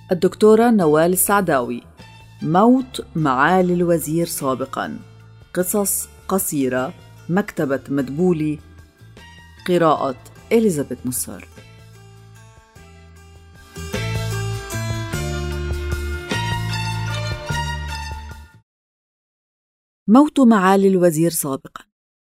الدكتورة نوال السعداوي. موت معالي الوزير سابقاً. قصص قصيرة. مكتبة مدبولي. قراءة إليزابيث نصار. موت معالي الوزير سابقاً.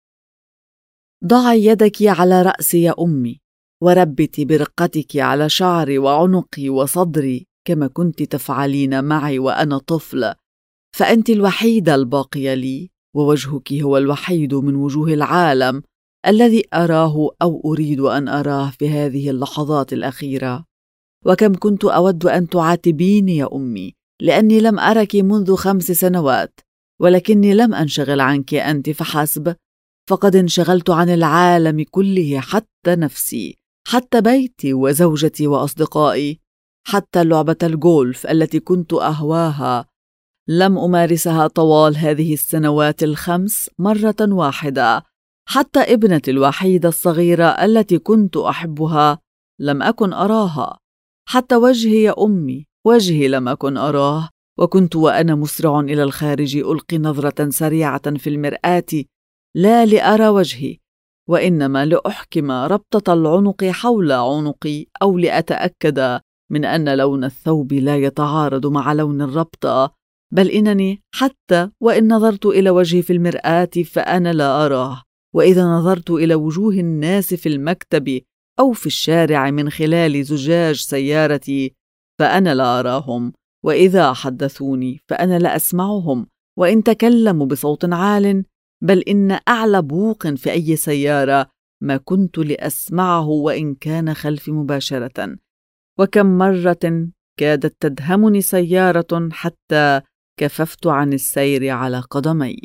ضعي يدك على رأسي يا أمي، وربتي برقتك على شعري وعنقي وصدري كما كنت تفعلين معي وأنا طفل، فأنت الوحيدة الباقية لي، ووجهك هو الوحيد من وجوه العالم الذي أراه أو أريد أن أراه في هذه اللحظات الأخيرة. وكم كنت أود أن تعاتبيني يا أمي لأني لم أرك منذ 5 سنوات، ولكني لم أنشغل عنك أنت فحسب، فقد انشغلت عن العالم كله، حتى نفسي، حتى بيتي وزوجتي وأصدقائي، حتى لعبة الجولف التي كنت أهواها لم أمارسها طوال هذه السنوات ال5 مرة واحدة، حتى ابنتي الوحيدة الصغيرة التي كنت أحبها لم أكن أراها، حتى وجهي يا أمي، وجهي لم أكن أراه، وكنت وأنا مسرع إلى الخارج ألقي نظرة سريعة في المرآة، لا لأرى وجهي، وإنما لأحكم ربطة العنق حول عنقي، أو لأتأكد من أن لون الثوب لا يتعارض مع لون الربطة، بل إنني حتى وإن نظرت إلى وجهي في المرآة فأنا لا أراه، وإذا نظرت إلى وجوه الناس في المكتب أو في الشارع من خلال زجاج سيارتي فأنا لا أراهم، وإذا حدثوني فأنا لا أسمعهم، وإن تكلموا بصوت عال، بل إن أعلى بوق في أي سيارة ما كنت لأسمعه وإن كان خلفي مباشرة. وكم مرة كادت تدهمني سيارة حتى كففت عن السير على قدمي.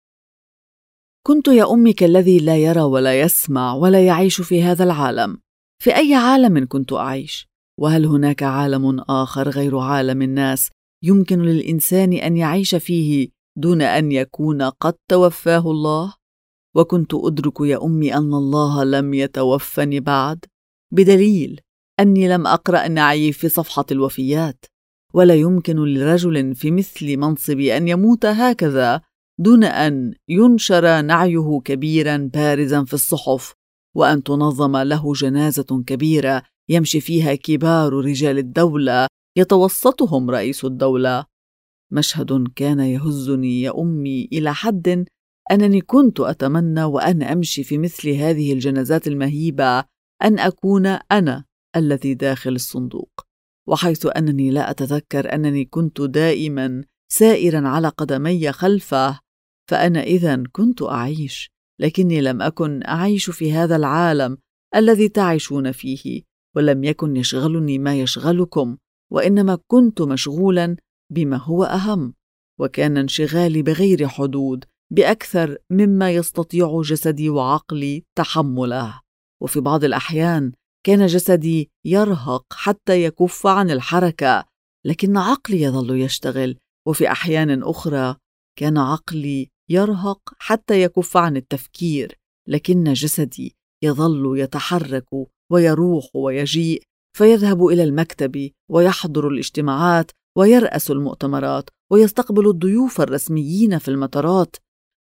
كنت يا أمي كالذي لا يرى ولا يسمع ولا يعيش في هذا العالم. في أي عالم كنت أعيش؟ وهل هناك عالم آخر غير عالم الناس يمكن للإنسان أن يعيش فيه دون أن يكون قد توفاه الله؟ وكنت أدرك يا أمي أن الله لم يتوفني بعد، بدليل أني لم أقرأ نعي في صفحة الوفيات، ولا يمكن لرجل في مثل منصبي أن يموت هكذا دون أن ينشر نعيه كبيرا بارزا في الصحف، وأن تنظم له جنازة كبيرة يمشي فيها كبار رجال الدولة يتوسطهم رئيس الدولة. مشهد كان يهزني يا أمي إلى حد أنني كنت أتمنى وأن أمشي في مثل هذه الجنازات المهيبة أن أكون أنا الذي داخل الصندوق، وحيث أنني لا أتذكر أنني كنت دائما سائرا على قدمي خلفه، فأنا إذن كنت أعيش، لكني لم أكن أعيش في هذا العالم الذي تعيشون فيه، ولم يكن يشغلني ما يشغلكم، وإنما كنت مشغولا بما هو أهم، وكان انشغالي بغير حدود بأكثر مما يستطيع جسدي وعقلي تحمله. وفي بعض الأحيان كان جسدي يرهق حتى يكف عن الحركة، لكن عقلي يظل يشتغل، وفي أحيان أخرى كان عقلي يرهق حتى يكف عن التفكير، لكن جسدي يظل يتحرك ويروح ويجيء، فيذهب إلى المكتب ويحضر الاجتماعات ويرأس المؤتمرات ويستقبل الضيوف الرسميين في المطارات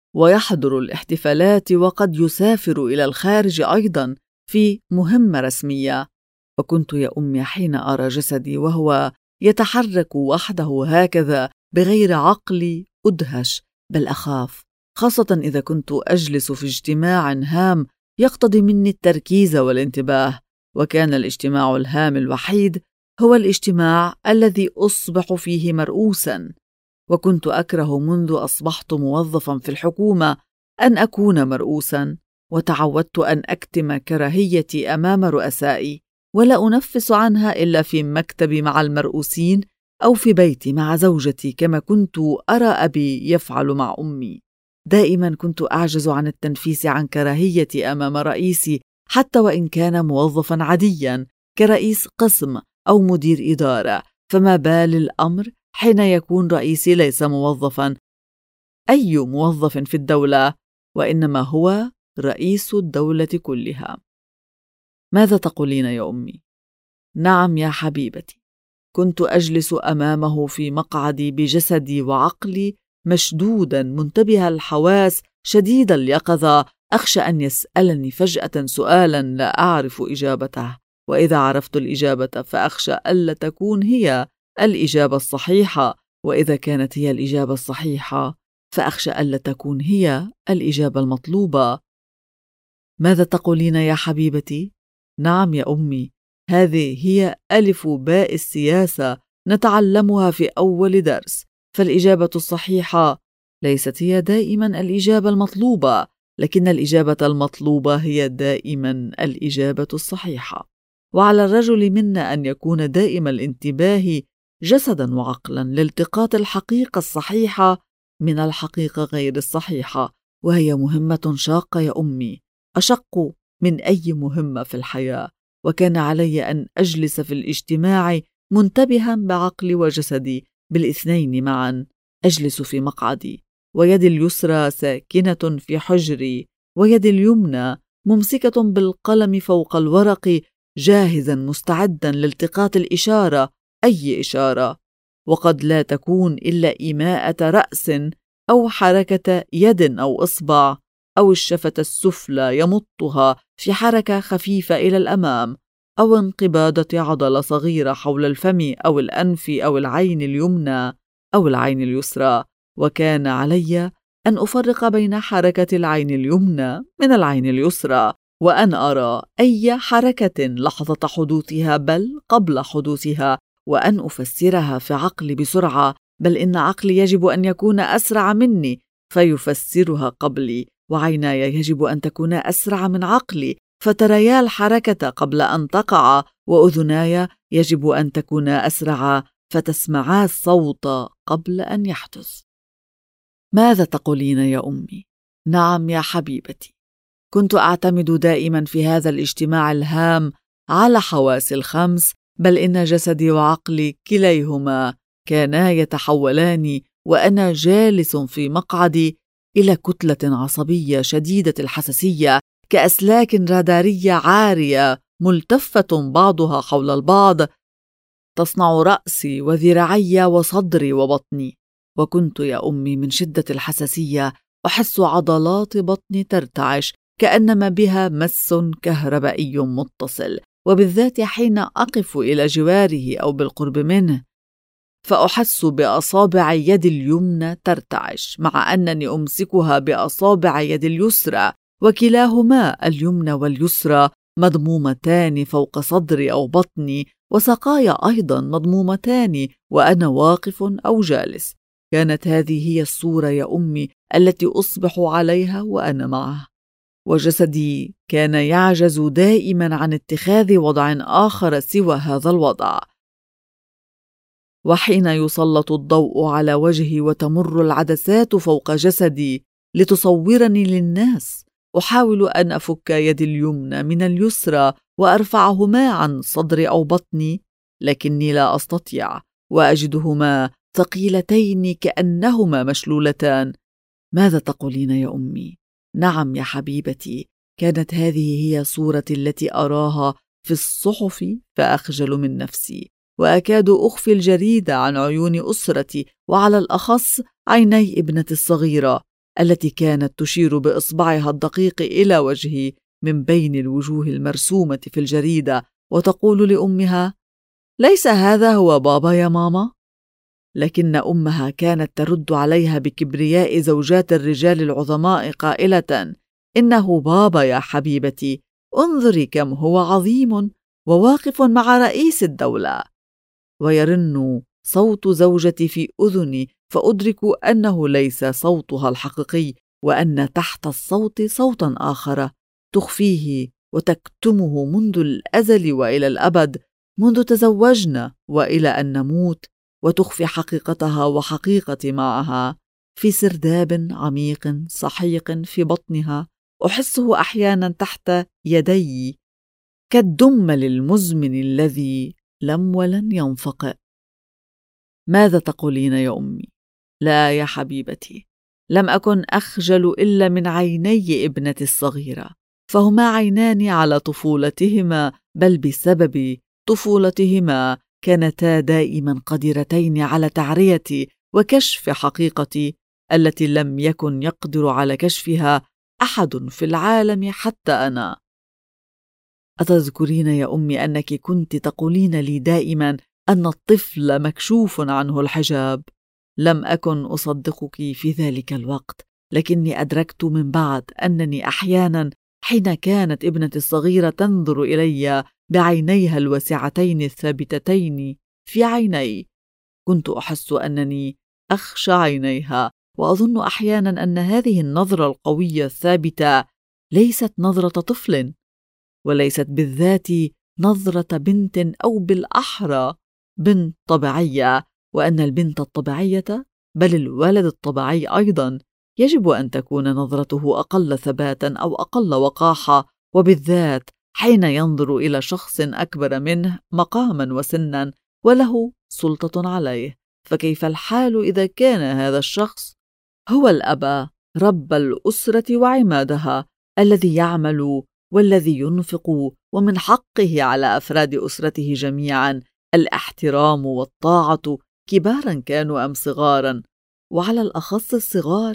ويحضر الاحتفالات، وقد يسافر إلى الخارج أيضا في مهمة رسمية. وكنت يا أمي حين أرى جسدي وهو يتحرك وحده هكذا بغير عقلي أدهش، بل أخاف، خاصة إذا كنت أجلس في اجتماع هام يقتضي مني التركيز والانتباه، وكان الاجتماع الهام الوحيد هو الاجتماع الذي أصبح فيه مرؤوسا. وكنت أكره منذ أصبحت موظفا في الحكومة أن أكون مرؤوسا، وتعودت أن أكتم كراهيتي أمام رؤسائي، ولا أنفس عنها إلا في مكتبي مع المرؤوسين أو في بيتي مع زوجتي، كما كنت أرى أبي يفعل مع أمي. دائما كنت أعجز عن التنفيس عن كراهيتي أمام رئيسي، حتى وإن كان موظفا عاديا كرئيس قسم أو مدير إدارة، فما بال الأمر حين يكون رئيسي ليس موظفا، أي موظف في الدولة، وإنما هو رئيس الدولة كلها. ماذا تقولين يا أمي؟ نعم يا حبيبتي، كنت أجلس أمامه في مقعدي بجسدي وعقلي مشدودا منتبه الحواس شديد اليقظة، أخشى أن يسألني فجأة سؤالا لا أعرف إجابته، وإذا عرفت الإجابة فأخشى ألا تكون هي الإجابة الصحيحة، وإذا كانت هي الإجابة الصحيحة فأخشى ألا تكون هي الإجابة المطلوبة. ماذا تقولين يا حبيبتي؟ نعم يا أمي، هذه هي ألف باء السياسة، نتعلمها في أول درس، فالإجابة الصحيحة ليست هي دائما الإجابة المطلوبة، لكن الإجابة المطلوبة هي دائما الإجابة الصحيحة. وعلى الرجل منا أن يكون دائم الانتباه جسدا وعقلا لالتقاط الحقيقة الصحيحة من الحقيقة غير الصحيحة، وهي مهمة شاقة يا أمي، أشق من أي مهمة في الحياة، وكان علي أن أجلس في الاجتماع منتبها بعقلي وجسدي بالاثنين معا. أجلس في مقعدي ويدي اليسرى ساكنة في حجري، ويدي اليمنى ممسكة بالقلم فوق الورق، جاهزا مستعدا لالتقاط الإشارة، أي إشارة، وقد لا تكون إلا إيماءة رأس أو حركة يد أو إصبع أو الشفة السفلى يمطها في حركة خفيفة إلى الأمام، أو انقباضة عضلة صغيرة حول الفم أو الأنف أو العين اليمنى أو العين اليسرى. وكان علي أن أفرق بين حركة العين اليمنى من العين اليسرى، وأن أرى أي حركة لحظة حدوثها بل قبل حدوثها، وأن أفسرها في عقلي بسرعة، بل إن عقلي يجب أن يكون أسرع مني فيفسرها قبلي، وعيناي يجب أن تكون أسرع من عقلي فتريا الحركة قبل أن تقع، وأذناي يجب أن تكون أسرع فتسمعا الصوت قبل أن يحدث. ماذا تقولين يا أمي؟ نعم يا حبيبتي، كنت أعتمد دائما في هذا الاجتماع الهام على حواسي الخمس، بل إن جسدي وعقلي كليهما كانا يتحولان وأنا جالس في مقعدي إلى كتلة عصبية شديدة الحساسية، كأسلاك رادارية عارية ملتفة بعضها حول البعض تصنع رأسي وذراعي وصدري وبطني. وكنت يا أمي من شدة الحساسية أحس عضلات بطني ترتعش كأنما بها مس كهربائي متصل، وبالذات حين أقف إلى جواره أو بالقرب منه، فأحس بأصابع يدي اليمنى ترتعش مع أنني أمسكها بأصابع يدي اليسرى، وكلاهما اليمنى واليسرى مضمومتان فوق صدري أو بطني، وساقاي أيضا مضمومتان وأنا واقف أو جالس. كانت هذه هي الصورة يا أمي التي أصبح عليها وأنا معه، وجسدي كان يعجز دائما عن اتخاذ وضع آخر سوى هذا الوضع. وحين يسلط الضوء على وجهي وتمر العدسات فوق جسدي لتصورني للناس، أحاول أن أفك يدي اليمنى من اليسرى وأرفعهما عن صدري أو بطني، لكني لا أستطيع، وأجدهما ثقيلتين كأنهما مشلولتان. ماذا تقولين يا أمي؟ نعم يا حبيبتي، كانت هذه هي صورتي التي أراها في الصحف فأخجل من نفسي، وأكاد أخفي الجريدة عن عيون أسرتي، وعلى الأخص عيني ابنتي الصغيرة التي كانت تشير بإصبعها الدقيق إلى وجهي من بين الوجوه المرسومة في الجريدة، وتقول لأمها: ليس هذا هو بابا يا ماما؟ لكن أمها كانت ترد عليها بكبرياء زوجات الرجال العظماء قائلة: إنه بابا يا حبيبتي، انظري كم هو عظيم وواقف مع رئيس الدولة. ويرن صوت زوجتي في أذني فأدرك أنه ليس صوتها الحقيقي، وأن تحت الصوت صوتا آخر تخفيه وتكتمه منذ الأزل وإلى الأبد، منذ تزوجنا وإلى أن نموت، وتخفي حقيقتها وحقيقتي معها في سرداب عميق سحيق في بطنها أحسه أحيانا تحت يدي كالدمل المزمن الذي لم ولن ينفقئ. ماذا تقولين يا أمي؟ لا يا حبيبتي، لم أكن أخجل إلا من عيني ابنتي الصغيرة، فهما عينان على طفولتهما، بل بسبب طفولتهما كانتا دائما قديرتين على تعرية وكشف حقيقتي التي لم يكن يقدر على كشفها أحد في العالم حتى أنا. أتذكرين يا أمي أنك كنت تقولين لي دائما أن الطفل مكشوف عنه الحجاب؟ لم أكن أصدقك في ذلك الوقت، لكني أدركت من بعد أنني أحيانا حين كانت ابنتي الصغيرة تنظر إلي بعينيها الواسعتين الثابتتين في عيني، كنت أحس أنني أخشى عينيها، وأظن أحيانا أن هذه النظرة القوية الثابتة ليست نظرة طفل، وليست بالذات نظرة بنت، أو بالأحرى بنت طبيعية، وأن البنت الطبيعية بل الولد الطبيعي أيضا يجب أن تكون نظرته أقل ثباتا أو أقل وقاحة، وبالذات حين ينظر إلى شخص أكبر منه مقاما وسنا وله سلطة عليه. فكيف الحال إذا كان هذا الشخص هو الأب، رب الأسرة وعمادها، الذي يعمل والذي ينفق، ومن حقه على أفراد أسرته جميعا الاحترام والطاعة، كبارا كانوا أم صغارا، وعلى الأخص الصغار؟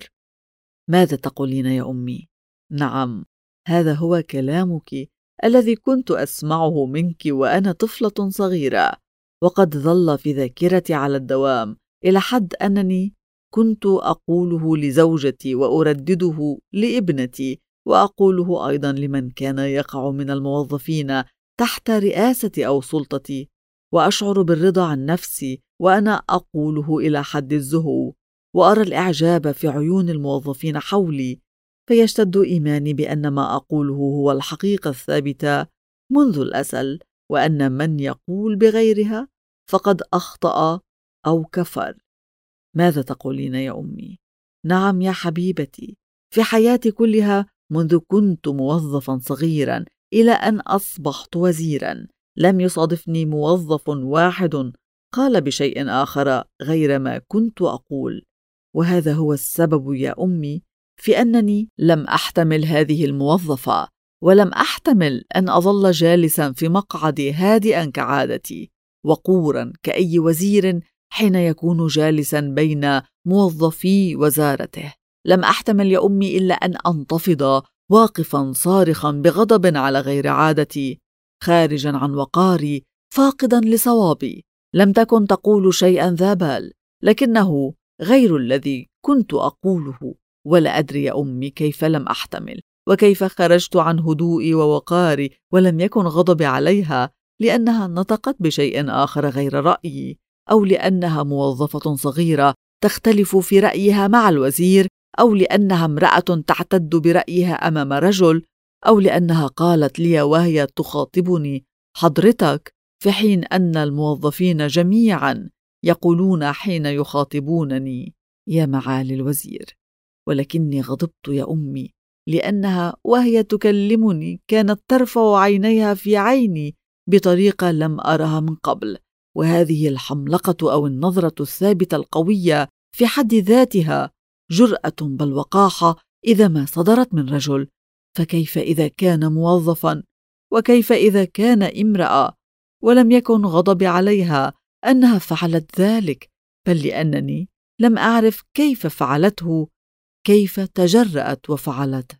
ماذا تقولين يا أمي؟ نعم، هذا هو كلامك الذي كنت أسمعه منك وأنا طفلة صغيرة، وقد ظل في ذاكرتي على الدوام، إلى حد أنني كنت أقوله لزوجتي وأردده لابنتي، وأقوله أيضا لمن كان يقع من الموظفين تحت رئاستي أو سلطتي، وأشعر بالرضا عن نفسي وأنا أقوله إلى حد الزهو، وأرى الإعجاب في عيون الموظفين حولي، فيشتد إيماني بأن ما أقوله هو الحقيقة الثابتة منذ الأزل، وأن من يقول بغيرها فقد أخطأ أو كفر. ماذا تقولين يا أمي؟ نعم يا حبيبتي، في حياتي كلها منذ كنت موظفا صغيرا إلى أن أصبحت وزيرا لم يصادفني موظف واحد قال بشيء آخر غير ما كنت أقول، وهذا هو السبب يا أمي في أنني لم أحتمل هذه الموظفة، ولم أحتمل أن أظل جالسا في مقعدي هادئا كعادتي، وقورا كأي وزير حين يكون جالسا بين موظفي وزارته. لم أحتمل يا أمي إلا أن أنتفض واقفا صارخا بغضب على غير عادتي، خارجا عن وقاري، فاقدا لصوابي. لم تكن تقول شيئا ذا بال، لكنه غير الذي كنت أقوله، ولا أدري يا أمي كيف لم أحتمل، وكيف خرجت عن هدوئي ووقاري ولم يكن غضبي عليها لأنها نطقت بشيء آخر غير رأيي، أو لأنها موظفة صغيرة تختلف في رأيها مع الوزير، أو لأنها امرأة تعتد برأيها أمام رجل، أو لأنها قالت لي وهي تخاطبني حضرتك، في حين أن الموظفين جميعا يقولون حين يخاطبونني يا معالي الوزير. ولكني غضبت يا أمي لأنها وهي تكلمني كانت ترفع عينيها في عيني بطريقة لم أرها من قبل، وهذه الحملقة أو النظرة الثابتة القوية في حد ذاتها جرأة بل وقاحة إذا ما صدرت من رجل، فكيف إذا كان موظفا؟ وكيف إذا كان امرأة؟ ولم يكن غضبي عليها أنها فعلت ذلك، بل لأنني لم أعرف كيف فعلته، كيف تجرأت وفعلته.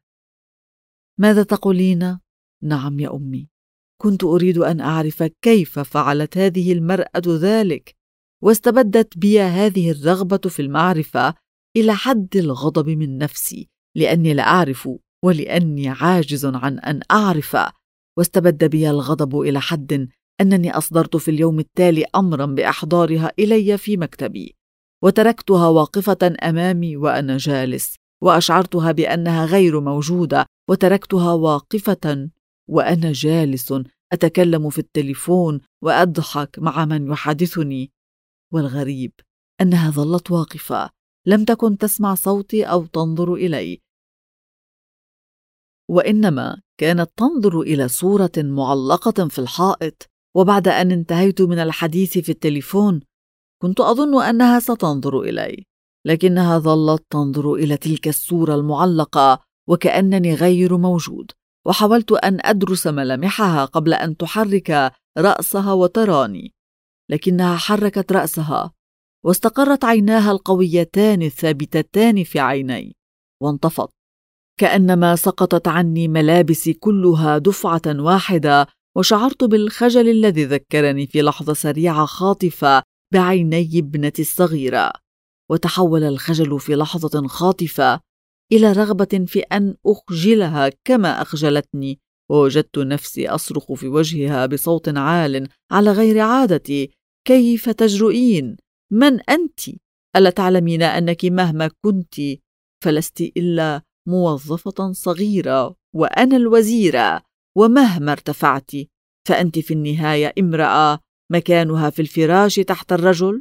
ماذا تقولين؟ نعم يا أمي، كنت أريد أن أعرف كيف فعلت هذه المرأة ذلك، واستبدت بي هذه الرغبة في المعرفة إلى حد الغضب من نفسي، لأني لا أعرف ولأني عاجز عن أن أعرف، واستبد بي الغضب إلى حد أنني أصدرت في اليوم التالي أمرا بإحضارها إلي في مكتبي، وتركتها واقفة أمامي وأنا جالس، وأشعرتها بأنها غير موجودة، وتركتها واقفة وأنا جالس أتكلم في التليفون وأضحك مع من يحادثني، والغريب أنها ظلت واقفة، لم تكن تسمع صوتي أو تنظر إلي، وإنما كانت تنظر إلى صورة معلقة في الحائط. وبعد أن انتهيت من الحديث في التليفون كنت أظن أنها ستنظر إلي، لكنها ظلت تنظر إلى تلك الصورة المعلقة وكأنني غير موجود، وحاولت أن أدرس ملامحها قبل أن تحرك رأسها وتراني، لكنها حركت رأسها، واستقرت عيناها القويتان الثابتتان في عيني، وانطفت، كأنما سقطت عني ملابسي كلها دفعة واحدة، وشعرت بالخجل الذي ذكرني في لحظة سريعة خاطفة بعيني ابنتي الصغيرة. وتحول الخجل في لحظة خاطفة إلى رغبة في أن أخجلها كما أخجلتني، ووجدت نفسي أصرخ في وجهها بصوت عال على غير عادتي: كيف تجرؤين؟ من أنت؟ ألا تعلمين أنك مهما كنت فلست إلا موظفة صغيرة، وأنا الوزيرة، ومهما ارتفعت فأنت في النهاية امرأة مكانها في الفراش تحت الرجل.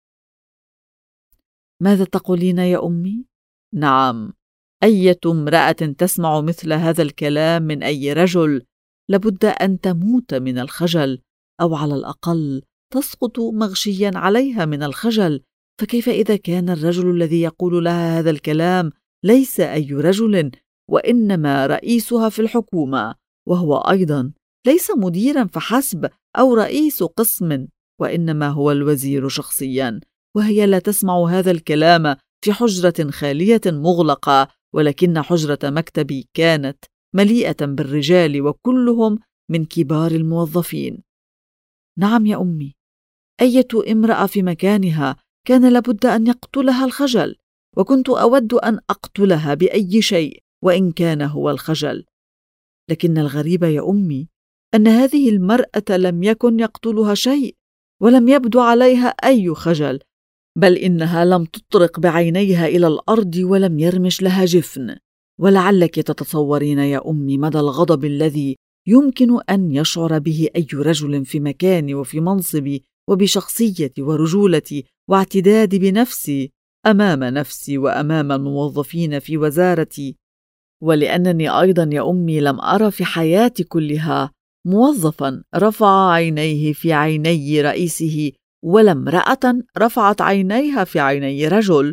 ماذا تقولين يا أمي؟ نعم، أية امرأة تسمع مثل هذا الكلام من أي رجل لابد أن تموت من الخجل، أو على الأقل تسقط مغشيا عليها من الخجل. فكيف إذا كان الرجل الذي يقول لها هذا الكلام ليس أي رجل، وإنما رئيسها في الحكومة، وهو أيضا ليس مديرا فحسب أو رئيس قسم، وإنما هو الوزير شخصيا، وهي لا تسمع هذا الكلام في حجرة خالية مغلقة، ولكن حجرة مكتبي كانت مليئة بالرجال، وكلهم من كبار الموظفين. نعم يا أمي، أية امرأة في مكانها كان لابد أن يقتلها الخجل، وكنت أود أن أقتلها بأي شيء وإن كان هو الخجل. لكن الغريب يا أمي أن هذه المرأة لم يكن يقتلها شيء، ولم يبدو عليها أي خجل، بل إنها لم تطرق بعينيها إلى الأرض ولم يرمش لها جفن. ولعلك تتصورين يا أمي مدى الغضب الذي يمكن أن يشعر به أي رجل في مكاني وفي منصبي وبشخصيتي ورجولتي واعتدادي بنفسي أمام نفسي وأمام الموظفين في وزارتي. ولأنني أيضا يا أمي لم أرى في حياتي كلها موظفا رفع عينيه في عيني رئيسه، ولا امرأة رفعت عينيها في عيني رجل،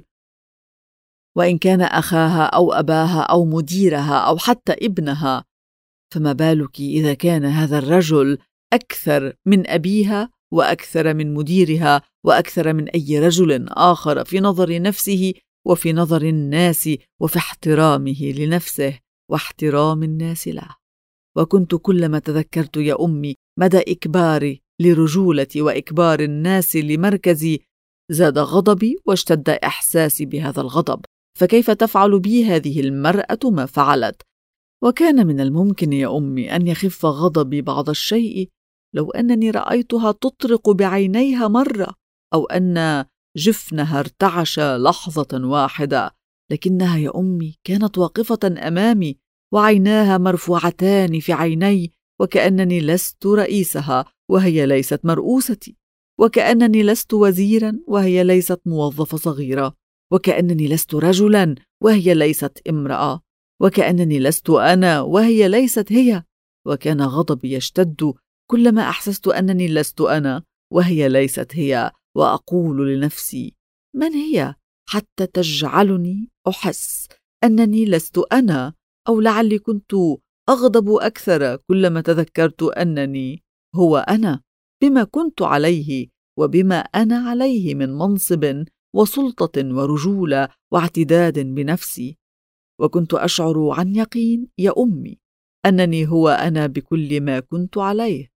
وإن كان أخاها أو أباها أو مديرها أو حتى ابنها. فما بالك إذا كان هذا الرجل أكثر من أبيها وأكثر من مديرها وأكثر من أي رجل آخر في نظر نفسه وفي نظر الناس وفي احترامه لنفسه واحترام الناس له. وكنت كلما تذكرت يا أمي مدى إكباري لرجولتي وإكبار الناس لمركزي زاد غضبي واشتد إحساسي بهذا الغضب. فكيف تفعل بي هذه المرأة ما فعلت؟ وكان من الممكن يا أمي أن يخف غضبي بعض الشيء لو أنني رأيتها تطرق بعينيها مرة، أو أن جفنها ارتعش لحظة واحدة. لكنها يا أمي كانت واقفة أمامي وعيناها مرفوعتان في عيني، وكأنني لست رئيسها وهي ليست مرؤوستي، وكأنني لست وزيرا وهي ليست موظفة صغيرة، وكأنني لست رجلا وهي ليست امرأة، وكأنني لست أنا وهي ليست هي. وكان غضبي يشتد كلما أحسست أنني لست أنا وهي ليست هي، وأقول لنفسي: من هي حتى تجعلني أحس أنني لست أنا؟ أو لعلي كنت أغضب أكثر كلما تذكرت أنني هو أنا، بما كنت عليه وبما أنا عليه من منصب وسلطة ورجولة واعتداد بنفسي. وكنت أشعر عن يقين يا أمي أنني هو أنا بكل ما كنت عليه.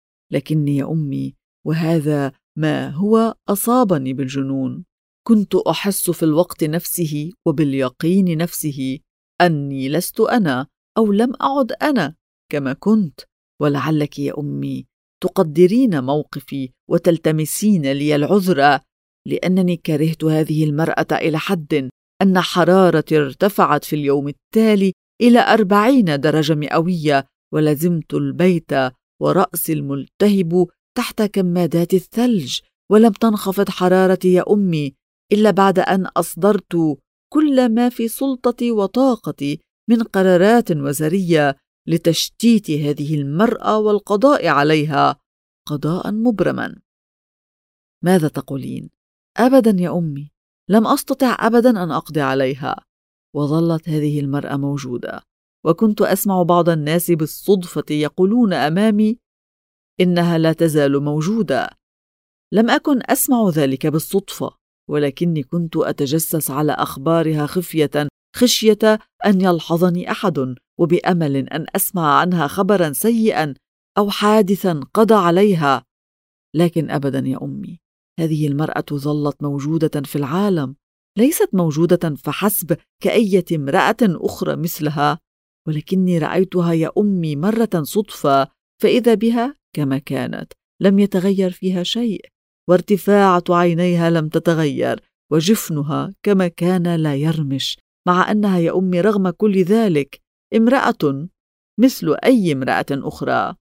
لكني يا أمي، وهذا ما هو أصابني بالجنون، كنت أحس في الوقت نفسه وباليقين نفسه أني لست أنا، أو لم أعد أنا كما كنت. ولعلك يا أمي تقدرين موقفي وتلتمسين لي العذر، لأنني كرهت هذه المرأة إلى حد أن حرارتي ارتفعت في اليوم التالي إلى 40 درجة مئوية، ولزمت البيت ورأسي الملتهب تحت كمادات الثلج. ولم تنخفض حرارتي يا أمي إلا بعد أن أصدرت كل ما في سلطتي وطاقتي من قرارات وزرية لتشتيت هذه المرأة والقضاء عليها قضاء مبرما. ماذا تقولين؟ أبدا يا أمي، لم أستطع أبدا أن أقضي عليها، وظلت هذه المرأة موجودة. وكنت أسمع بعض الناس بالصدفة يقولون أمامي إنها لا تزال موجودة، لم أكن أسمع ذلك بالصدفة، ولكني كنت أتجسس على أخبارها خشية أن يلحظني أحد، وبأمل أن أسمع عنها خبرا سيئا أو حادثا قضى عليها. لكن أبدا يا أمي، هذه المرأة ظلت موجودة في العالم، ليست موجودة فحسب كأية امرأة أخرى مثلها، ولكني رأيتها يا أمي مرة صدفة، فإذا بها كما كانت، لم يتغير فيها شيء، وارتفاعة عينيها لم تتغير، وجفنها كما كان لا يرمش، مع أنها يا أمي رغم كل ذلك امرأة مثل أي امرأة أخرى.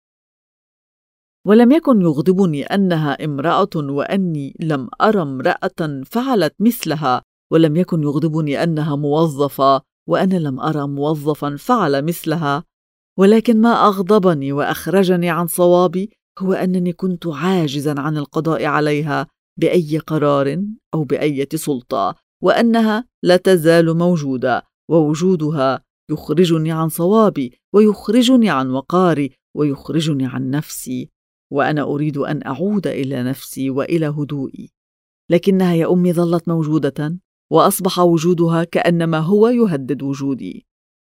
ولم يكن يغضبني أنها امرأة وأني لم أرى امرأة فعلت مثلها، ولم يكن يغضبني أنها موظفة وأنا لم أرى موظفا فعل مثلها، ولكن ما أغضبني وأخرجني عن صوابي هو أنني كنت عاجزا عن القضاء عليها بأي قرار أو بأي سلطة، وأنها لا تزال موجودة، ووجودها يخرجني عن صوابي ويخرجني عن وقاري ويخرجني عن نفسي، وأنا أريد أن أعود إلى نفسي وإلى هدوئي. لكنها يا أمي ظلت موجودة، وأصبح وجودها كأنما هو يهدد وجودي.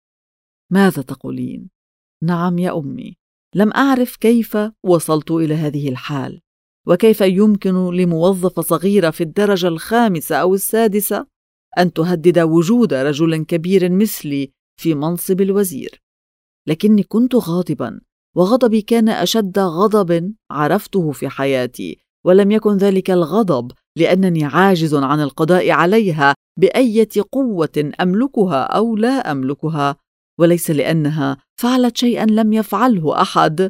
ماذا تقولين؟ نعم يا أمي، لم أعرف كيف وصلت إلى هذه الحال، وكيف يمكن لموظفة صغيرة في الدرجة الخامسة أو السادسة أن تهدد وجود رجل كبير مثلي في منصب الوزير. لكني كنت غاضبا، وغضبي كان أشد غضب عرفته في حياتي، ولم يكن ذلك الغضب لأنني عاجز عن القضاء عليها بأية قوة أملكها أو لا أملكها، وليس لأنها فعلت شيئا لم يفعله أحد.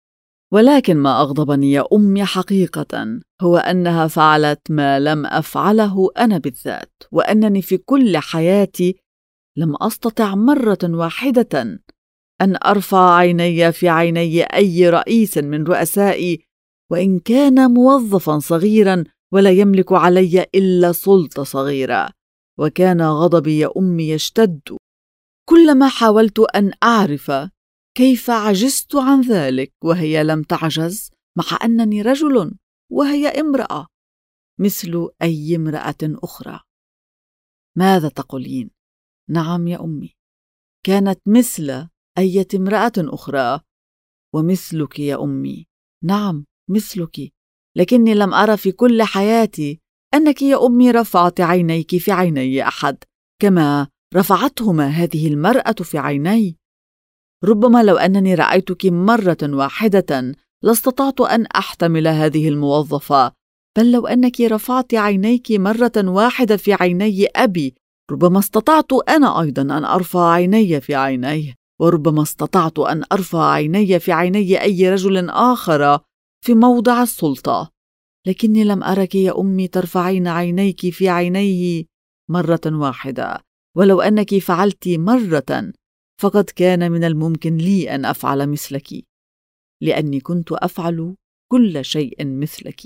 ولكن ما أغضبني يا أمي حقيقة هو أنها فعلت ما لم أفعله أنا بالذات، وأنني في كل حياتي لم أستطع مرة واحدة أن أرفع عيني في عيني أي رئيس من رؤسائي، وإن كان موظفا صغيرا ولا يملك علي إلا سلطة صغيرة. وكان غضبي يا أمي يشتد كلما حاولت أن أعرف كيف عجزت عن ذلك وهي لم تعجز، مع أنني رجل وهي امرأة مثل أي امرأة أخرى. ماذا تقولين؟ نعم يا أمي، كانت مثل أي امرأة أخرى، ومثلك يا أمي، نعم مثلك، لكني لم أرى في كل حياتي أنك يا أمي رفعت عينيك في عيني أحد كما رفعتهما هذه المرأة في عيني. ربما لو أنني رأيتك مرة واحدة لاستطعت أن أحتمل هذه الموظفة، بل لو أنك رفعت عينيك مرة واحدة في عيني أبي، ربما استطعت أنا أيضا أن أرفع عيني في عينيه، وربما استطعت أن أرفع عيني في عيني أي رجل آخر في موضع السلطة. لكني لم أرك يا أمي ترفعين عينيك في عينيه مرة واحدة، ولو أنك فعلت مرة فقد كان من الممكن لي أن أفعل مثلك، لأني كنت أفعل كل شيء مثلك،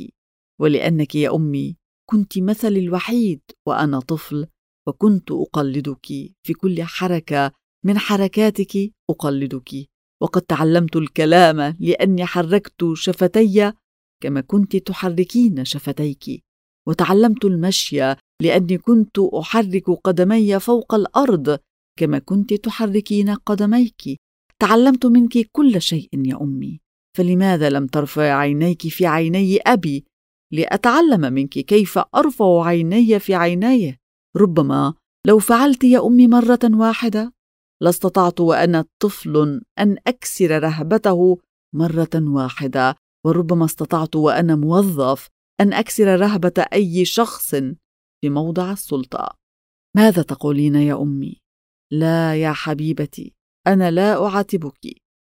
ولأنك يا أمي كنت مثلي الوحيد وأنا طفل، وكنت أقلدك في كل حركة من حركاتك أقلدك، وقد تعلمت الكلام لأني حركت شفتي كما كنت تحركين شفتيك، وتعلمت المشي لأني كنت أحرك قدمي فوق الأرض كما كنت تحركين قدميك. تعلمت منك كل شيء يا أمي، فلماذا لم ترفع عينيك في عيني أبي لأتعلم منك كيف أرفع عيني في عينيه؟ ربما لو فعلت يا أمي مرة واحدة لاستطعت وأنا طفل أن أكسر رهبته مرة واحدة، وربما استطعت وأنا موظف أن أكسر رهبة أي شخص في موضع السلطة. ماذا تقولين يا أمي؟ لا يا حبيبتي، أنا لا أعاتبك،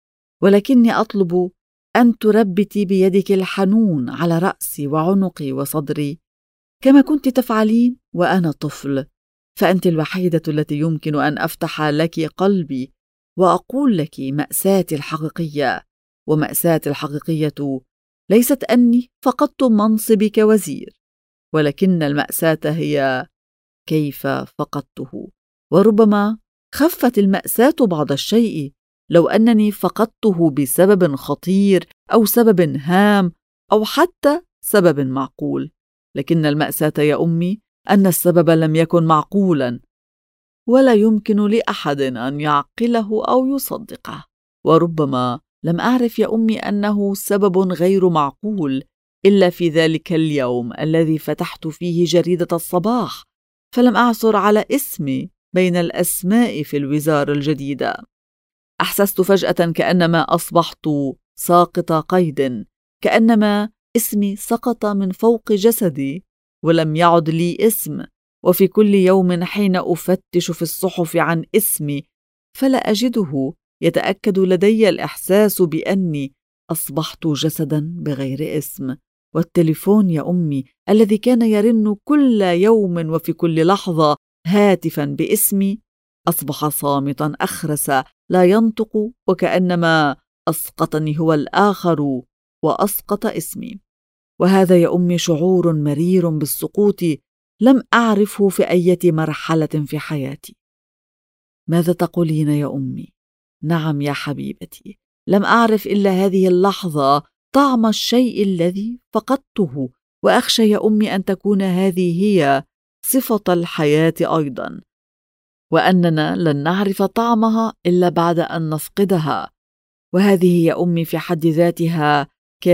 ولكني أطلب أن تربتي بيدك الحنون على رأسي وعنقي وصدري كما كنت تفعلين وأنا طفل، فأنت الوحيدة التي يمكن أن أفتح لك قلبي وأقول لك مأساتي الحقيقية. ومأساتي الحقيقية ليست أني فقدت منصبي كوزير، ولكن المأساة هي كيف فقدته، وربما خفت المأساة بعض الشيء لو أنني فقدته بسبب خطير أو سبب هام أو حتى سبب معقول، لكن المأساة يا أمي أن السبب لم يكن معقولا، ولا يمكن لأحد أن يعقله أو يصدقه. وربما لم أعرف يا أمي أنه سبب غير معقول إلا في ذلك اليوم الذي فتحت فيه جريدة الصباح، فلم أعثر على اسمي بين الأسماء في الوزارة الجديدة. أحسست فجأة كأنما أصبحت ساقط قيد، كأنما اسمي سقط من فوق جسدي ولم يعد لي اسم. وفي كل يوم حين أفتش في الصحف عن اسمي فلا أجده، يتأكد لدي الإحساس بأني أصبحت جسدا بغير اسم. والتليفون يا أمي الذي كان يرن كل يوم وفي كل لحظة هاتفا باسمي أصبح صامتا أخرس لا ينطق، وكأنما أسقطني هو الآخر وأسقط اسمي. وهذا يا أمي شعور مرير بالسقوط لم أعرفه في أي مرحلة في حياتي. ماذا تقولين يا أمي؟ نعم يا حبيبتي، لم أعرف إلا هذه اللحظة طعم الشيء الذي فقدته، وأخشى يا أمي أن تكون هذه هي صفة الحياة أيضا، وأننا لن نعرف طعمها إلا بعد أن نفقدها. وهذه يا أمي في حد ذاتها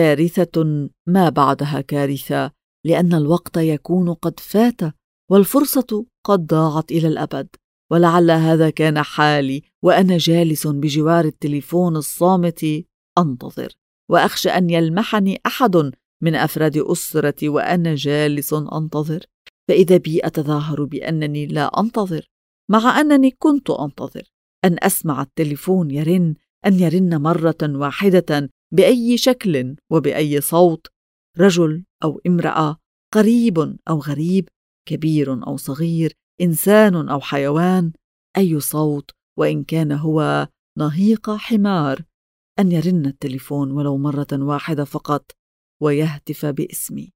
كارثة ما بعدها كارثة، لأن الوقت يكون قد فات والفرصة قد ضاعت إلى الأبد. ولعل هذا كان حالي وأنا جالس بجوار التليفون الصامت أنتظر، وأخشى أن يلمحني أحد من أفراد أسرتي وأنا جالس أنتظر، فإذا بي أتظاهر بأنني لا أنتظر، مع أنني كنت أنتظر أن أسمع التليفون يرن، أن يرن مرة واحدة بأي شكل وبأي صوت، رجل أو امرأة، قريب أو غريب، كبير أو صغير، إنسان أو حيوان، أي صوت وإن كان هو نهيق حمار، أن يرن التليفون ولو مرة واحدة فقط ويهتف باسمي.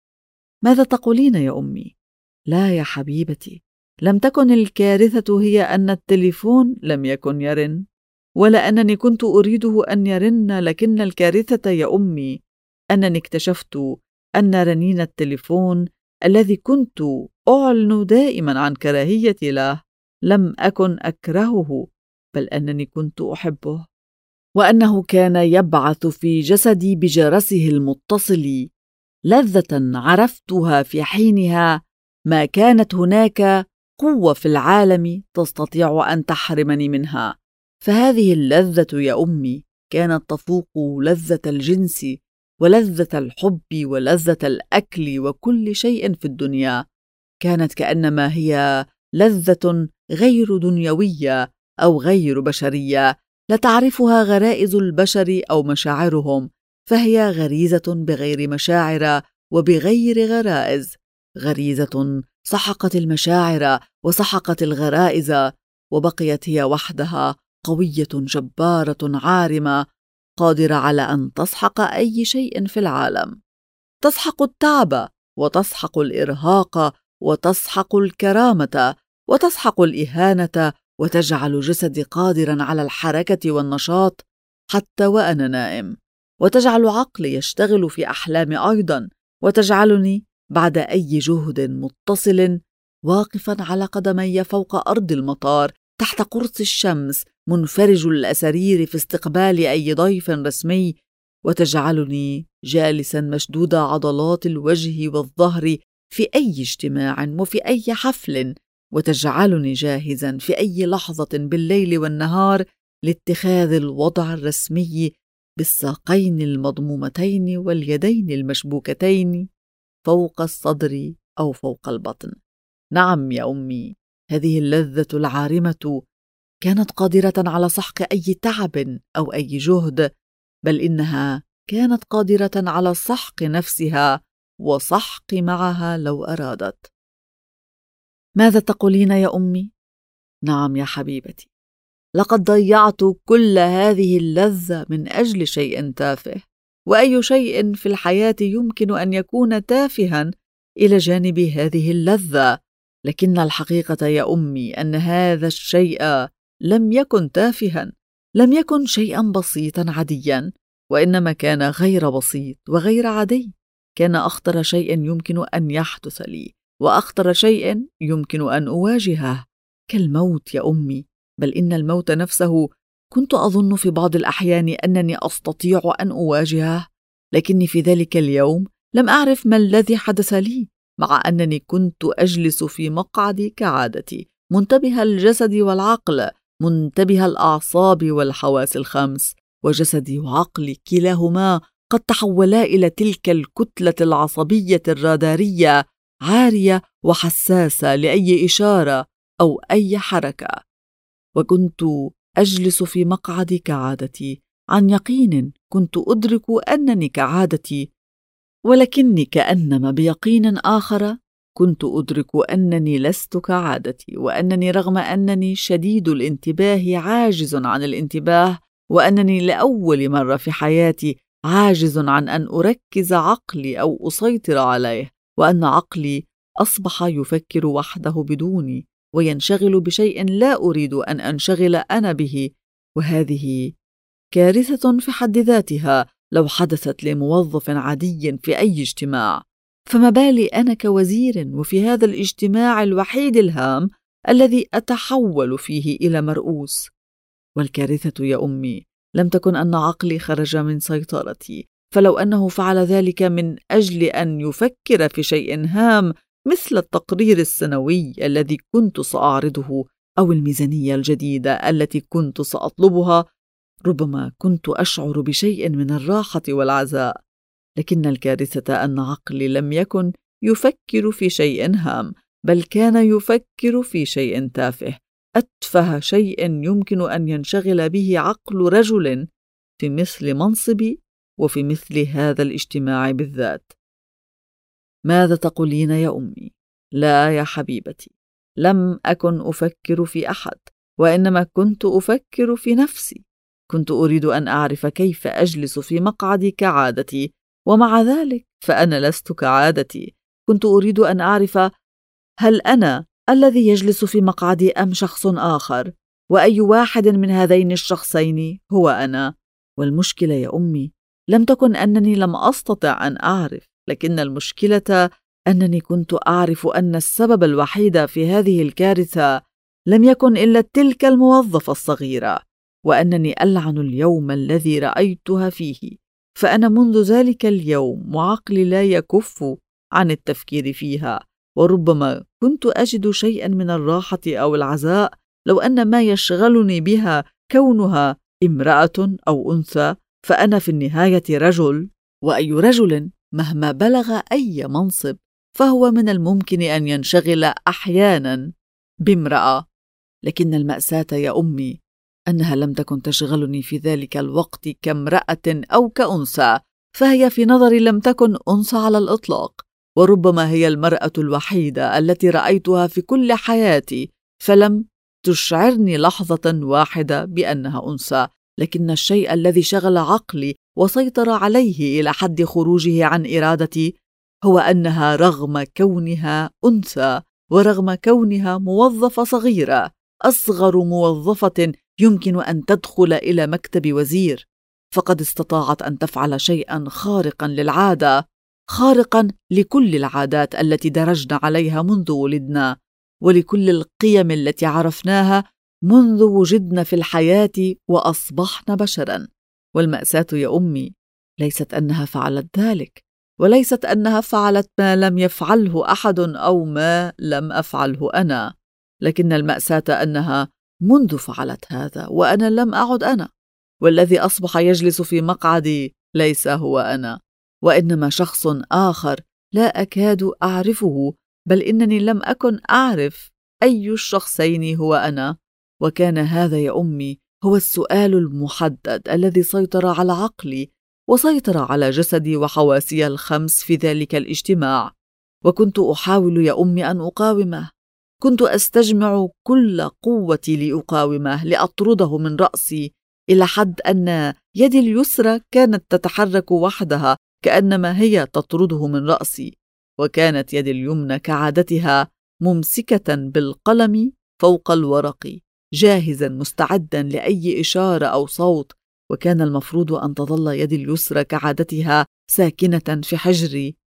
ماذا تقولين يا أمي؟ لا يا حبيبتي، لم تكن الكارثة هي أن التليفون لم يكن يرن، ولا أنني كنت أريده أن يرن، لكن الكارثة يا أمي أنني اكتشفت أن رنين التليفون الذي كنت أعلن دائما عن كراهيتي له لم أكن أكرهه، بل أنني كنت أحبه، وأنه كان يبعث في جسدي بجرسه المتصل لذة عرفتها في حينها ما كانت هناك قوة في العالم تستطيع أن تحرمني منها. فهذه اللذة يا أمي كانت تفوق لذة الجنس ولذة الحب ولذة الأكل وكل شيء في الدنيا، كانت كأنما هي لذة غير دنيوية أو غير بشرية لا تعرفها غرائز البشر أو مشاعرهم، فهي غريزة بغير مشاعر وبغير غرائز، غريزة سحقت المشاعر وسحقت الغرائز، وبقيت هي وحدها قوية جبارة عارمة قادرة على أن تسحق أي شيء في العالم، تسحق التعب وتسحق الإرهاق وتسحق الكرامة وتسحق الإهانة، وتجعل جسدي قادرا على الحركة والنشاط حتى وأنا نائم، وتجعل عقلي يشتغل في أحلامي أيضا، وتجعلني بعد أي جهد متصل واقفا على قدمي فوق أرض المطار تحت قرص الشمس منفرج الأسارير في استقبال أي ضيف رسمي، وتجعلني جالسا مشدود عضلات الوجه والظهر في أي اجتماع وفي أي حفل، وتجعلني جاهزا في أي لحظة بالليل والنهار لاتخاذ الوضع الرسمي بالساقين المضمومتين واليدين المشبوكتين فوق الصدر أو فوق البطن. نعم يا أمي، هذه اللذة العارمة كانت قادرة على سحق أي تعب أو أي جهد، بل إنها كانت قادرة على سحق نفسها وسحق معها لو أرادت. ماذا تقولين يا أمي؟ نعم يا حبيبتي، لقد ضيعت كل هذه اللذة من أجل شيء تافه، وأي شيء في الحياة يمكن أن يكون تافها إلى جانب هذه اللذة، لكن الحقيقة يا أمي أن هذا الشيء لم يكن تافها، لم يكن شيئا بسيطا عاديا، وإنما كان غير بسيط وغير عادي، كان أخطر شيء يمكن أن يحدث لي، وأخطر شيء يمكن أن أواجهه، كالموت يا أمي. بل إن الموت نفسه كنت أظن في بعض الأحيان أنني أستطيع أن أواجهه، لكني في ذلك اليوم لم أعرف ما الذي حدث لي، مع أنني كنت أجلس في مقعدي كعادتي، منتبه الجسد والعقل، منتبه الأعصاب والحواس الخمس، وجسدي وعقلي كلاهما قد تحولا إلى تلك الكتلة العصبية الرادارية، عارية وحساسة لأي إشارة أو أي حركة. وكنت أجلس في مقعدي كعادتي، عن يقين كنت أدرك أنني كعادتي، ولكني كأنما بيقين آخر كنت أدرك أنني لست كعادتي، وأنني رغم أنني شديد الانتباه عاجز عن الانتباه، وأنني لأول مرة في حياتي عاجز عن أن أركز عقلي أو أسيطر عليه، وأن عقلي أصبح يفكر وحده بدوني وينشغل بشيء لا أريد أن أنشغل أنا به. وهذه كارثة في حد ذاتها لو حدثت لموظف عادي في أي اجتماع، فما بالي أنا كوزير وفي هذا الاجتماع الوحيد الهام الذي أتحول فيه إلى مرؤوس. والكارثة يا أمي لم تكن أن عقلي خرج من سيطرتي، فلو أنه فعل ذلك من أجل أن يفكر في شيء هام مثل التقرير السنوي الذي كنت سأعرضه أو الميزانية الجديدة التي كنت سأطلبها، ربما كنت أشعر بشيء من الراحة والعزاء. لكن الكارثة أن عقلي لم يكن يفكر في شيء هام، بل كان يفكر في شيء تافه، أتفه شيء يمكن أن ينشغل به عقل رجل في مثل منصبي وفي مثل هذا الاجتماع بالذات. ماذا تقولين يا أمي؟ لا يا حبيبتي، لم أكن أفكر في أحد، وإنما كنت أفكر في نفسي. كنت أريد أن أعرف كيف أجلس في مقعدي كعادتي، ومع ذلك فأنا لست كعادتي. كنت أريد أن أعرف هل أنا الذي يجلس في مقعدي أم شخص آخر، وأي واحد من هذين الشخصين هو أنا. والمشكلة يا أمي لم تكن أنني لم أستطع أن أعرف، لكن المشكلة أنني كنت أعرف أن السبب الوحيد في هذه الكارثة لم يكن إلا تلك الموظفة الصغيرة، وأنني ألعن اليوم الذي رأيتها فيه. فأنا منذ ذلك اليوم وعقلي لا يكف عن التفكير فيها، وربما كنت أجد شيئا من الراحة أو العزاء لو أن ما يشغلني بها كونها امرأة أو أنثى، فأنا في النهاية رجل، وأي رجل مهما بلغ أي منصب فهو من الممكن أن ينشغل أحيانا بامرأة. لكن المأساة يا أمي أنها لم تكن تشغلني في ذلك الوقت كامرأة أو كأنثى، فهي في نظري لم تكن أنثى على الإطلاق، وربما هي المرأة الوحيدة التي رأيتها في كل حياتي، فلم تشعرني لحظة واحدة بأنها أنثى. لكن الشيء الذي شغل عقلي وسيطر عليه إلى حد خروجه عن إرادتي هو أنها رغم كونها أنثى، ورغم كونها موظفة صغيرة، أصغر موظفة يمكن أن تدخل إلى مكتب وزير، فقد استطاعت أن تفعل شيئا خارقا للعادة، خارقا لكل العادات التي درجنا عليها منذ ولدنا، ولكل القيم التي عرفناها منذ وجدنا في الحياة وأصبحنا بشرا. والمأساة يا أمي ليست أنها فعلت ذلك، وليست أنها فعلت ما لم يفعله أحد أو ما لم أفعله أنا، لكن المأساة أنها منذ فعلت هذا وأنا لم أعد أنا، والذي أصبح يجلس في مقعدي ليس هو أنا، وإنما شخص آخر لا أكاد أعرفه، بل إنني لم أكن أعرف أي الشخصين هو أنا. وكان هذا يا أمي هو السؤال المحدد الذي سيطر على عقلي وسيطر على جسدي وحواسي الخمس في ذلك الاجتماع. وكنت أحاول يا أمي أن أقاومه، كنت أستجمع كل قوتي لأقاومه، لأطرده من رأسي، إلى حد أن يدي اليسرى كانت تتحرك وحدها كأنما هي تطرده من رأسي، وكانت يدي اليمنى كعادتها ممسكة بالقلم فوق الورق، جاهزا مستعدا لأي إشارة أو صوت، وكان المفروض أن تظل يدي اليسرى كعادتها ساكنة في حجري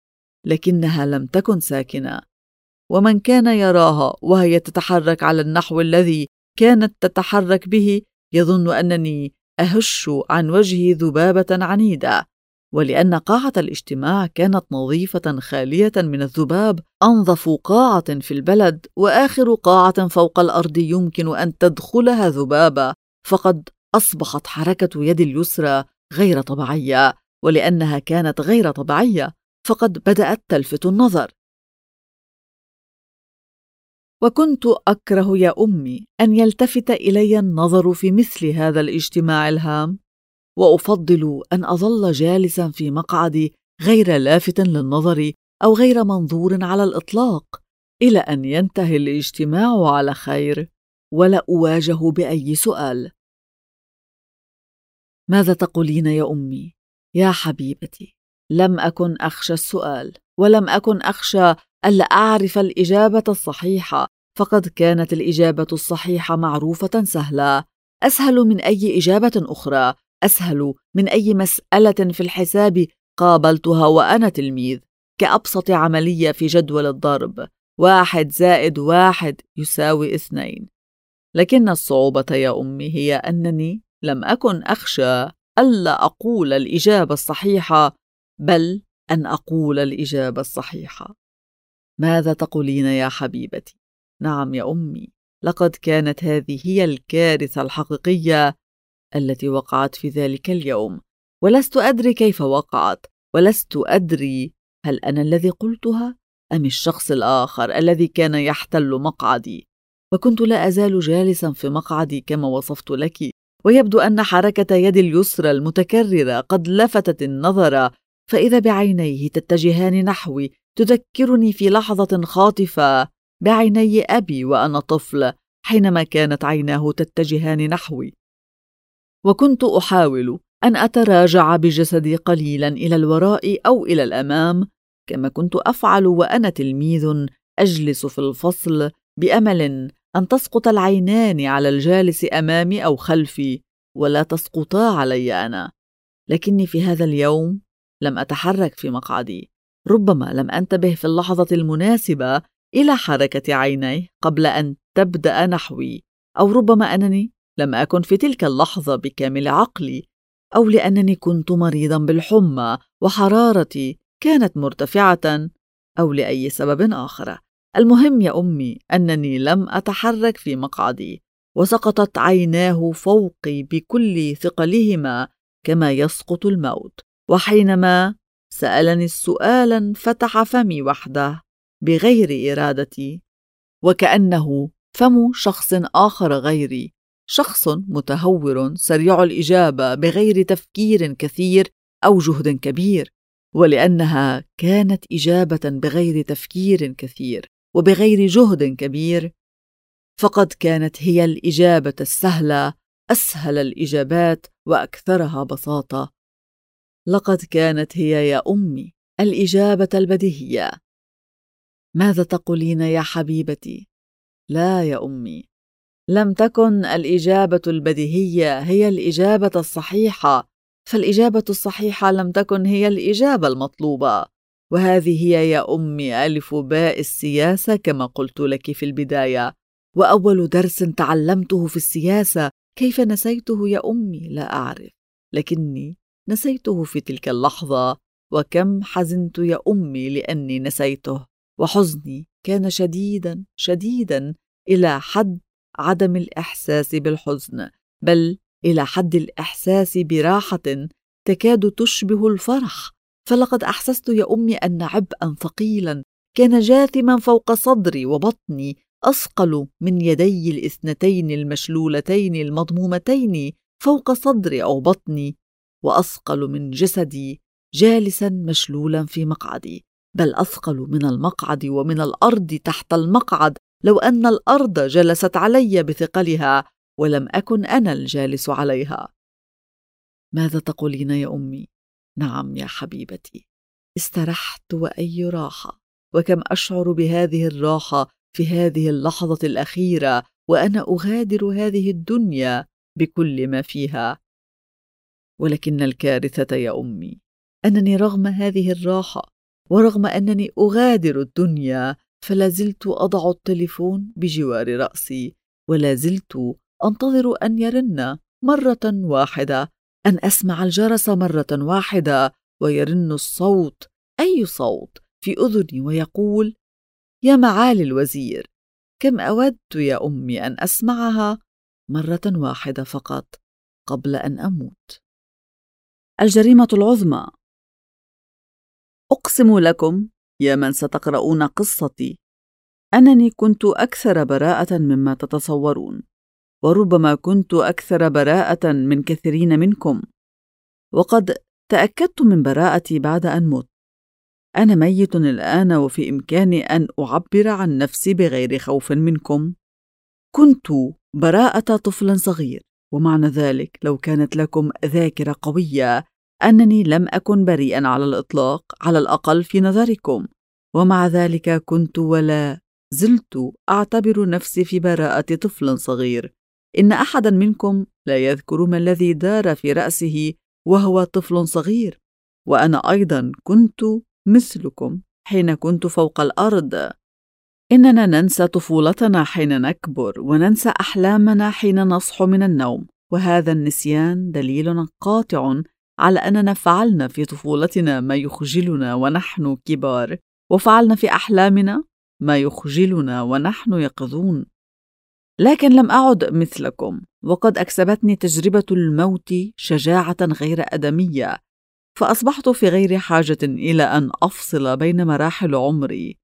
لكنها لم تكن ساكنة، ومن كان يراها وهي تتحرك على النحو الذي كانت تتحرك به يظن أنني أهش عن وجهي ذبابة عنيدة. ولأن قاعة الاجتماع كانت نظيفة خالية من الذباب، أنظف قاعة في البلد وآخر قاعة فوق الأرض يمكن أن تدخلها ذبابة، فقد أصبحت حركة يدي اليسرى غير طبيعية، ولأنها كانت غير طبيعية فقد بدأت تلفت النظر. وكنت أكره يا أمي أن يلتفت إلي النظر في مثل هذا الاجتماع الهام، وأفضل أن أظل جالسا في مقعدي غير لافت للنظر أو غير منظور على الإطلاق إلى أن ينتهي الاجتماع على خير ولا أواجه بأي سؤال. ماذا تقولين يا أمي؟ يا حبيبتي، لم أكن أخشى السؤال، ولم أكن أخشى ألا أعرف الإجابة الصحيحة، فقد كانت الإجابة الصحيحة معروفة سهلة، أسهل من أي إجابة أخرى، أسهل من أي مسألة في الحساب قابلتها وأنا تلميذ، كأبسط عملية في جدول الضرب، 1 زائد 1 يساوي 2. لكن الصعوبة يا أمي هي أنني لم أكن أخشى ألا أقول الإجابة الصحيحة، بل أن أقول الإجابة الصحيحة. ماذا تقولين يا حبيبتي؟ نعم يا أمي، لقد كانت هذه هي الكارثة الحقيقية التي وقعت في ذلك اليوم، ولست أدري كيف وقعت، ولست أدري هل أنا الذي قلتها أم الشخص الآخر الذي كان يحتل مقعدي. وكنت لا أزال جالسا في مقعدي كما وصفت لك، ويبدو أن حركة يدي اليسرى المتكررة قد لفتت النظر، فإذا بعينيه تتجهان نحوي، تذكرني في لحظة خاطفة بعيني أبي وأنا طفل حينما كانت عيناه تتجهان نحوي. وكنت أحاول أن أتراجع بجسدي قليلا إلى الوراء أو إلى الأمام، كما كنت أفعل وأنا تلميذ أجلس في الفصل بأمل أن تسقط العينان على الجالس أمامي أو خلفي ولا تسقطا علي أنا. لكني في هذا اليوم لم أتحرك في مقعدي، ربما لم أنتبه في اللحظة المناسبة إلى حركة عينيه قبل أن تبدأ نحوي، أو ربما أنني لم أكن في تلك اللحظة بكامل عقلي، أو لأنني كنت مريضا بالحمى وحرارتي كانت مرتفعة، أو لأي سبب آخر. المهم يا أمي أنني لم أتحرك في مقعدي، وسقطت عيناه فوقي بكل ثقلهما كما يسقط الموت، وحينما سألني السؤال فتح فمي وحده بغير إرادتي، وكأنه فم شخص آخر غيري، شخص متهور سريع الإجابة بغير تفكير كثير أو جهد كبير. ولأنها كانت إجابة بغير تفكير كثير وبغير جهد كبير، فقد كانت هي الإجابة السهلة، أسهل الإجابات وأكثرها بساطة. لقد كانت هي يا أمي الإجابة البديهية. ماذا تقولين يا حبيبتي؟ لا يا أمي، لم تكن الإجابة البديهية هي الإجابة الصحيحة، فالإجابة الصحيحة لم تكن هي الإجابة المطلوبة، وهذه هي يا أمي ألف باء السياسة كما قلت لك في البداية. وأول درس تعلمته في السياسة، كيف نسيته يا أمي لا أعرف، لكني نسيته في تلك اللحظة، وكم حزنت يا أمي لأني نسيته، وحزني كان شديدا شديدا إلى حد عدم الإحساس بالحزن، بل إلى حد الإحساس براحة تكاد تشبه الفرح. فلقد أحسست يا أمي أن عبئا ثقيلا كان جاثما فوق صدري وبطني، أثقل من يدي الاثنتين المشلولتين المضمومتين فوق صدري أو بطني، وأثقل من جسدي جالسا مشلولا في مقعدي، بل أثقل من المقعد ومن الأرض تحت المقعد لو أن الأرض جلست علي بثقلها ولم أكن أنا الجالس عليها. ماذا تقولين يا أمي؟ نعم يا حبيبتي، استرحت وأي راحة، وكم أشعر بهذه الراحة في هذه اللحظة الأخيرة وأنا أغادر هذه الدنيا بكل ما فيها. ولكن الكارثة يا أمي أنني رغم هذه الراحة ورغم أنني أغادر الدنيا فلا زلت أضع التليفون بجوار رأسي، ولا زلت أنتظر أن يرن مرة واحدة، أن أسمع الجرس مرة واحدة ويرن الصوت، أي صوت، في أذني ويقول: يا معالي الوزير. كم أود يا أمي أن أسمعها مرة واحدة فقط قبل أن أموت. الجريمة العظمى. أقسم لكم يا من ستقرؤون قصتي أنني كنت أكثر براءة مما تتصورون، وربما كنت أكثر براءة من كثيرين منكم، وقد تأكدت من براءتي بعد أن مت. أنا ميت الآن وفي إمكاني أن أعبر عن نفسي بغير خوف منكم. كنت براءة طفل صغير، ومعنى ذلك لو كانت لكم ذاكرة قوية أنني لم أكن بريئا على الإطلاق، على الأقل في نظركم، ومع ذلك كنت ولا زلت أعتبر نفسي في براءة طفل صغير. إن أحدا منكم لا يذكر ما الذي دار في رأسه وهو طفل صغير، وأنا أيضا كنت مثلكم حين كنت فوق الأرض. إننا ننسى طفولتنا حين نكبر، وننسى أحلامنا حين نصحو من النوم، وهذا النسيان دليل قاطع على أننا فعلنا في طفولتنا ما يخجلنا ونحن كبار، وفعلنا في أحلامنا ما يخجلنا ونحن يقظون. لكن لم أعد مثلكم، وقد أكسبتني تجربة الموت شجاعة غير آدمية، فأصبحت في غير حاجة إلى أن أفصل بين مراحل عمري،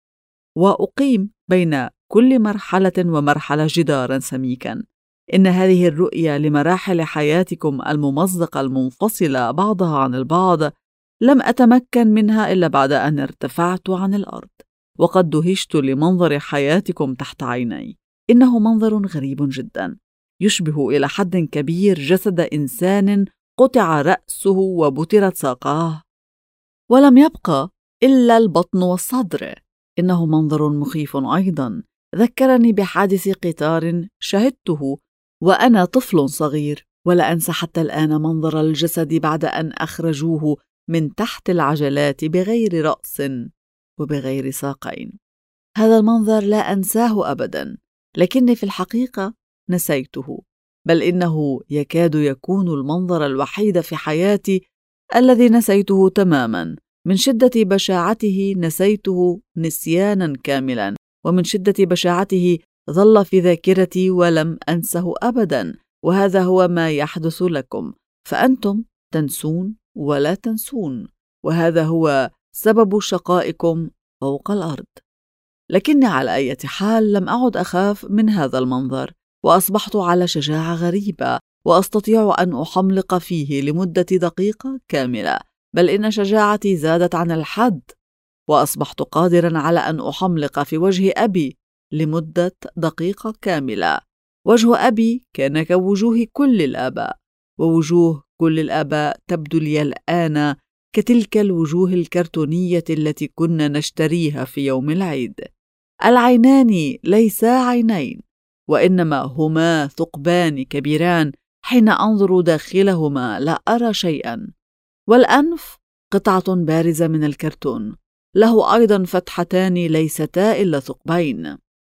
وأقيم بين كل مرحلة ومرحلة جداراً سميكاً. إن هذه الرؤية لمراحل حياتكم الممزقة المنفصلة بعضها عن البعض لم أتمكن منها إلا بعد أن ارتفعت عن الأرض، وقد دهشت لمنظر حياتكم تحت عيني. إنه منظر غريب جداً، يشبه إلى حد كبير جسد إنسان قطع رأسه وبترت ساقاه، ولم يبقى إلا البطن والصدر. إنه منظر مخيف أيضاً، ذكرني بحادث قطار شهدته وأنا طفل صغير، ولا أنسى حتى الآن منظر الجسد بعد أن أخرجوه من تحت العجلات بغير رأس وبغير ساقين. هذا المنظر لا أنساه أبداً، لكني في الحقيقة نسيته، بل إنه يكاد يكون المنظر الوحيد في حياتي الذي نسيته تماماً. من شدة بشاعته نسيته نسياناً كاملاً، ومن شدة بشاعته ظل في ذاكرتي ولم أنسه أبداً. وهذا هو ما يحدث لكم، فأنتم تنسون ولا تنسون، وهذا هو سبب شقائكم فوق الأرض. لكني على أي حال لم أعد أخاف من هذا المنظر، وأصبحت على شجاعة غريبة، وأستطيع أن أحملق فيه لمدة دقيقة كاملة، بل إن شجاعتي زادت عن الحد، وأصبحت قادراً على أن أحملق في وجه أبي لمدة دقيقة كاملة. وجه أبي كان كوجوه كل الآباء، ووجوه كل الآباء تبدو لي الآن كتلك الوجوه الكرتونية التي كنا نشتريها في يوم العيد. العينان ليسا عينين، وإنما هما ثقبان كبيران، حين أنظر داخلهما لا أرى شيئاً. والأنف قطعة بارزة من الكرتون، له أيضاً فتحتان ليستا إلا ثقبين،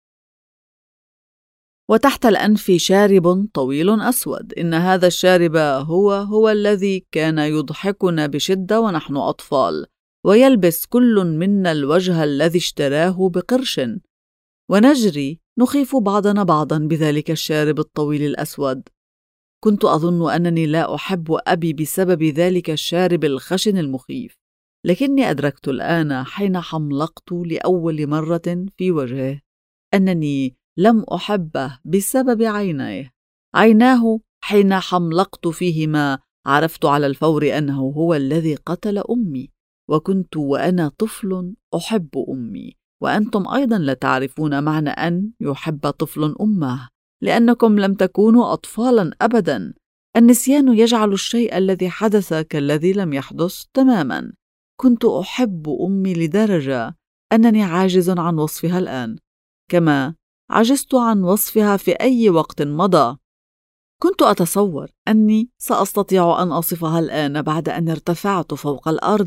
وتحت الأنف شارب طويل أسود. إن هذا الشارب هو الذي كان يضحكنا بشدة ونحن أطفال، ويلبس كل منا الوجه الذي اشتراه بقرش، ونجري نخيف بعضنا بعضا بذلك الشارب الطويل الأسود. كنت أظن أنني لا أحب أبي بسبب ذلك الشارب الخشن المخيف، لكني أدركت الآن حين حملقت لأول مرة في وجهه أنني لم أحبه بسبب عينيه. عيناه حين حملقت فيهما عرفت على الفور أنه هو الذي قتل أمي، وكنت وأنا طفل أحب أمي، وأنتم أيضا لا تعرفون معنى أن يحب طفل أمه، لأنكم لم تكونوا أطفالا أبدا. النسيان يجعل الشيء الذي حدث كالذي لم يحدث تماما. كنت أحب أمي لدرجة أنني عاجز عن وصفها الآن، كما عجزت عن وصفها في أي وقت مضى. كنت أتصور أني سأستطيع أن أصفها الآن بعد أن ارتفعت فوق الأرض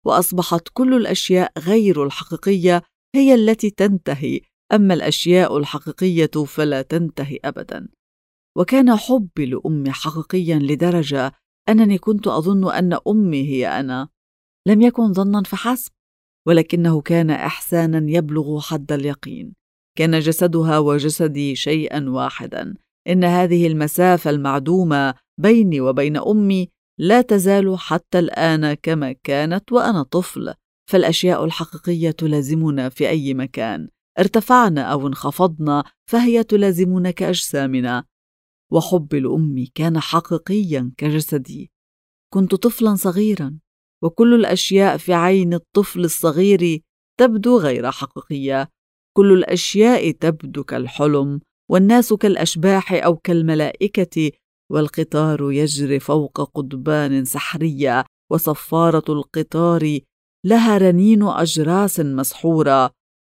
وأصبحت كل الأشياء غير الحقيقية هي التي تنتهي، أما الأشياء الحقيقية فلا تنتهي أبداً. وكان حبي لأمي حقيقياً لدرجة أنني كنت أظن أن أمي هي أنا. لم يكن ظناً فحسب، ولكنه كان إحساناً يبلغ حد اليقين. كان جسدها وجسدي شيئاً واحداً. إن هذه المسافة المعدومة بيني وبين أمي لا تزال حتى الآن كما كانت وأنا طفل، فالأشياء الحقيقية تلازمنا في أي مكان، ارتفعنا أو انخفضنا فهي تلازمنا كأجسامنا. وحبي لأمي كان حقيقياً كجسدي. كنت طفلاً صغيراً، وكل الأشياء في عين الطفل الصغير تبدو غير حقيقية. كل الأشياء تبدو كالحلم، والناس كالأشباح أو كالملائكة، والقطار يجري فوق قضبان سحرية، وصفارة القطار لها رنين أجراس مسحورة،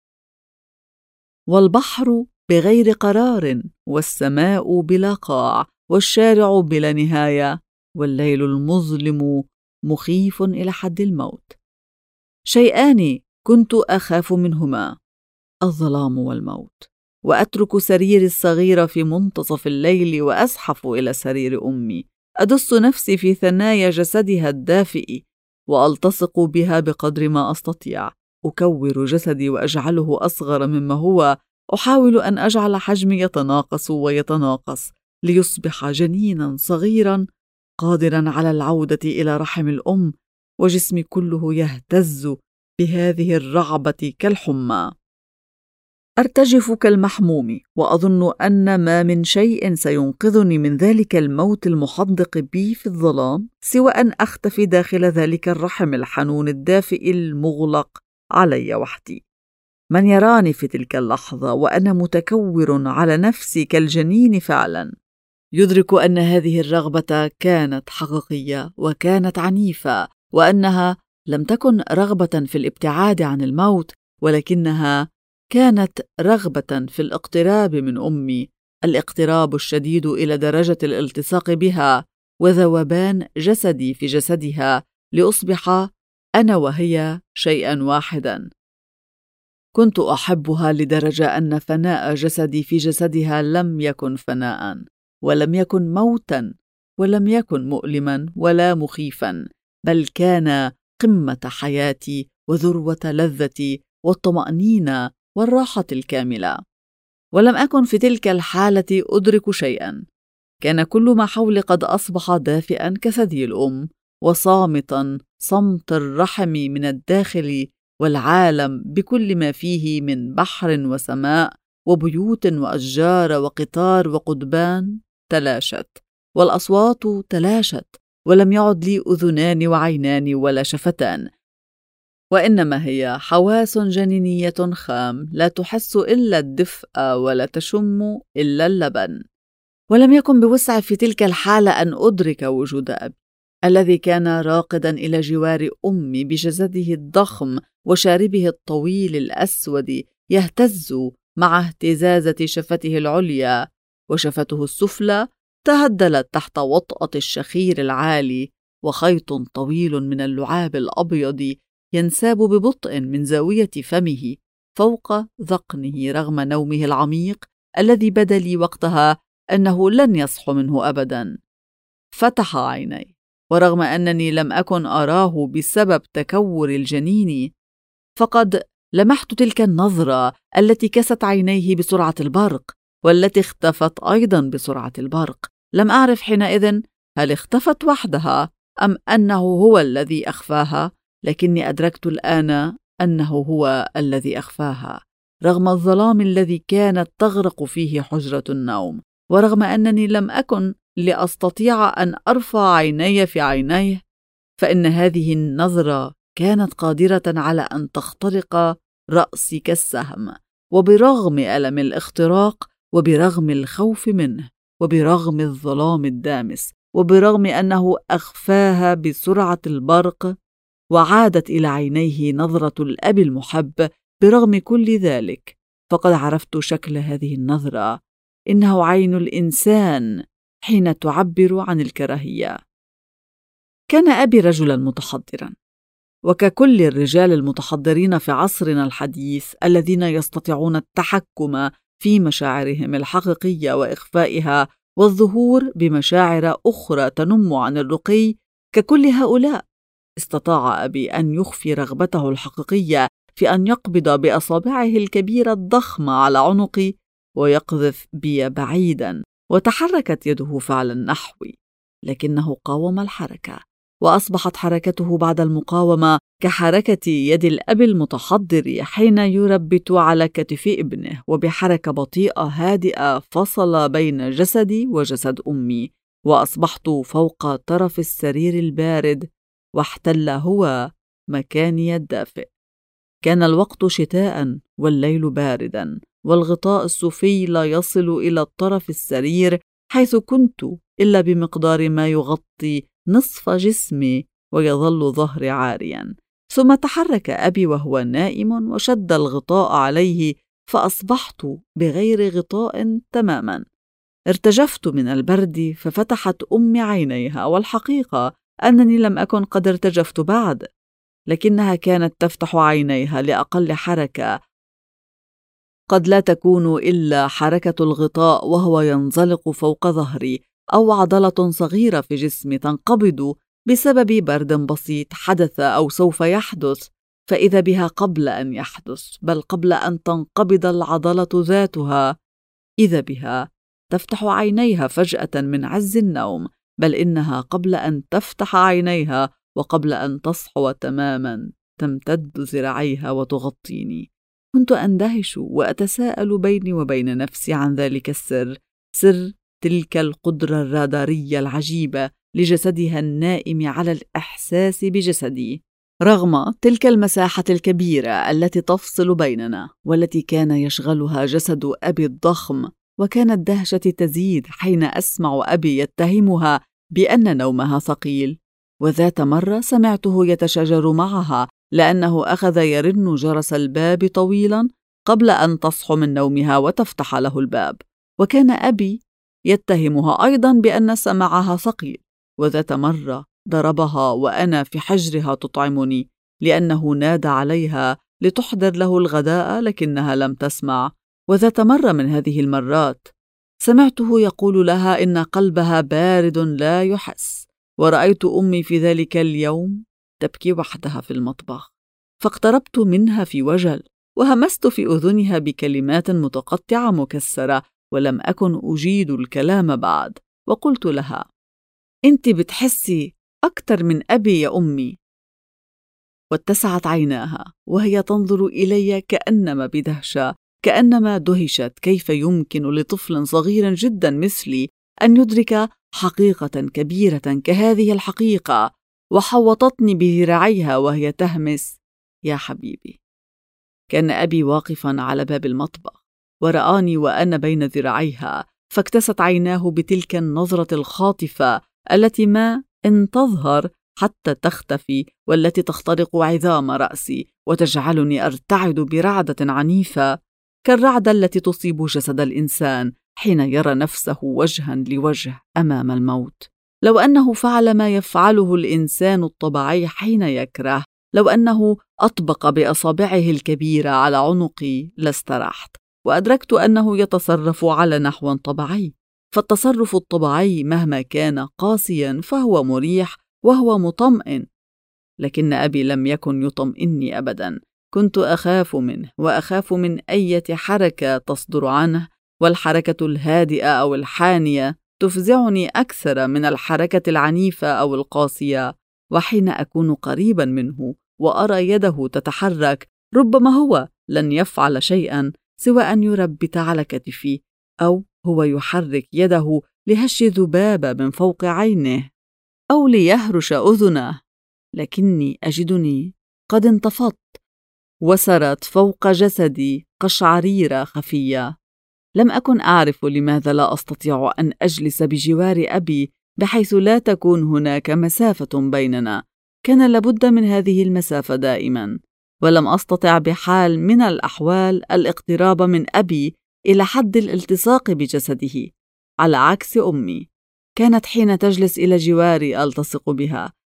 والبحر بغير قرار، والسماء بلا قاع، والشارع بلا نهاية، والليل المظلم مخيف إلى حد الموت. شيئان كنت أخاف منهما: الظلام والموت. وأترك سريري الصغير في منتصف الليل وأزحف إلى سرير أمي، أدس نفسي في ثنايا جسدها الدافئ وألتصق بها بقدر ما أستطيع. أكور جسدي وأجعله أصغر مما هو. أحاول أن أجعل حجمي يتناقص ويتناقص ليصبح جنينا صغيرا قادرا على العودة إلى رحم الأم، وجسمي كله يهتز بهذه الرغبة كالحمى. أرتجف كالمحموم، وأظن أن ما من شيء سينقذني من ذلك الموت المحدق بي في الظلام سوى أن أختفي داخل ذلك الرحم الحنون الدافئ المغلق علي وحدي. من يراني في تلك اللحظة وأنا متكور على نفسي كالجنين فعلا يدرك أن هذه الرغبة كانت حقيقية وكانت عنيفة، وأنها لم تكن رغبة في الابتعاد عن الموت، ولكنها كانت رغبة في الاقتراب من أمي، الاقتراب الشديد إلى درجة الالتصاق بها وذوبان جسدي في جسدها لأصبح أنا وهي شيئا واحدا. كنت أحبها لدرجة أن فناء جسدي في جسدها لم يكن فناء، ولم يكن موتا، ولم يكن مؤلما ولا مخيفا، بل كان قمة حياتي وذروة لذتي والطمأنينة والراحة الكاملة. ولم أكن في تلك الحالة أدرك شيئا. كان كل ما حولي قد أصبح دافئا كثدي الأم، وصامتا صمت الرحم من الداخل، والعالم بكل ما فيه من بحر وسماء وبيوت وأشجار وقطار وقضبان تلاشت، والأصوات تلاشت، ولم يعد لي أذنان وعينان ولا شفتان، وإنما هي حواس جنينية خام لا تحس إلا الدفء ولا تشم إلا اللبن. ولم يكن بوسع في تلك الحالة أن أدرك وجود أبي الذي كان راقدا إلى جوار أمي بجسده الضخم وشاربه الطويل الأسود يهتز مع اهتزازة شفته العليا، وشفته السفلى تهدلت تحت وطأة الشخير العالي، وخيط طويل من اللعاب الأبيض ينساب ببطء من زاوية فمه فوق ذقنه رغم نومه العميق الذي بدا لي وقتها أنه لن يصح منه أبدا. فتح عيني، ورغم أنني لم أكن أراه بسبب تكور الجنين، فقد لمحت تلك النظرة التي كست عينيه بسرعة البرق، والتي اختفت أيضا بسرعة البرق. لم أعرف حينئذ هل اختفت وحدها أم أنه هو الذي أخفاها، لكني أدركت الآن أنه هو الذي أخفاها، رغم الظلام الذي كانت تغرق فيه حجرة النوم، ورغم أنني لم أكن لأستطيع أن أرفع عيني في عينيه، فإن هذه النظرة كانت قادرة على أن تخترق رأسي كالسهم. وبرغم ألم الاختراق، وبرغم الخوف منه، وبرغم الظلام الدامس، وبرغم أنه أخفاها بسرعة البرق، وعادت إلى عينيه نظرة الأب المحب، برغم كل ذلك فقد عرفت شكل هذه النظرة. إنه عين الإنسان حين تعبر عن الكراهية. كان أبي رجلا متحضرا، وككل الرجال المتحضرين في عصرنا الحديث الذين يستطيعون التحكم في مشاعرهم الحقيقية وإخفائها والظهور بمشاعر أخرى تنم عن الرقي، ككل هؤلاء استطاع أبي أن يخفي رغبته الحقيقية في أن يقبض بأصابعه الكبيرة الضخمة على عنقي ويقذف بي بعيدا، وتحركت يده فعلا نحوي، لكنه قاوم الحركة، وأصبحت حركته بعد المقاومة كحركة يد الأب المتحضر حين يربت على كتف ابنه، وبحركة بطيئة هادئة فصل بين جسدي وجسد أمي، وأصبحت فوق طرف السرير البارد واحتل هو مكاني الدافئ. كان الوقت شتاء والليل باردا، والغطاء الصوفي لا يصل إلى الطرف السرير حيث كنت إلا بمقدار ما يغطي نصف جسمي ويظل ظهري عاريا. ثم تحرك أبي وهو نائم وشد الغطاء عليه، فأصبحت بغير غطاء تماما. ارتجفت من البرد، ففتحت أمي عينيها، والحقيقة أنني لم أكن قد ارتجفت بعد، لكنها كانت تفتح عينيها لأقل حركة قد لا تكون إلا حركة الغطاء وهو ينزلق فوق ظهري، أو عضلة صغيرة في جسمي تنقبض بسبب برد بسيط حدث أو سوف يحدث، فإذا بها قبل أن يحدث، بل قبل أن تنقبض العضلة ذاتها، إذا بها تفتح عينيها فجأة من عز النوم، بل إنها قبل أن تفتح عينيها وقبل أن تصحو تماما تمتد ذراعيها وتغطيني. كنت أندهش وأتساءل بيني وبين نفسي عن ذلك السر، سر تلك القدرة الرادارية العجيبة لجسدها النائم على الإحساس بجسدي، رغم تلك المساحة الكبيرة التي تفصل بيننا، والتي كان يشغلها جسد أبي الضخم. وكانت دهشتي تزيد حين أسمع أبي يتهمها بأن نومها ثقيل، وذات مرة سمعته يتشاجر معها لأنه أخذ يرن جرس الباب طويلا قبل أن تصحو من نومها وتفتح له الباب، وكان أبي يتهمها أيضا بأن سماعها ثقيل. وذات مرة ضربها وأنا في حجرها تطعمني لأنه نادى عليها لتحضر له الغداء لكنها لم تسمع. وذات مرة من هذه المرات سمعته يقول لها إن قلبها بارد لا يحس، ورأيت أمي في ذلك اليوم تبكي وحدها في المطبخ، فاقتربت منها في وجل وهمست في أذنها بكلمات متقطعة مكسرة، ولم أكن أجيد الكلام بعد، وقلت لها: أنت بتحسي أكتر من أبي يا أمي. واتسعت عيناها وهي تنظر إلي كأنما بدهشة، كأنما دهشت كيف يمكن لطفل صغير جدا مثلي أن يدرك حقيقة كبيرة كهذه الحقيقة، وحوطتني بذراعيها وهي تهمس: يا حبيبي. كان أبي واقفا على باب المطبخ ورآني وأنا بين ذراعيها، فاكتست عيناه بتلك النظرة الخاطفة التي ما إن تظهر حتى تختفي، والتي تخترق عظام رأسي وتجعلني أرتعد برعدة عنيفة كالرعدة التي تصيب جسد الإنسان حين يرى نفسه وجها لوجه أمام الموت. لو أنه فعل ما يفعله الإنسان الطبيعي حين يكره، لو أنه أطبق بأصابعه الكبيرة على عنقي لاسترحت، وأدركت أنه يتصرف على نحو طبيعي. فالتصرف الطبيعي مهما كان قاسيا فهو مريح وهو مطمئن، لكن أبي لم يكن يطمئني أبدا. كنت أخاف منه وأخاف من أي حركة تصدر عنه، والحركة الهادئة أو الحانية تفزعني أكثر من الحركة العنيفة أو القاسية. وحين أكون قريبا منه وأرى يده تتحرك، ربما هو لن يفعل شيئا سوى أن يربت على كتفي، أو هو يحرك يده لهش ذبابة من فوق عينه، أو ليهرش أذنه، لكني أجدني قد انتفضت وسرت فوق جسدي قشعريرة خفية. لم أكن أعرف لماذا لا أستطيع أن أجلس بجوار أبي بحيث لا تكون هناك مسافة بيننا. كان لابد من هذه المسافة دائما، ولم أستطع بحال من الأحوال الاقتراب من أبي إلى حد الالتصاق بجسده، على عكس أمي. كانت حين تجلس إلى جواري ألتصق بها،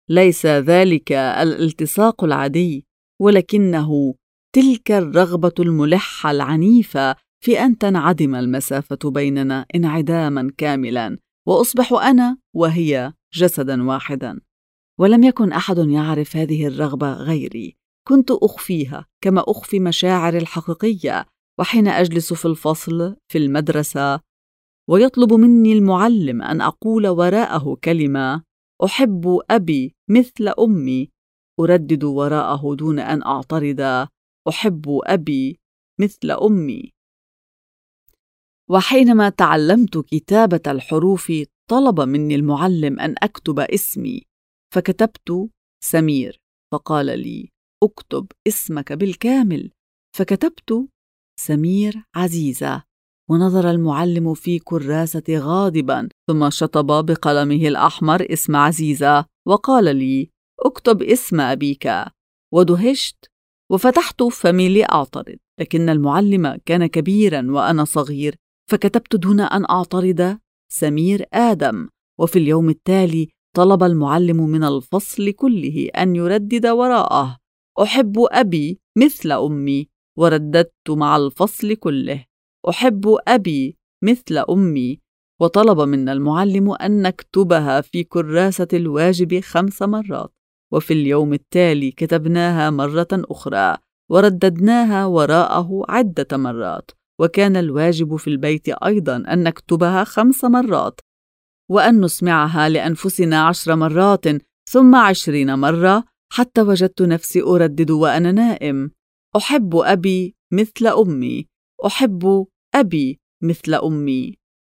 ليس ذلك الالتصاق العادي، ولكنه تلك الرغبة الملحة العنيفة في أن تنعدم المسافة بيننا انعداما كاملا، وأصبح أنا وهي جسدا واحدا. ولم يكن أحد يعرف هذه الرغبة غيري، كنت أخفيها كما أخفي مشاعري الحقيقية. وحين أجلس في الفصل في المدرسة ويطلب مني المعلم أن أقول وراءه كلمة أحب أبي مثل أمي، أردد وراءه دون أن أعترض أحب أبي مثل أمي. وحينما تعلمت كتابة الحروف طلب مني المعلم أن أكتب اسمي، فكتبت سمير، فقال لي اكتب اسمك بالكامل، فكتبت سمير عزيزة. ونظر المعلم في كراسة غاضبا، ثم شطب بقلمه الأحمر اسم عزيزة وقال لي اكتب اسم أبيك. ودهشت وفتحت فمي لأعترض، لكن المعلم كان كبيرا وأنا صغير، فكتبت دون أن أعترض سمير آدم. وفي اليوم التالي طلب المعلم من الفصل كله أن يردد وراءه أحب أبي مثل أمي، ورددت مع الفصل كله أحب أبي مثل أمي. وطلب منا المعلم أن نكتبها في كراسة الواجب 5 مرات، وفي اليوم التالي كتبناها مرة أخرى ورددناها وراءه عدة مرات. وكان الواجب في البيت أيضا أن نكتبها 5 مرات، وأن نسمعها لأنفسنا 10 مرات ثم 20 مرة، حتى وجدت نفسي أردد وأنا نائم أحب أبي مثل أمي، أحب أبي مثل أمي.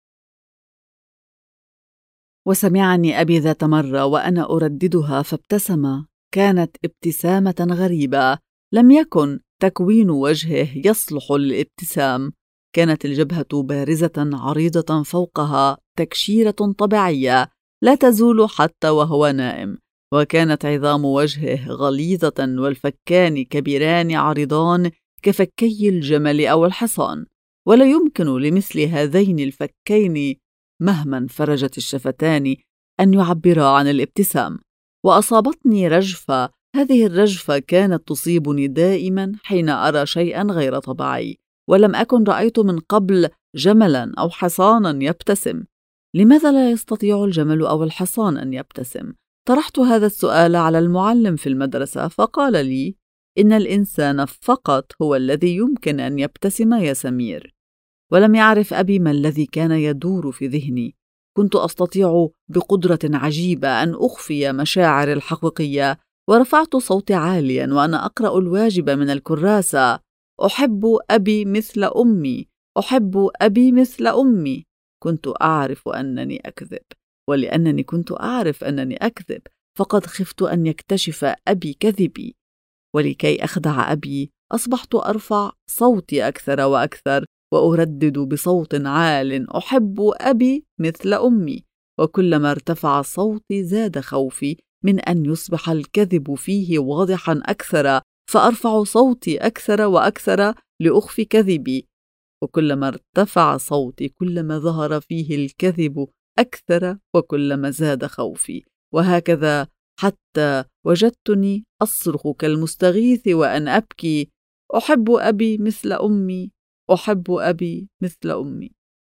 وسمعني أبي ذات مرة وأنا أرددها فابتسم. كانت ابتسامة غريبة، لم يكن تكوين وجهه يصلح للابتسام. كانت الجبهة بارزة عريضة، فوقها تكشيرة طبيعية لا تزول حتى وهو نائم، وكانت عظام وجهه غليظة والفكان كبيران عريضان كفكي الجمل أو الحصان، ولا يمكن لمثل هذين الفكين مهما انفرجت الشفتان أن يعبرا عن الابتسام. وأصابتني رجفة، هذه الرجفة كانت تصيبني دائما حين أرى شيئا غير طبيعي، ولم أكن رأيت من قبل جملا أو حصانا يبتسم. لماذا لا يستطيع الجمل أو الحصان أن يبتسم؟ طرحت هذا السؤال على المعلم في المدرسة، فقال لي إن الإنسان فقط هو الذي يمكن أن يبتسم يا سمير. ولم يعرف أبي ما الذي كان يدور في ذهني. كنت أستطيع بقدرة عجيبة أن أخفي مشاعري الحقيقية، ورفعت صوتي عاليا وأنا أقرأ الواجب من الكراسة أحب أبي مثل أمي، أحب أبي مثل أمي. كنت أعرف أنني أكذب، ولأنني كنت أعرف أنني أكذب فقد خفت أن يكتشف أبي كذبي. ولكي أخدع أبي أصبحت أرفع صوتي أكثر وأكثر وأردد بصوت عال أحب أبي مثل أمي. وكلما ارتفع صوتي زاد خوفي من أن يصبح الكذب فيه واضحا أكثر، فأرفع صوتي أكثر وأكثر لأخفي كذبي. وكلما ارتفع صوتي كلما ظهر فيه الكذب أكثر، وكلما زاد خوفي. وهكذا حتى وجدتني أصرخ كالمستغيث وأن أبكي أحب أبي مثل أمي، أحب أبي مثل أمي.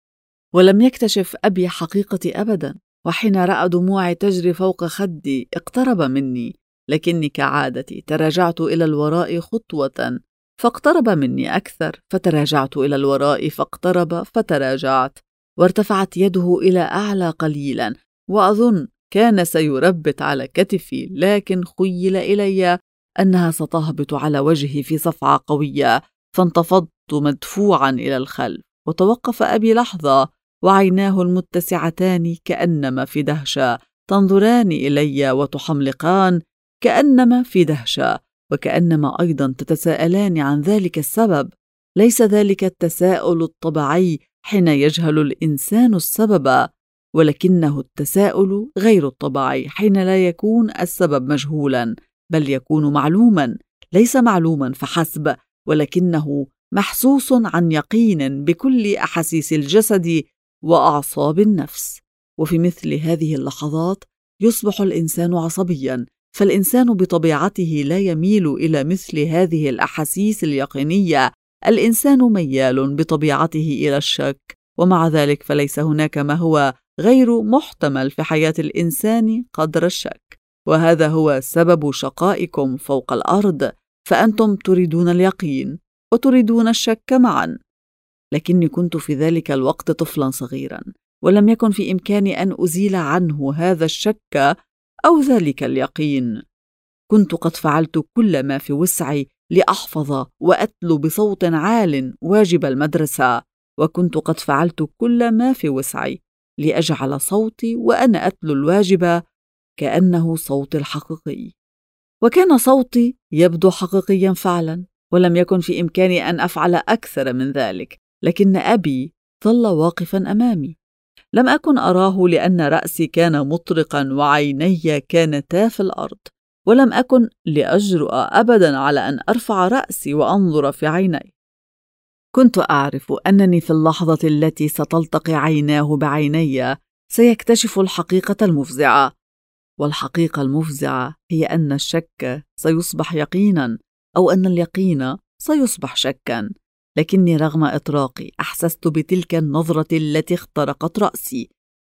ولم يكتشف أبي حقيقتي أبدا، وحين رأى دموعي تجري فوق خدي اقترب مني، لكني كعادتي تراجعت إلى الوراء خطوة فاقترب مني أكثر، فتراجعت إلى الوراء فاقترب فتراجعت، وارتفعت يده إلى أعلى قليلا، وأظن كان سيربت على كتفي، لكن خيل إلي أنها ستهبط على وجهي في صفعة قوية، فانتفضت مدفوعا إلى الخلف. وتوقف أبي لحظة، وعيناه المتسعتان كأنما في دهشة تنظران إلي وتحملقان كأنما في دهشة، وكأنما أيضا تتساءلان عن ذلك السبب. ليس ذلك التساؤل الطبيعي حين يجهل الإنسان السبب، ولكنه التساؤل غير الطبيعي حين لا يكون السبب مجهولا، بل يكون معلوما، ليس معلوما فحسب، ولكنه محسوس عن يقين بكل أحاسيس الجسد وأعصاب النفس. وفي مثل هذه اللحظات يصبح الإنسان عصبياً، فالإنسان بطبيعته لا يميل إلى مثل هذه الأحاسيس اليقينية. الإنسان ميال بطبيعته إلى الشك، ومع ذلك فليس هناك ما هو غير محتمل في حياة الإنسان قدر الشك، وهذا هو سبب شقائكم فوق الأرض، فأنتم تريدون اليقين وتريدون الشك معاً. لكني كنت في ذلك الوقت طفلاً صغيراً، ولم يكن في إمكاني أن أزيل عنه هذا الشك أو ذلك اليقين. كنت قد فعلت كل ما في وسعي لأحفظ وأتلو بصوت عال واجب المدرسة، وكنت قد فعلت كل ما في وسعي لأجعل صوتي وأنا أتلو الواجب كأنه صوتي الحقيقي. وكان صوتي يبدو حقيقيا فعلا، ولم يكن في إمكاني أن أفعل أكثر من ذلك، لكن أبي ظل واقفا أمامي. لم أكن أراه لأن رأسي كان مطرقا وعيني كانتا في الأرض، ولم أكن لأجرؤ أبدا على أن أرفع رأسي وأنظر في عيني. كنت أعرف أنني في اللحظة التي ستلتقي عيناه بعيني سيكتشف الحقيقة المفزعة، والحقيقة المفزعة هي أن الشك سيصبح يقينا، أو أن اليقين سيصبح شكا. لكني رغم إطراقي أحسست بتلك النظرة التي اخترقت رأسي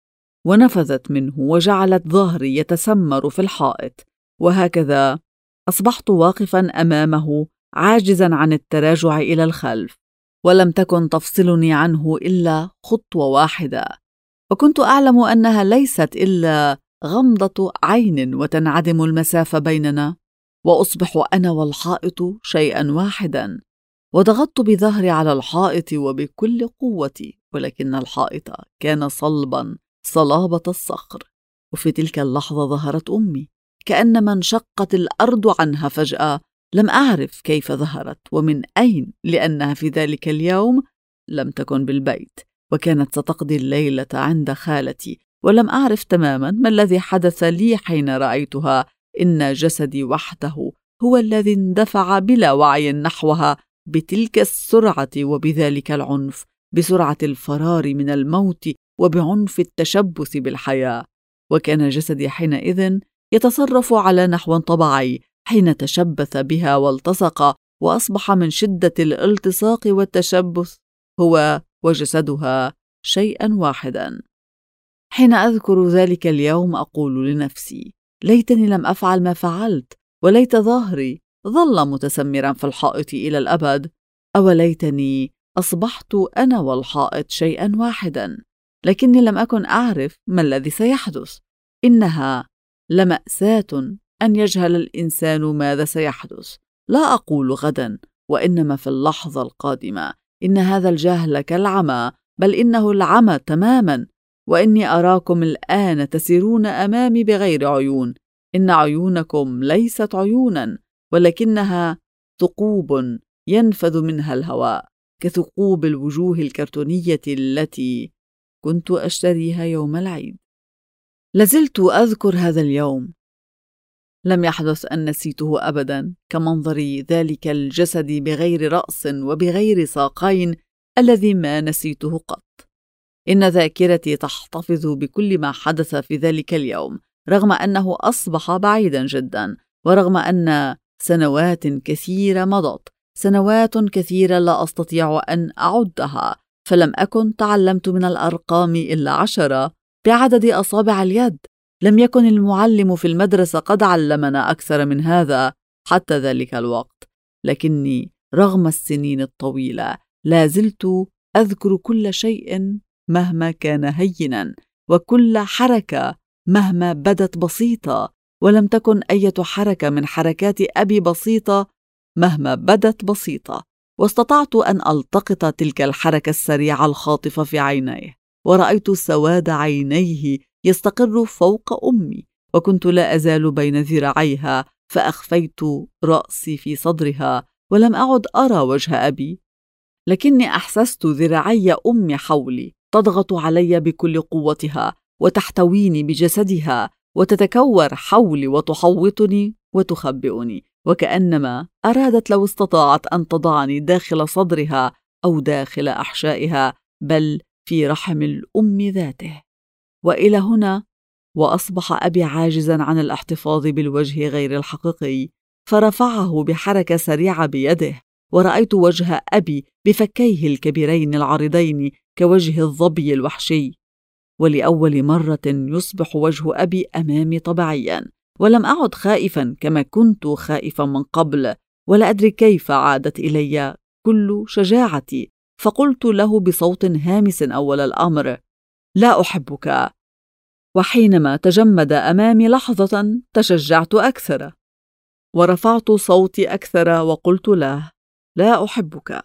ونفذت منه وجعلت ظهري يتسمر في الحائط، وهكذا أصبحت واقفا أمامه عاجزا عن التراجع إلى الخلف، ولم تكن تفصلني عنه إلا خطوة واحدة، وكنت أعلم أنها ليست إلا غمضة عين وتنعدم المسافة بيننا، وأصبح أنا والحائط شيئا واحدا. وضغطت بظهري على الحائط وبكل قوتي، ولكن الحائط كان صلبا صلابة الصخر. وفي تلك اللحظة ظهرت أمي كأنما انشقت الأرض عنها فجأة. لم أعرف كيف ظهرت ومن أين، لأنها في ذلك اليوم لم تكن بالبيت، وكانت ستقضي الليلة عند خالتي، ولم أعرف تماما ما الذي حدث لي حين رأيتها. إن جسدي وحده هو الذي اندفع بلا وعي نحوها بتلك السرعة وبذلك العنف، بسرعة الفرار من الموت وبعنف التشبث بالحياة. وكان جسدي حينئذ يتصرف على نحو طبيعي حين تشبث بها والتصق، وأصبح من شدة الالتصاق والتشبث هو وجسدها شيئا واحدا. حين أذكر ذلك اليوم أقول لنفسي: ليتني لم أفعل ما فعلت، وليت ظهري ظل متسمرا في الحائط إلى الأبد، أوليتني أصبحت أنا والحائط شيئا واحدا. لكني لم أكن أعرف ما الذي سيحدث. إنها لمأساة أن يجهل الإنسان ماذا سيحدث، لا أقول غدا، وإنما في اللحظة القادمة. إن هذا الجهل كالعمى، بل إنه العمى تماما. وإني أراكم الآن تسيرون أمامي بغير عيون. إن عيونكم ليست عيونا، ولكنها ثقوب ينفذ منها الهواء، كثقوب الوجوه الكرتونية التي كنت أشتريها يوم العيد. لازلت أذكر هذا اليوم، لم يحدث أن نسيته أبدا، كمنظر ذلك الجسد بغير رأس وبغير ساقين الذي ما نسيته قط. إن ذاكرتي تحتفظ بكل ما حدث في ذلك اليوم، رغم أنه أصبح بعيدا جدا، ورغم أن سنوات كثيرة مضت، سنوات كثيرة لا أستطيع أن أعدها، فلم أكن تعلمت من الأرقام إلا 10 بعدد أصابع اليد. لم يكن المعلم في المدرسة قد علمنا أكثر من هذا حتى ذلك الوقت، لكني رغم السنين الطويلة لا زلت أذكر كل شيء مهما كان هينا، وكل حركة مهما بدت بسيطة، ولم تكن أي حركة من حركات أبي بسيطة مهما بدت بسيطة. واستطعت أن ألتقط تلك الحركة السريعة الخاطفة في عينيه، ورأيت سواد عينيه يستقر فوق أمي، وكنت لا أزال بين ذراعيها، فأخفيت رأسي في صدرها ولم أعد أرى وجه أبي، لكني أحسست ذراعي أمي حولي تضغط علي بكل قوتها وتحتويني بجسدها وتتكور حولي وتحوطني وتخبئني، وكأنما أرادت لو استطاعت أن تضعني داخل صدرها أو داخل أحشائها، بل في رحم الأم ذاته. وإلى هنا وأصبح أبي عاجزاً عن الاحتفاظ بالوجه غير الحقيقي، فرفعه بحركة سريعة بيده، ورأيت وجه أبي بفكيه الكبيرين العريضين كوجه الظبي الوحشي. ولأول مرة يصبح وجه أبي أمامي طبيعياً، ولم أعد خائفاً كما كنت خائفاً من قبل، ولا أدري كيف عادت إلي كل شجاعتي، فقلت له بصوت هامس أول الأمر: لا أحبك. وحينما تجمد أمامي لحظة تشجعت أكثر، ورفعت صوتي أكثر وقلت له: لا أحبك.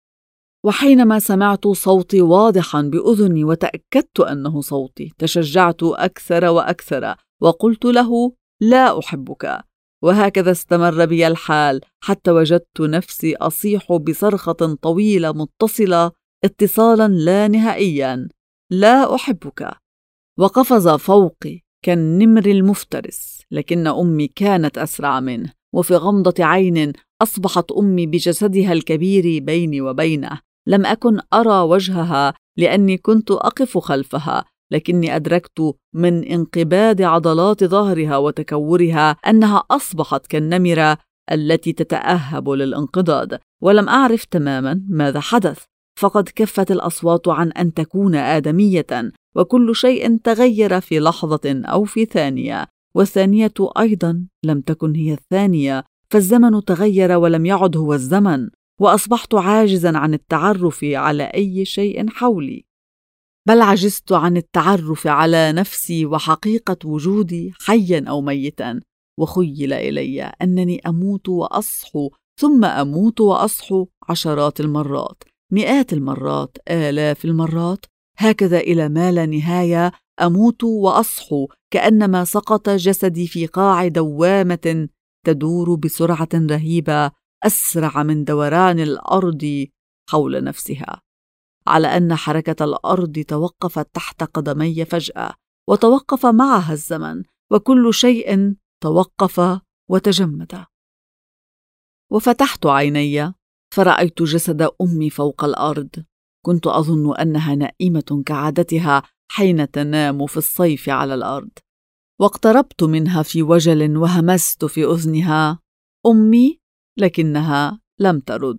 وحينما سمعت صوتي واضحا بأذني وتأكدت أنه صوتي، تشجعت أكثر وأكثر وقلت له: لا أحبك. وهكذا استمر بي الحال حتى وجدت نفسي أصيح بصرخة طويلة متصلة اتصالا لا نهائيا: لا أحبك. وقفز فوقي كالنمر المفترس، لكن أمي كانت أسرع منه، وفي غمضة عين أصبحت أمي بجسدها الكبير بيني وبينه. لم أكن أرى وجهها لأني كنت أقف خلفها، لكني أدركت من انقباض عضلات ظهرها وتكورها أنها أصبحت كالنمرة التي تتأهب للانقضاض. ولم أعرف تماما ماذا حدث، فقد كفت الأصوات عن أن تكون آدمية، وكل شيء تغير في لحظة أو في ثانية، والثانية أيضا لم تكن هي الثانية، فالزمن تغير ولم يعد هو الزمن، وأصبحت عاجزا عن التعرف على أي شيء حولي، بل عجزت عن التعرف على نفسي وحقيقة وجودي حيا أو ميتا. وخيل إلي أنني أموت وأصحو، ثم أموت وأصحو عشرات المرات، مئات المرات، آلاف المرات، هكذا إلى ما لا نهاية. أموت وأصحو كأنما سقط جسدي في قاع دوامة تدور بسرعة رهيبة، أسرع من دوران الأرض حول نفسها، على أن حركة الأرض توقفت تحت قدمي فجأة، وتوقف معها الزمن، وكل شيء توقف وتجمد. وفتحت عيني فرأيت جسد أمي فوق الأرض. كنت أظن أنها نائمة كعادتها حين تنام في الصيف على الأرض، واقتربت منها في وجل وهمست في أذنها: أمي، لكنها لم ترد.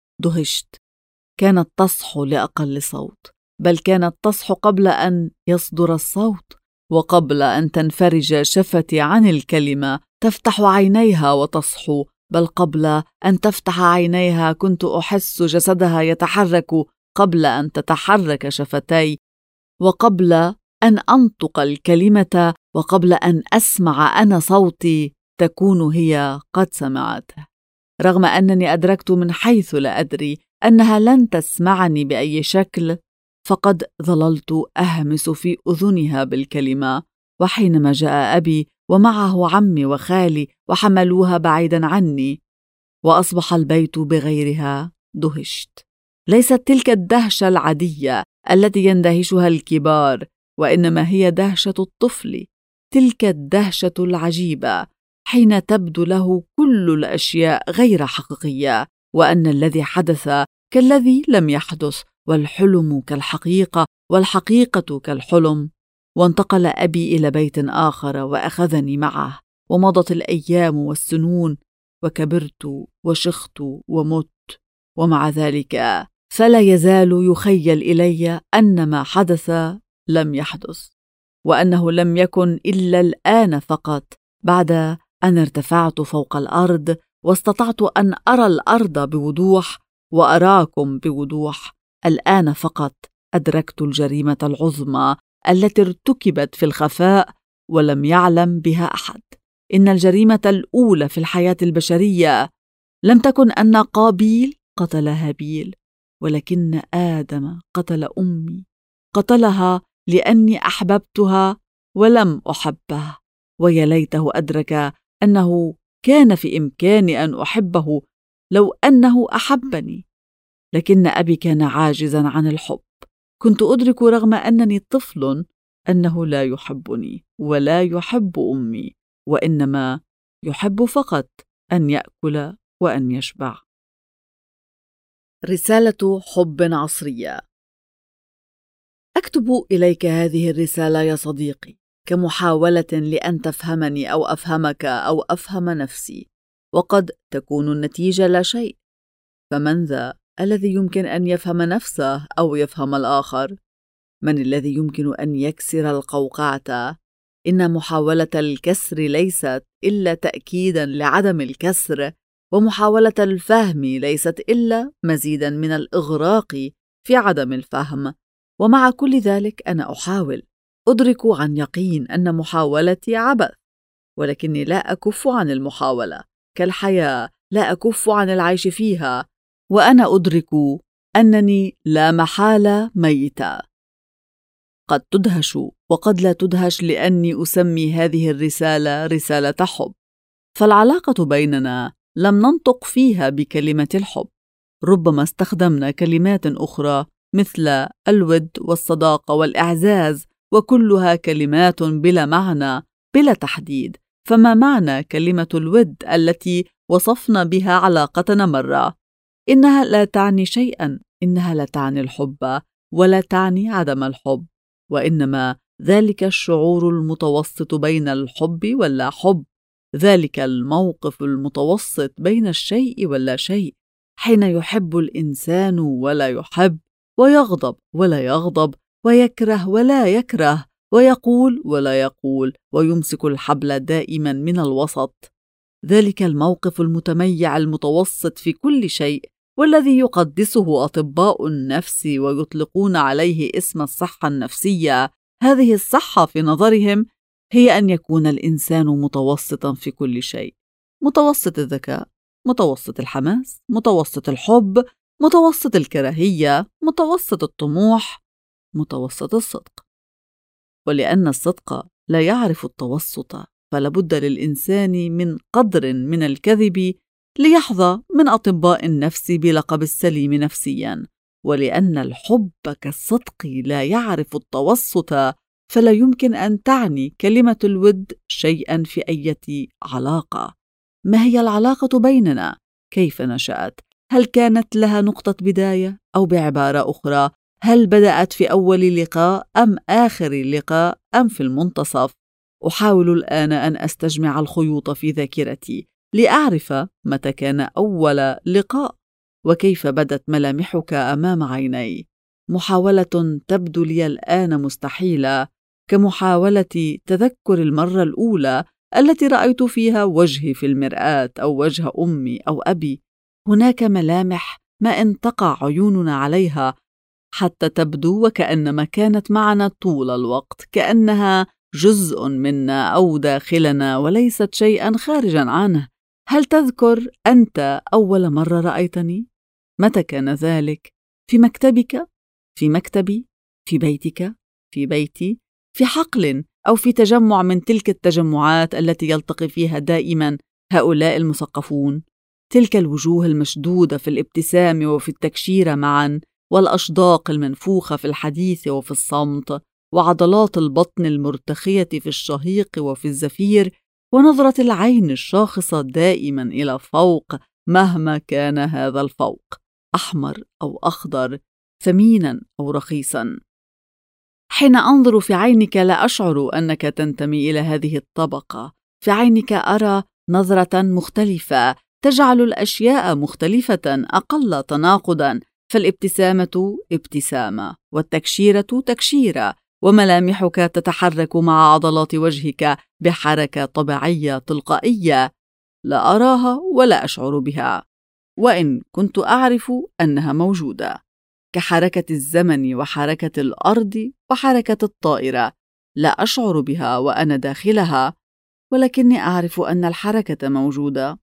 دهشت، كانت تصحو لأقل صوت، بل كانت تصحو قبل أن يصدر الصوت، وقبل أن تنفرج شفتي عن الكلمة تفتح عينيها وتصحو، بل قبل أن تفتح عينيها كنت أحس جسدها يتحرك قبل أن تتحرك شفتي، وقبل أن أنطق الكلمة، وقبل أن أسمع أنا صوتي تكون هي قد سمعته، رغم أنني أدركت من حيث لا أدري أنها لن تسمعني بأي شكل، فقد ظللت أهمس في أذنها بالكلمة. وحينما جاء أبي ومعه عمي وخالي وحملوها بعيدا عني وأصبح البيت بغيرها، دهشت. ليست تلك الدهشة العادية التي يندهشها الكبار، وإنما هي دهشة الطفل، تلك الدهشة العجيبة حين تبدو له كل الأشياء غير حقيقية، وأن الذي حدث كالذي لم يحدث، والحلم كالحقيقة والحقيقة كالحلم. وانتقل أبي إلى بيت آخر وأخذني معه، ومضت الأيام والسنون، وكبرت وشخت ومت، ومع ذلك فلا يزال يخيل إلي أن ما حدث لم يحدث، وأنه لم يكن إلا الآن فقط، بعد أن ارتفعت فوق الأرض واستطعت أن أرى الأرض بوضوح وأراكم بوضوح. الآن فقط أدركت الجريمة العظمى التي ارتكبت في الخفاء ولم يعلم بها أحد. إن الجريمة الأولى في الحياة البشرية لم تكن أن قابيل قتل هابيل، ولكن آدم قتل أمي، قتلها لأني أحببتها ولم أحبه. ويا ليته أدرك أنه كان في إمكاني أن أحبه لو أنه أحبني، لكن أبي كان عاجزا عن الحب. كنت أدرك رغم أنني طفل أنه لا يحبني ولا يحب أمي، وإنما يحب فقط أن يأكل وأن يشبع. رسالة حب عصرية. أكتب إليك هذه الرسالة يا صديقي كمحاولة لأن تفهمني أو أفهمك أو أفهم نفسي، وقد تكون النتيجة لا شيء. فمن ذا الذي يمكن أن يفهم نفسه أو يفهم الآخر؟ من الذي يمكن أن يكسر القوقعة؟ إن محاولة الكسر ليست إلا تأكيداً لعدم الكسر، ومحاولة الفهم ليست إلا مزيداً من الإغراق في عدم الفهم. ومع كل ذلك أنا أحاول، أدرك عن يقين أن محاولتي عبث، ولكني لا أكف عن المحاولة. كالحياة لا أكف عن العيش فيها، وأنا أدرك أنني لا محالة ميتة. قد تدهش وقد لا تدهش لأني أسمي هذه الرسالة رسالة حب، فالعلاقة بيننا لم ننطق فيها بكلمة الحب. ربما استخدمنا كلمات أخرى مثل الود والصداقة والإعزاز، وكلها كلمات بلا معنى بلا تحديد. فما معنى كلمة الود التي وصفنا بها علاقتنا مرة؟ إنها لا تعني شيئا، إنها لا تعني الحب ولا تعني عدم الحب، وإنما ذلك الشعور المتوسط بين الحب واللا حب، ذلك الموقف المتوسط بين الشيء واللا شيء، حين يحب الإنسان ولا يحب، ويغضب ولا يغضب، ويكره ولا يكره، ويقول ولا يقول، ويمسك الحبل دائما من الوسط. ذلك الموقف المتميع المتوسط في كل شيء، والذي يقدسه أطباء النفس ويطلقون عليه اسم الصحة النفسية. هذه الصحة في نظرهم هي أن يكون الإنسان متوسطا في كل شيء: متوسط الذكاء، متوسط الحماس، متوسط الحب، متوسط الكراهية، متوسط الطموح، متوسط الصدق. ولأن الصدق لا يعرف التوسط، فلابد للإنسان من قدر من الكذب ليحظى من أطباء النفس بلقب السليم نفسياً. ولأن الحب كالصدق لا يعرف التوسط، فلا يمكن أن تعني كلمة الود شيئاً في أي علاقة. ما هي العلاقة بيننا؟ كيف نشأت؟ هل كانت لها نقطة بداية؟ أو بعبارة أخرى، هل بدأت في أول لقاء أم آخر لقاء أم في المنتصف؟ أحاول الآن أن أستجمع الخيوط في ذاكرتي لأعرف متى كان أول لقاء، وكيف بدت ملامحك أمام عيني. محاولة تبدو لي الآن مستحيلة، كمحاولة تذكر المرة الأولى التي رأيت فيها وجهي في المرآة، أو وجه أمي أو أبي. هناك ملامح ما إن تقع عيوننا عليها حتى تبدو وكأنما كانت معنا طول الوقت، كأنها جزء منا أو داخلنا وليست شيئا خارجا عنه. هل تذكر أنت أول مرة رأيتني؟ متى كان ذلك؟ في مكتبك؟ في مكتبي؟ في بيتك؟ في بيتي؟ في حقل أو في تجمع من تلك التجمعات التي يلتقي فيها دائما هؤلاء المثقفون؟ تلك الوجوه المشدودة في الابتسام وفي التكشيرة معا، والأشداق المنفوخة في الحديث وفي الصمت، وعضلات البطن المرتخية في الشهيق وفي الزفير، ونظرة العين الشاخصة دائما إلى فوق مهما كان هذا الفوق، أحمر أو أخضر، ثمينا أو رخيصا. حين أنظر في عينك لا أشعر أنك تنتمي إلى هذه الطبقة. في عينك أرى نظرة مختلفة تجعل الأشياء مختلفة أقل تناقضا، فالابتسامة ابتسامة، والتكشيرة تكشيرة، وملامحك تتحرك مع عضلات وجهك بحركة طبيعية تلقائية لا أراها ولا أشعر بها، وإن كنت أعرف أنها موجودة، كحركة الزمن وحركة الأرض وحركة الطائرة. لا أشعر بها وأنا داخلها، ولكني أعرف أن الحركة موجودة.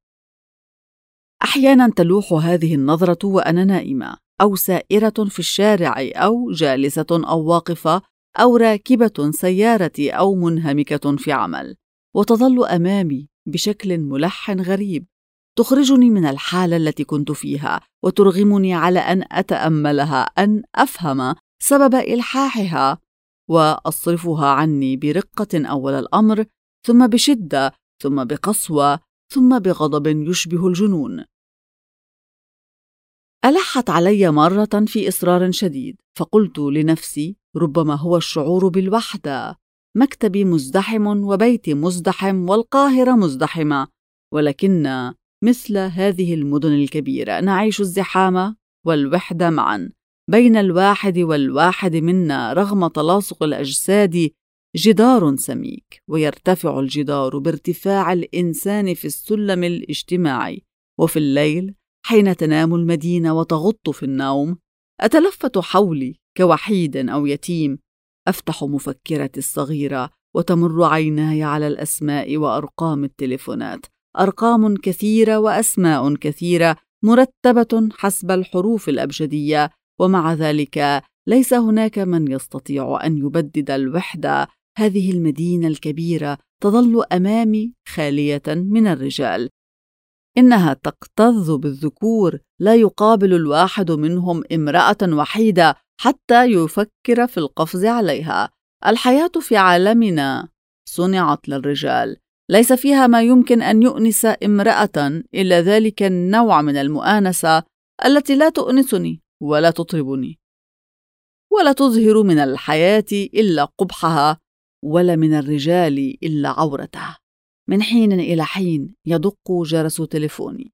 أحيانا تلوح هذه النظرة وأنا نائمة، أو سائرة في الشارع، أو جالسة أو واقفة، أو راكبة سيارتي، أو منهمكة في عمل، وتظل أمامي بشكل ملح غريب، تخرجني من الحالة التي كنت فيها، وترغمني على أن أتأملها، أن أفهم سبب إلحاحها، وأصرفها عني برقة أول الأمر، ثم بشدة، ثم بقسوة، ثم بغضب يشبه الجنون. ألحت علي مرة في إصرار شديد، فقلت لنفسي: ربما هو الشعور بالوحدة. مكتبي مزدحم وبيتي مزدحم والقاهرة مزدحمة، ولكن مثل هذه المدن الكبيرة نعيش الزحام والوحدة معا. بين الواحد والواحد منا رغم تلاصق الأجساد جدار سميك، ويرتفع الجدار بارتفاع الإنسان في السلم الاجتماعي. وفي الليل حين تنام المدينة وتغط في النوم، أتلفت حولي كوحيد أو يتيم، أفتح مفكرتي الصغيرة وتمر عيناي على الأسماء وأرقام التليفونات، أرقام كثيرة وأسماء كثيرة مرتبة حسب الحروف الأبجدية، ومع ذلك ليس هناك من يستطيع أن يبدد الوحدة. هذه المدينة الكبيرة تظل أمامي خالية من الرجال، إنها تكتظ بالذكور، لا يقابل الواحد منهم امرأة وحيدة حتى يفكر في القفز عليها. الحياة في عالمنا صنعت للرجال، ليس فيها ما يمكن أن يؤنس امرأة إلا ذلك النوع من المؤانسة التي لا تؤنسني ولا تطربني، ولا تظهر من الحياة إلا قبحها، ولا من الرجال إلا عورته. من حين إلى حين يدق جرس تليفوني،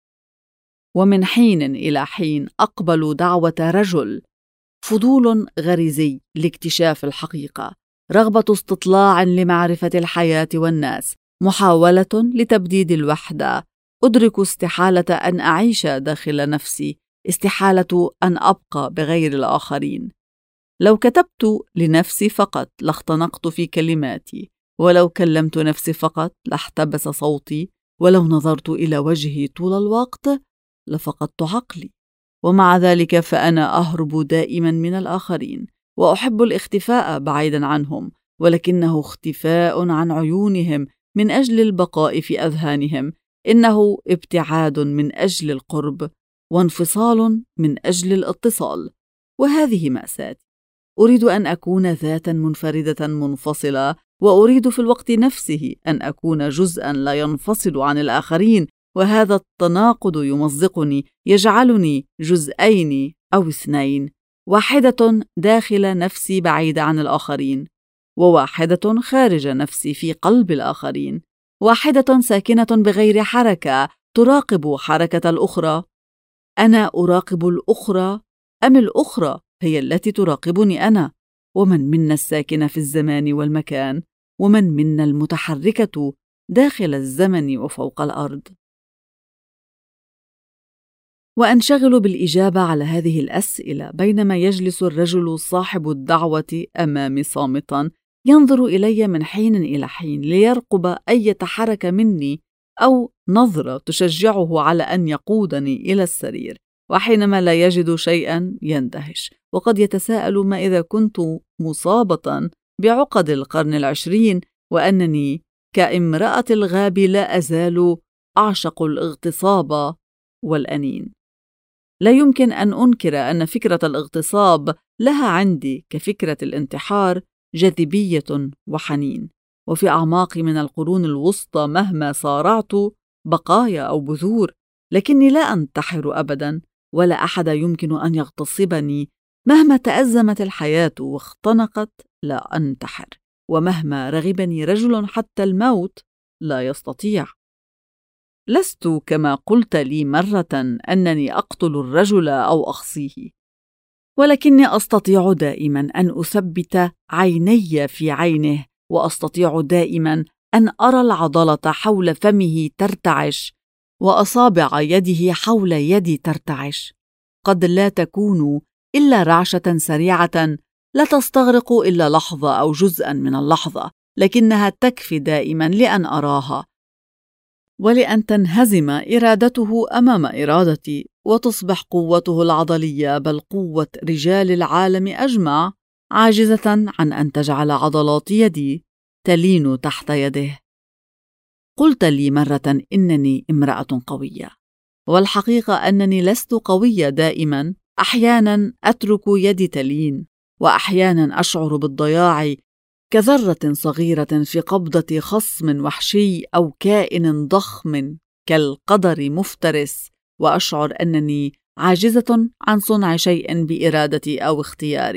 ومن حين إلى حين أقبل دعوة رجل. فضول غريزي لاكتشاف الحقيقة، رغبة استطلاع لمعرفة الحياة والناس، محاولة لتبديد الوحدة. أدرك استحالة أن أعيش داخل نفسي، استحالة أن أبقى بغير الآخرين. لو كتبت لنفسي فقط لاختنقت في كلماتي، ولو كلمت نفسي فقط لاحتبس صوتي، ولو نظرت إلى وجهي طول الوقت لفقدت عقلي. ومع ذلك فأنا أهرب دائما من الآخرين، وأحب الاختفاء بعيدا عنهم، ولكنه اختفاء عن عيونهم من أجل البقاء في أذهانهم. إنه ابتعاد من أجل القرب، وانفصال من أجل الاتصال. وهذه مأساتي. أريد أن أكون ذاتا منفردة منفصلة، وأريد في الوقت نفسه أن أكون جزءا لا ينفصل عن الآخرين، وهذا التناقض يمزقني، يجعلني جزئين أو اثنين، واحدة داخل نفسي بعيدة عن الآخرين، وواحدة خارج نفسي في قلب الآخرين، واحدة ساكنة بغير حركة تراقب حركة الأخرى. أنا أراقب الأخرى أم الأخرى هي التي تراقبني أنا؟ ومن منا الساكنة في الزمان والمكان، ومن منا المتحركة داخل الزمن وفوق الأرض؟ وأنشغل بالإجابة على هذه الأسئلة بينما يجلس الرجل صاحب الدعوة أمامي صامتا، ينظر إلي من حين إلى حين ليرقب أي حركة مني أو نظرة تشجعه على أن يقودني إلى السرير. وحينما لا يجد شيئا يندهش، وقد يتساءل ما إذا كنت مصابة بعقد القرن 20، وأنني كامرأة الغاب لا أزال أعشق الاغتصاب والأنين. لا يمكن أن أنكر أن فكرة الاغتصاب لها عندي كفكرة الانتحار جاذبية وحنين، وفي أعماقي من القرون الوسطى مهما صارعت بقايا أو بذور، لكني لا أنتحر أبدا، ولا أحد يمكن أن يغتصبني. مهما تأزمت الحياة واختنقت لا أنتحر، ومهما رغبني رجل حتى الموت لا يستطيع. لست كما قلت لي مرة أنني أقتل الرجل أو أخصيه، ولكني أستطيع دائما أن أثبت عيني في عينه، وأستطيع دائما أن أرى العضلة حول فمه ترتعش، وأصابع يده حول يدي ترتعش. قد لا تكون إلا رعشة سريعة لا تستغرق إلا لحظة أو جزءا من اللحظة، لكنها تكفي دائما لأن أراها، ولأن تنهزم إرادته أمام إرادتي، وتصبح قوته العضلية بل قوة رجال العالم أجمع عاجزة عن أن تجعل عضلات يدي تلين تحت يده. قلت لي مرة إنني امرأة قوية، والحقيقة أنني لست قوية دائما. أحيانا أترك يدي تلين، وأحيانا أشعر بالضياع كذرة صغيرة في قبضة خصم وحشي أو كائن ضخم كالقدر مفترس، وأشعر أنني عاجزة عن صنع شيء بإرادتي أو اختياري،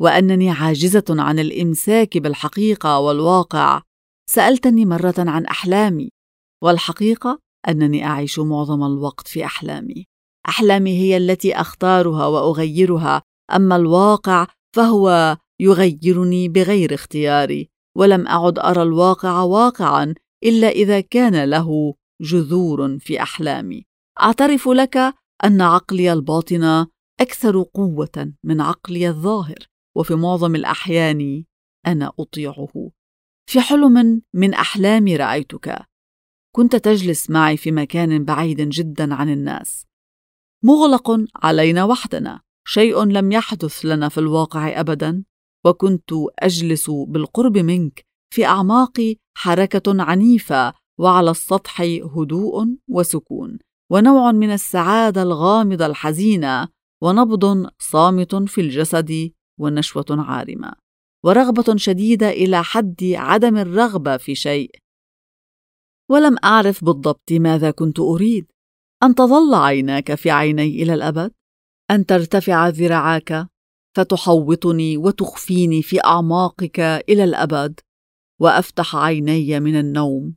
وأنني عاجزة عن الإمساك بالحقيقة والواقع. سألتني مرة عن أحلامي، والحقيقة أنني أعيش معظم الوقت في أحلامي. أحلامي هي التي أختارها وأغيرها، أما الواقع فهو يغيرني بغير اختياري، ولم أعد أرى الواقع واقعاً إلا إذا كان له جذور في أحلامي. أعترف لك أن عقلي الباطن أكثر قوة من عقلي الظاهر، وفي معظم الأحيان أنا أطيعه. في حلم من أحلامي رأيتك، كنت تجلس معي في مكان بعيد جدا عن الناس، مغلق علينا وحدنا، شيء لم يحدث لنا في الواقع أبدا، وكنت أجلس بالقرب منك، في أعماقي حركة عنيفة، وعلى السطح هدوء وسكون، ونوع من السعادة الغامضة الحزينة، ونبض صامت في الجسد، ونشوة عارمة، ورغبة شديدة إلى حد عدم الرغبة في شيء. ولم أعرف بالضبط ماذا كنت أريد: أن تظل عيناك في عيني إلى الأبد، أن ترتفع ذراعاك فتحوطني وتخفيني في أعماقك إلى الأبد، وأفتح عيني من النوم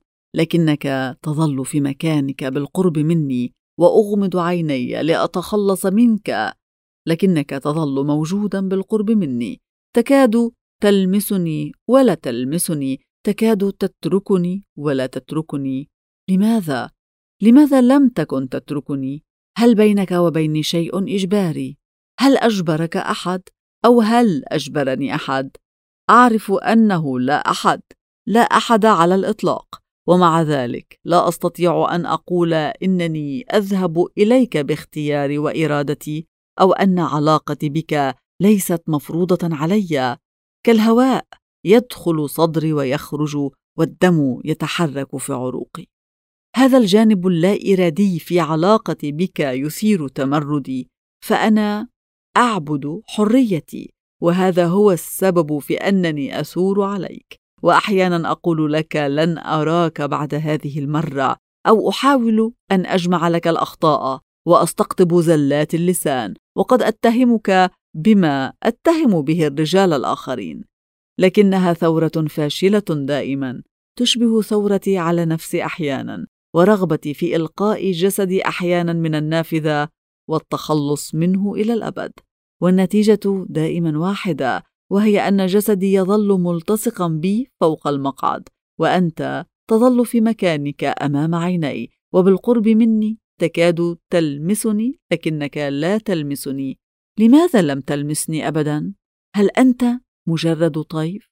لكنك تظل في مكانك بالقرب مني، وأغمض عيني لأتخلص منك لكنك تظل موجودا بالقرب مني، تكاد تلمسني ولا تلمسني، تكاد تتركني ولا تتركني. لماذا؟ لماذا لم تكن تتركني؟ هل بينك وبيني شيء إجباري؟ هل أجبرك أحد؟ أو هل أجبرني أحد؟ أعرف أنه لا أحد، لا أحد على الإطلاق، ومع ذلك لا أستطيع أن أقول إنني أذهب إليك باختياري وإرادتي، أو أن علاقتي بك ليست مفروضة علي. كالهواء يدخل صدري ويخرج، والدم يتحرك في عروقي. هذا الجانب اللا إرادي في علاقتي بك يثير تمردي، فأنا أعبد حريتي، وهذا هو السبب في أنني أثور عليك، وأحيانا أقول لك لن أراك بعد هذه المرة، أو أحاول أن أجمع لك الأخطاء وأستقطب زلات اللسان، وقد أتهمك بما أتهم به الرجال الآخرين، لكنها ثورة فاشلة دائما، تشبه ثورتي على نفسي أحيانا، ورغبتي في إلقاء جسدي أحيانا من النافذة والتخلص منه إلى الأبد، والنتيجة دائما واحدة، وهي أن جسدي يظل ملتصقا بي فوق المقعد، وأنت تظل في مكانك أمام عيني وبالقرب مني، تكاد تلمسني لكنك لا تلمسني. لماذا لم تلمسني أبدا؟ هل أنت مجرد طيف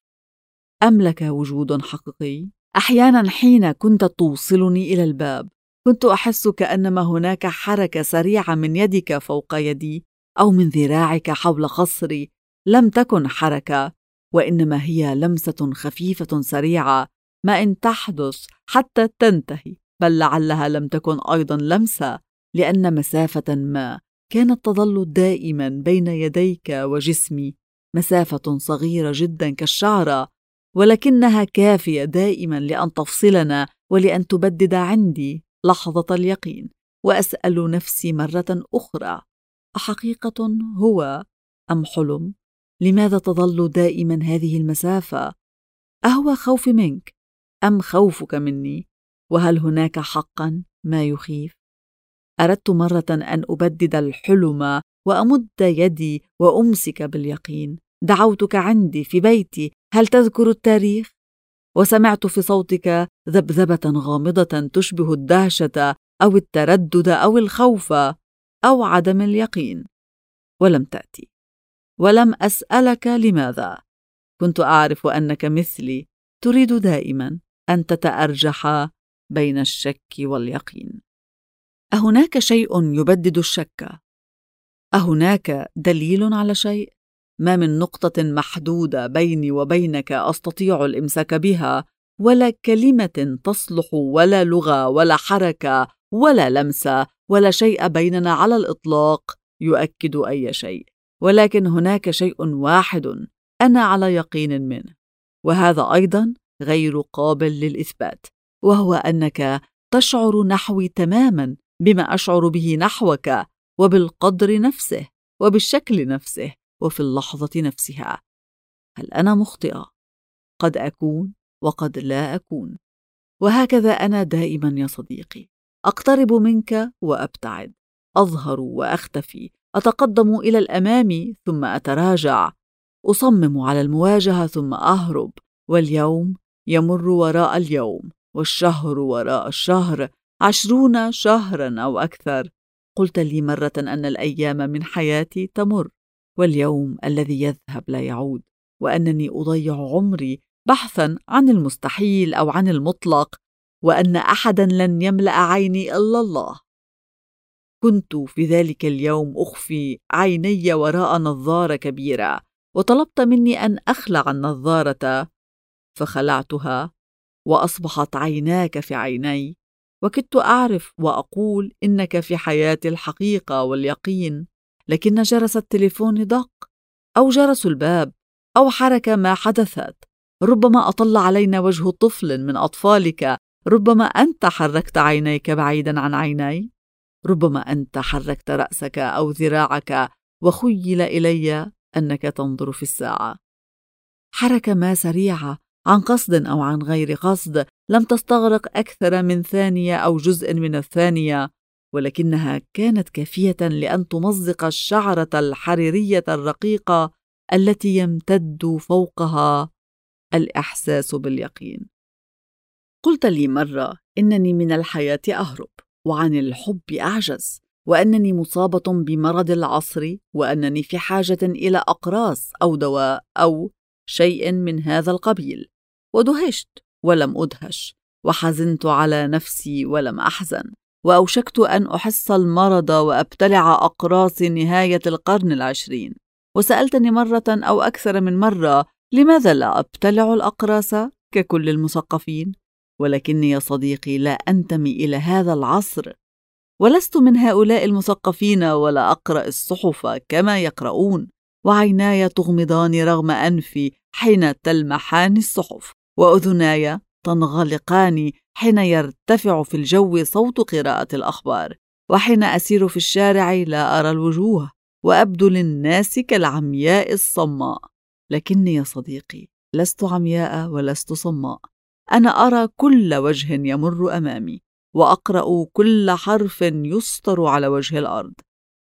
أم لك وجود حقيقي؟ أحيانا حين كنت توصلني إلى الباب كنت أحس كأنما هناك حركة سريعة من يدك فوق يدي، أو من ذراعك حول خصري. لم تكن حركة، وإنما هي لمسة خفيفة سريعة، ما إن تحدث حتى تنتهي، بل لعلها لم تكن أيضا لمسة، لأن مسافة ما كانت تظل دائما بين يديك وجسمي، مسافة صغيرة جدا كالشعرة، ولكنها كافية دائما لأن تفصلنا ولأن تبدد عندي لحظة اليقين. وأسأل نفسي مرة أخرى: أحقيقة هو أم حلم؟ لماذا تظل دائما هذه المسافة؟ أهو خوفي منك أم خوفك مني؟ وهل هناك حقا ما يخيف؟ أردت مرة أن أبدد الحلم وأمد يدي وأمسك باليقين. دعوتك عندي في بيتي، هل تذكر التاريخ؟ وسمعت في صوتك ذبذبة غامضة تشبه الدهشة أو التردد أو الخوف أو عدم اليقين، ولم تأتي، ولم أسألك لماذا. كنت أعرف أنك مثلي تريد دائما أن تتأرجح بين الشك واليقين. أهناك شيء يبدد الشك؟ أهناك دليل على شيء؟ ما من نقطة محدودة بيني وبينك أستطيع الإمساك بها، ولا كلمة تصلح، ولا لغة، ولا حركة، ولا لمسة، ولا شيء بيننا على الإطلاق يؤكد أي شيء. ولكن هناك شيء واحد أنا على يقين منه، وهذا أيضا غير قابل للإثبات، وهو أنك تشعر نحوي تماما بما أشعر به نحوك، وبالقدر نفسه، وبالشكل نفسه، وفي اللحظة نفسها. هل أنا مخطئة؟ قد أكون وقد لا أكون. وهكذا أنا دائما يا صديقي، أقترب منك وأبتعد، أظهر وأختفي، أتقدم إلى الأمام ثم أتراجع، أصمم على المواجهة ثم أهرب، واليوم يمر وراء اليوم، والشهر وراء الشهر، 20 شهرا أو أكثر. قلت لي مرة أن الأيام من حياتي تمر، واليوم الذي يذهب لا يعود، وأنني أضيع عمري بحثا عن المستحيل أو عن المطلق، وأن أحدا لن يملأ عيني إلا الله. كنت في ذلك اليوم أخفي عيني وراء نظارة كبيرة، وطلبت مني أن أخلع النظارة، فخلعتها وأصبحت عيناك في عيني، وكدت أعرف وأقول إنك في حياتي الحقيقة واليقين، لكن جرس التليفون دق، أو جرس الباب، أو حركة ما حدثت. ربما أطل علينا وجه طفل من أطفالك، ربما أنت حركت عينيك بعيدا عن عيني، ربما أنت حركت رأسك أو ذراعك وخيل إلي أنك تنظر في الساعة. حركة ما سريعة عن قصد أو عن غير قصد، لم تستغرق أكثر من ثانية أو جزء من الثانية، ولكنها كانت كافية لأن تمزق الشعرة الحريرية الرقيقة التي يمتد فوقها الإحساس باليقين. قلت لي مرة إنني من الحياة أهرب، وعن الحب أعجز، وأنني مصابة بمرض العصر، وأنني في حاجة إلى أقراص أو دواء أو شيء من هذا القبيل. ودهشت ولم أدهش، وحزنت على نفسي ولم أحزن، وأوشكت أن أحس المرض وأبتلع أقراص نهاية القرن 20. وسألتني مرة أو أكثر من مرة لماذا لا أبتلع الأقراص ككل المثقفين، ولكني يا صديقي لا أنتمي إلى هذا العصر، ولست من هؤلاء المثقفين، ولا أقرأ الصحف كما يقرؤون، وعيناي تغمضان رغم أنفي حين تلمحان الصحف، وأذناي تنغلقان حين يرتفع في الجو صوت قراءة الأخبار، وحين أسير في الشارع لا أرى الوجوه، وأبدو للناس كالعمياء الصماء. لكني يا صديقي لست عمياء ولست صماء، أنا أرى كل وجه يمر أمامي، وأقرأ كل حرف يسطر على وجه الأرض،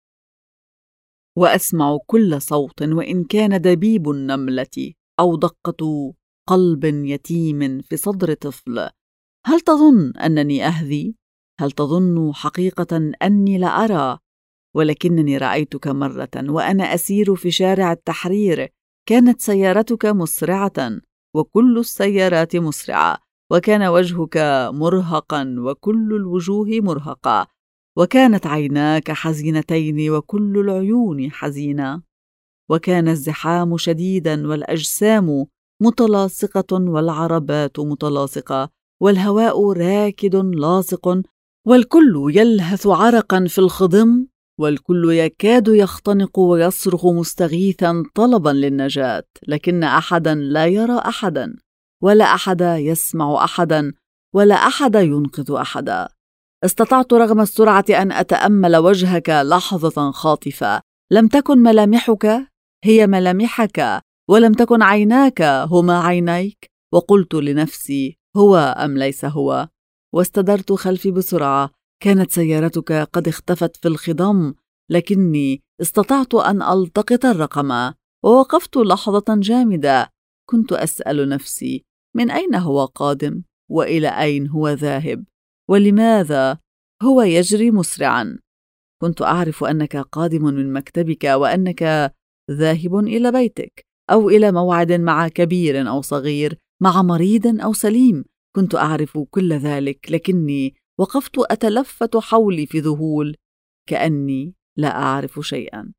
وأسمع كل صوت وإن كان دبيب النملة أو دقة قلب يتيم في صدر طفل. هل تظن أنني أهذي؟ هل تظن حقيقة أني لا أرى؟ ولكنني رأيتك مرة وأنا أسير في شارع التحرير، كانت سيارتك مسرعة وكل السيارات مسرعة، وكان وجهك مرهقا وكل الوجوه مرهقة، وكانت عيناك حزينتين وكل العيون حزينة، وكان الزحام شديدا والأجسام متلاصقة والعربات متلاصقة والهواء راكد لاصق، والكل يلهث عرقا في الخضم، والكل يكاد يختنق ويصرخ مستغيثا طلبا للنجاة، لكن أحدا لا يرى أحدا، ولا أحد يسمع أحدا، ولا أحد ينقذ أحدا. استطعت رغم السرعة أن أتأمل وجهك لحظة خاطفة، لم تكن ملامحك هي ملامحك، ولم تكن عيناك هما عينيك، وقلت لنفسي هو أم ليس هو؟ واستدرت خلفي بسرعة، كانت سيارتك قد اختفت في الخضم، لكني استطعت أن ألتقط الرقم، ووقفت لحظة جامدة، كنت أسأل نفسي من أين هو قادم؟ وإلى أين هو ذاهب؟ ولماذا هو يجري مسرعا؟ كنت أعرف أنك قادم من مكتبك، وأنك ذاهب إلى بيتك، أو إلى موعد مع كبير أو صغير، مع مريض أو سليم، كنت أعرف كل ذلك، لكني وقفت أتلفت حولي في ذهول كأني لا أعرف شيئا.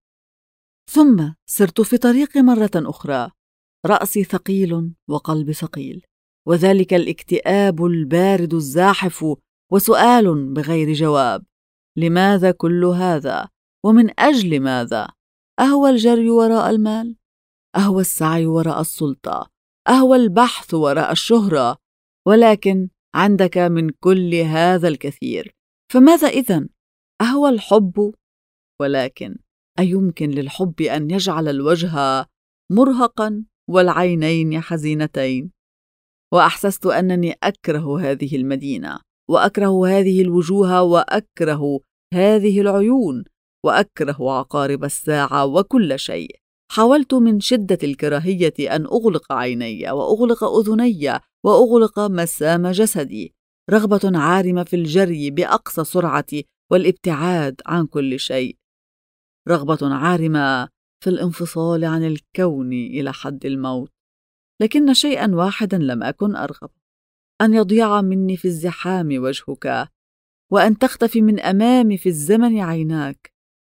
ثم سرت في طريقي مرة أخرى، رأسي ثقيل وقلبي ثقيل، وذلك الاكتئاب البارد الزاحف، وسؤال بغير جواب: لماذا كل هذا؟ ومن أجل ماذا؟ أهو الجري وراء المال؟ أهو السعي وراء السلطة؟ أهو البحث وراء الشهرة؟ ولكن عندك من كل هذا الكثير، فماذا إذن؟ أهو الحب؟ ولكن أيمكن للحب أن يجعل الوجه مرهقاً والعينين حزينتين؟ وأحسست أنني أكره هذه المدينة، وأكره هذه الوجوه، وأكره هذه العيون، وأكره عقارب الساعة وكل شيء. حاولت من شدة الكراهية أن أغلق عيني وأغلق أذني وأغلق مسام جسدي، رغبة عارمة في الجري بأقصى سرعة والابتعاد عن كل شيء، رغبة عارمة في الانفصال عن الكون إلى حد الموت. لكن شيئاً واحداً لم أكن أرغب، أن يضيع مني في الزحام وجهك، وأن تختفي من أمامي في الزمن عيناك.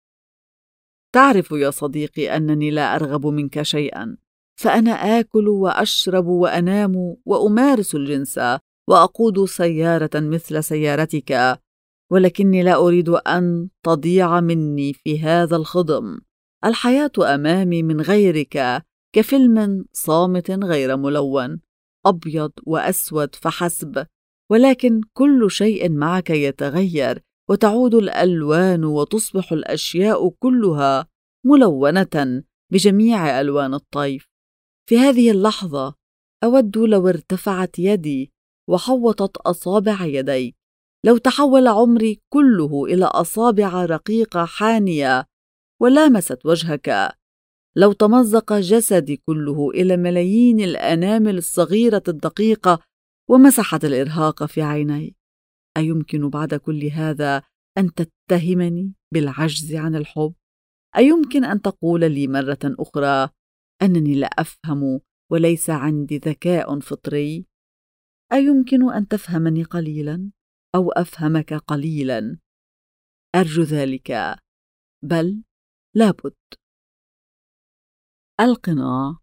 تعرف يا صديقي أنني لا أرغب منك شيئاً، فأنا آكل وأشرب وأنام وأمارس الجنس وأقود سيارة مثل سيارتك، ولكني لا أريد أن تضيع مني في هذا الخضم. الحياة أمامي من غيرك كفيلم صامت غير ملون، أبيض وأسود فحسب، ولكن كل شيء معك يتغير، وتعود الألوان وتصبح الأشياء كلها ملونة بجميع ألوان الطيف. في هذه اللحظة أود لو ارتفعت يدي وحوطت أصابع يديك، لو تحول عمري كله إلى أصابع رقيقة حانية ولامست وجهك، لو تمزق جسدي كله إلى ملايين الأنامل الصغيرة الدقيقة ومسحت الإرهاق في عيني. أيمكن بعد كل هذا أن تتهمني بالعجز عن الحب؟ أيمكن أن تقول لي مرة أخرى أنني لا أفهم وليس عندي ذكاء فطري؟ أيمكن أن تفهمني قليلا أو أفهمك قليلا؟ أرجو ذلك، بل لابد. القناع.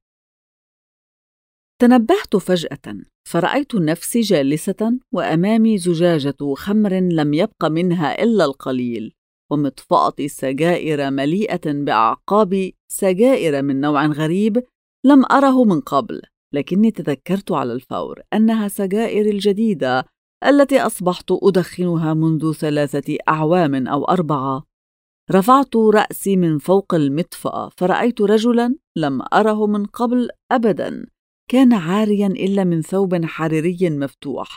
تنبهت فجأة فرأيت نفسي جالسة وأمامي زجاجة خمر لم يبق منها إلا القليل، ومطفأة سجائر مليئة بأعقاب سجائر من نوع غريب لم أره من قبل، لكني تذكرت على الفور أنها سجائر الجديدة التي أصبحت أدخنها منذ 3 أعوام أو 4. رفعت رأسي من فوق المطفأة فرأيت رجلاً لم أره من قبل أبداً، كان عارياً إلا من ثوب حريري مفتوح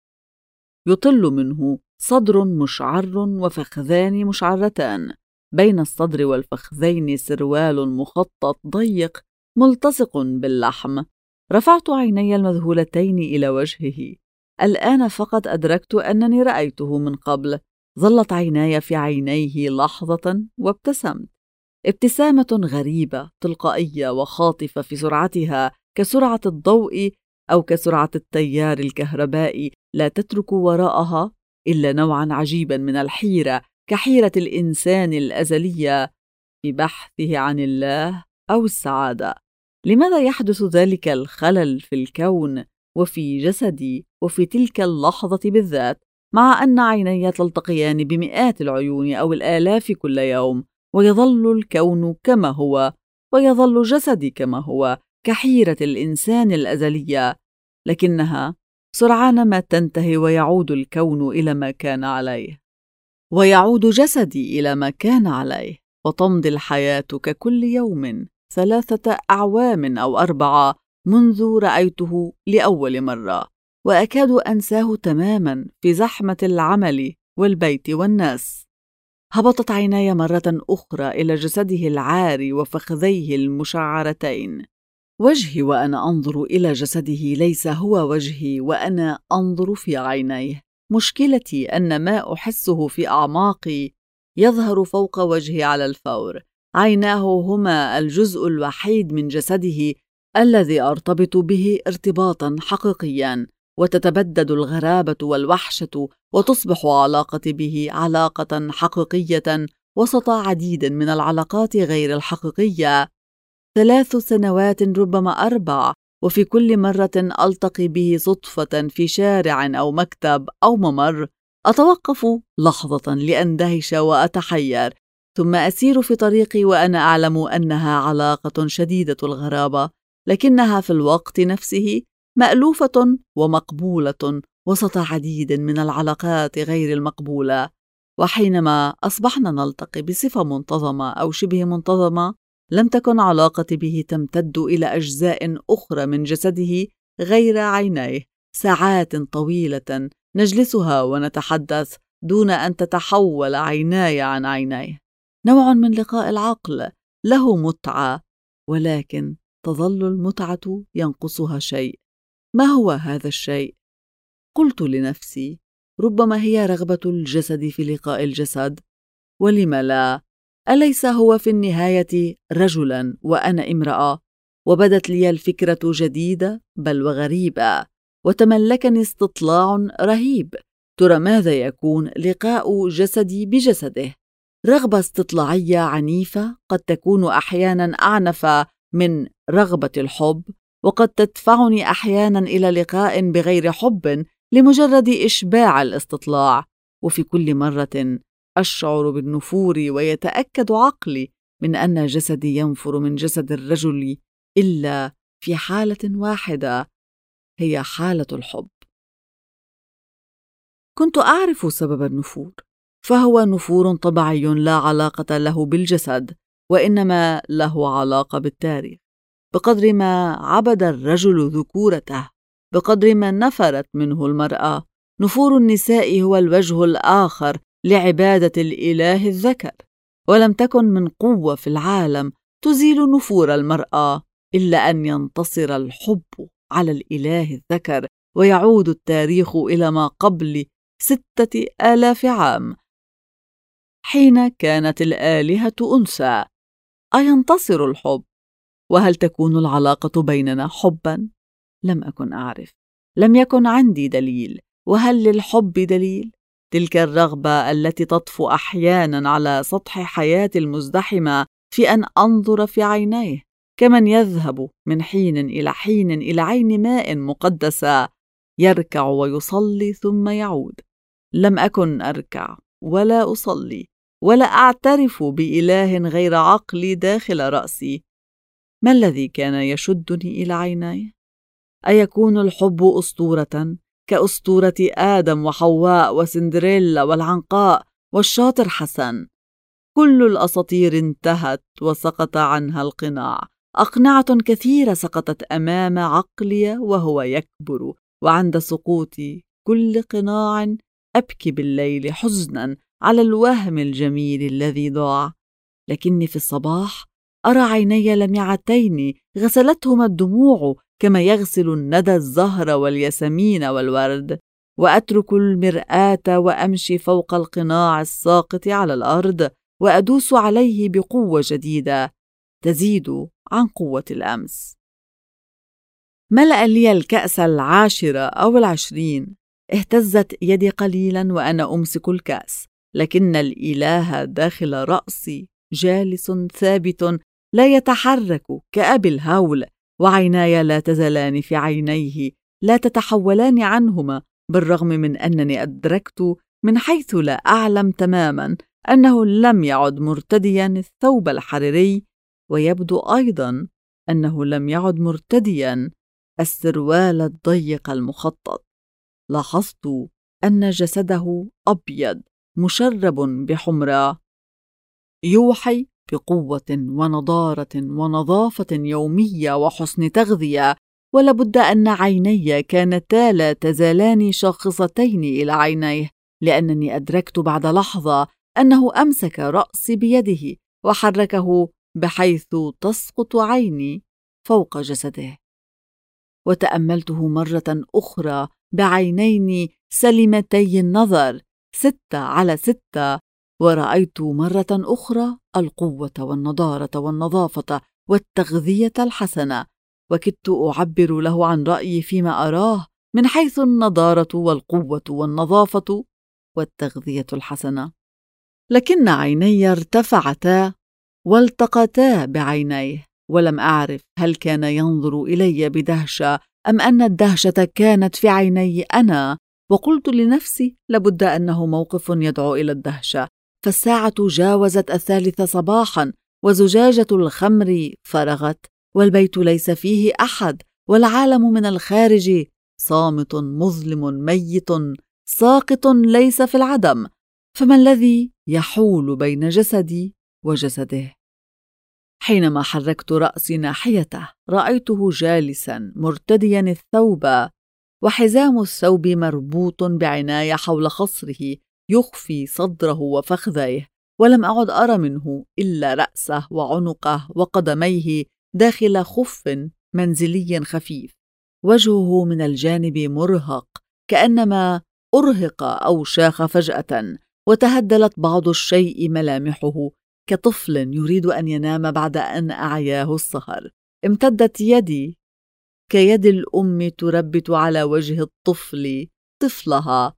يطل منه صدر مشعر وفخذان مشعرتان، بين الصدر والفخذين سروال مخطط ضيق ملتصق باللحم. رفعت عيني المذهولتين إلى وجهه، الآن فقط أدركت أنني رأيته من قبل. ظلت عيناي في عينيه لحظة وابتسمت، ابتسامة غريبة تلقائية وخاطفة في سرعتها كسرعة الضوء أو كسرعة التيار الكهربائي، لا تترك وراءها إلا نوعا عجيبا من الحيرة، كحيرة الإنسان الأزلية في بحثه عن الله أو السعادة. لماذا يحدث ذلك الخلل في الكون وفي جسدي وفي تلك اللحظة بالذات، مع أن عيني تلتقيان بمئات العيون أو الآلاف كل يوم، ويظل الكون كما هو ويظل جسدي كما هو، كحيرة الإنسان الأزلية، لكنها سرعان ما تنتهي ويعود الكون إلى ما كان عليه، ويعود جسدي إلى ما كان عليه، وتمضي الحياة ككل يوم 3 أعوام أو 4 منذ رأيته لأول مرة، وأكاد أنساه تماماً في زحمة العمل والبيت والناس. هبطت عيناي مرة أخرى إلى جسده العاري وفخذيه المشعرتين. وجهي وأنا أنظر إلى جسده ليس هو وجهي وأنا أنظر في عينيه. مشكلتي أن ما أحسه في أعماقي يظهر فوق وجهي على الفور. عيناه هما الجزء الوحيد من جسده الذي أرتبط به ارتباطاً حقيقياً، وتتبدد الغرابة والوحشة وتصبح علاقتي به علاقة حقيقية وسط عديد من العلاقات غير الحقيقية. 3 سنوات ربما 4، وفي كل مرة ألتقي به صدفة في شارع أو مكتب أو ممر أتوقف لحظة لأندهش وأتحير، ثم أسير في طريقي وأنا أعلم أنها علاقة شديدة الغرابة، لكنها في الوقت نفسه مألوفة ومقبولة وسط عديد من العلاقات غير المقبولة. وحينما أصبحنا نلتقي بصفة منتظمة أو شبه منتظمة، لم تكن علاقتي به تمتد إلى أجزاء أخرى من جسده غير عينيه. ساعات طويلة نجلسها ونتحدث دون أن تتحول عيناي عن عينيه. نوع من لقاء العقل له متعة، ولكن تظل المتعة ينقصها شيء. ما هو هذا الشيء؟ قلت لنفسي: ربما هي رغبة الجسد في لقاء الجسد. ولم لا؟ أليس هو في النهاية رجلاً وأنا امرأة؟ وبدت لي الفكرة جديدة بل وغريبة، وتملكني استطلاع رهيب. ترى ماذا يكون لقاء جسدي بجسده؟ رغبة استطلاعية عنيفة قد تكون أحياناً أعنف من رغبة الحب، وقد تدفعني أحياناً إلى لقاء بغير حب لمجرد إشباع الاستطلاع. وفي كل مرة أشعر بالنفور، ويتأكد عقلي من أن جسدي ينفر من جسد الرجل، إلا في حالة واحدة، هي حالة الحب. كنت أعرف سبب النفور، فهو نفور طبيعي لا علاقة له بالجسد، وإنما له علاقة بالتاريخ. بقدر ما عبد الرجل ذكورته، بقدر ما نفرت منه المرأة. نفور النساء هو الوجه الآخر لعبادة الإله الذكر، ولم تكن من قوة في العالم تزيل نفور المرأة إلا أن ينتصر الحب على الإله الذكر، ويعود التاريخ إلى ما قبل 6000 عام، حين كانت الآلهة أنثى. أينتصر الحب؟ وهل تكون العلاقة بيننا حباً؟ لم أكن أعرف، لم يكن عندي دليل. وهل للحب دليل؟ تلك الرغبة التي تطفو أحياناً على سطح حياتي المزدحمة في أن أنظر في عينيه، كمن يذهب من حين إلى حين إلى عين ماء مقدسة، يركع ويصلي ثم يعود. لم أكن أركع ولا أصلي ولا أعترف بإله غير عقلي داخل رأسي. ما الذي كان يشدني إلى عينيه؟ أيكون الحب أسطورة كأسطورة آدم وحواء وسندريلا والعنقاء والشاطر حسن؟ كل الأساطير انتهت وسقط عنها القناع. أقنعة كثيرة سقطت أمام عقلي وهو يكبر، وعند سقوط كل قناع أبكي بالليل حزناً على الوهم الجميل الذي ضاع. لكني في الصباح أرى عيني لمعتين غسلتهما الدموع كما يغسل الندى الزهر والياسمين والورد، وأترك المرآة وأمشي فوق القناع الساقط على الأرض، وأدوس عليه بقوة جديدة تزيد عن قوة الأمس. ملأ لي الكأس 10 أو 20. اهتزت يدي قليلاً وأنا أمسك الكأس، لكن الإله داخل رأسي جالس ثابت لا يتحرك كأبي الهول، وعيناي لا تزالان في عينيه، لا تتحولان عنهما، بالرغم من أنني أدركت من حيث لا أعلم تماماً أنه لم يعد مرتدياً الثوب الحريري، ويبدو أيضاً أنه لم يعد مرتدياً السروال الضيق المخطط. لاحظت أن جسده أبيض مشرب بحمراء، يوحي بقوة ونضارة ونظافة يومية وحسن تغذية. ولابد أن عيني كانتا لا تزالان شاخصتين إلى عينيه، لأنني أدركت بعد لحظة أنه أمسك رأسي بيده وحركه بحيث تسقط عيني فوق جسده. وتأملته مرة أخرى بعينين سلمتي النظر 6/6، ورأيت مرة أخرى القوة والنضارة والنظافة والتغذية الحسنة، وكدت أعبر له عن رأيي فيما أراه من حيث النضارة والقوة والنظافة والتغذية الحسنة. لكن عيني ارتفعتا والتقتا بعينيه، ولم أعرف هل كان ينظر إلي بدهشة أم أن الدهشة كانت في عيني أنا. وقلت لنفسي لابد أنه موقف يدعو إلى الدهشة، فالساعة جاوزت 3 صباحا، وزجاجة الخمر فرغت، والبيت ليس فيه أحد، والعالم من الخارج صامت مظلم ميت ساقط ليس في العدم. فما الذي يحول بين جسدي وجسده؟ حينما حركت رأسي ناحيته رأيته جالسا مرتديا الثوب، وحزام الثوب مربوط بعناية حول خصره يخفي صدره وفخذيه، ولم أعد أرى منه إلا رأسه وعنقه وقدميه داخل خف منزلي خفيف. وجهه من الجانب مرهق، كأنما أرهق أو شاخ فجأة، وتهدلت بعض الشيء ملامحه كطفل يريد أن ينام بعد أن أعياه السهر. امتدت يدي كيد الأم تربت على وجه الطفل طفلها،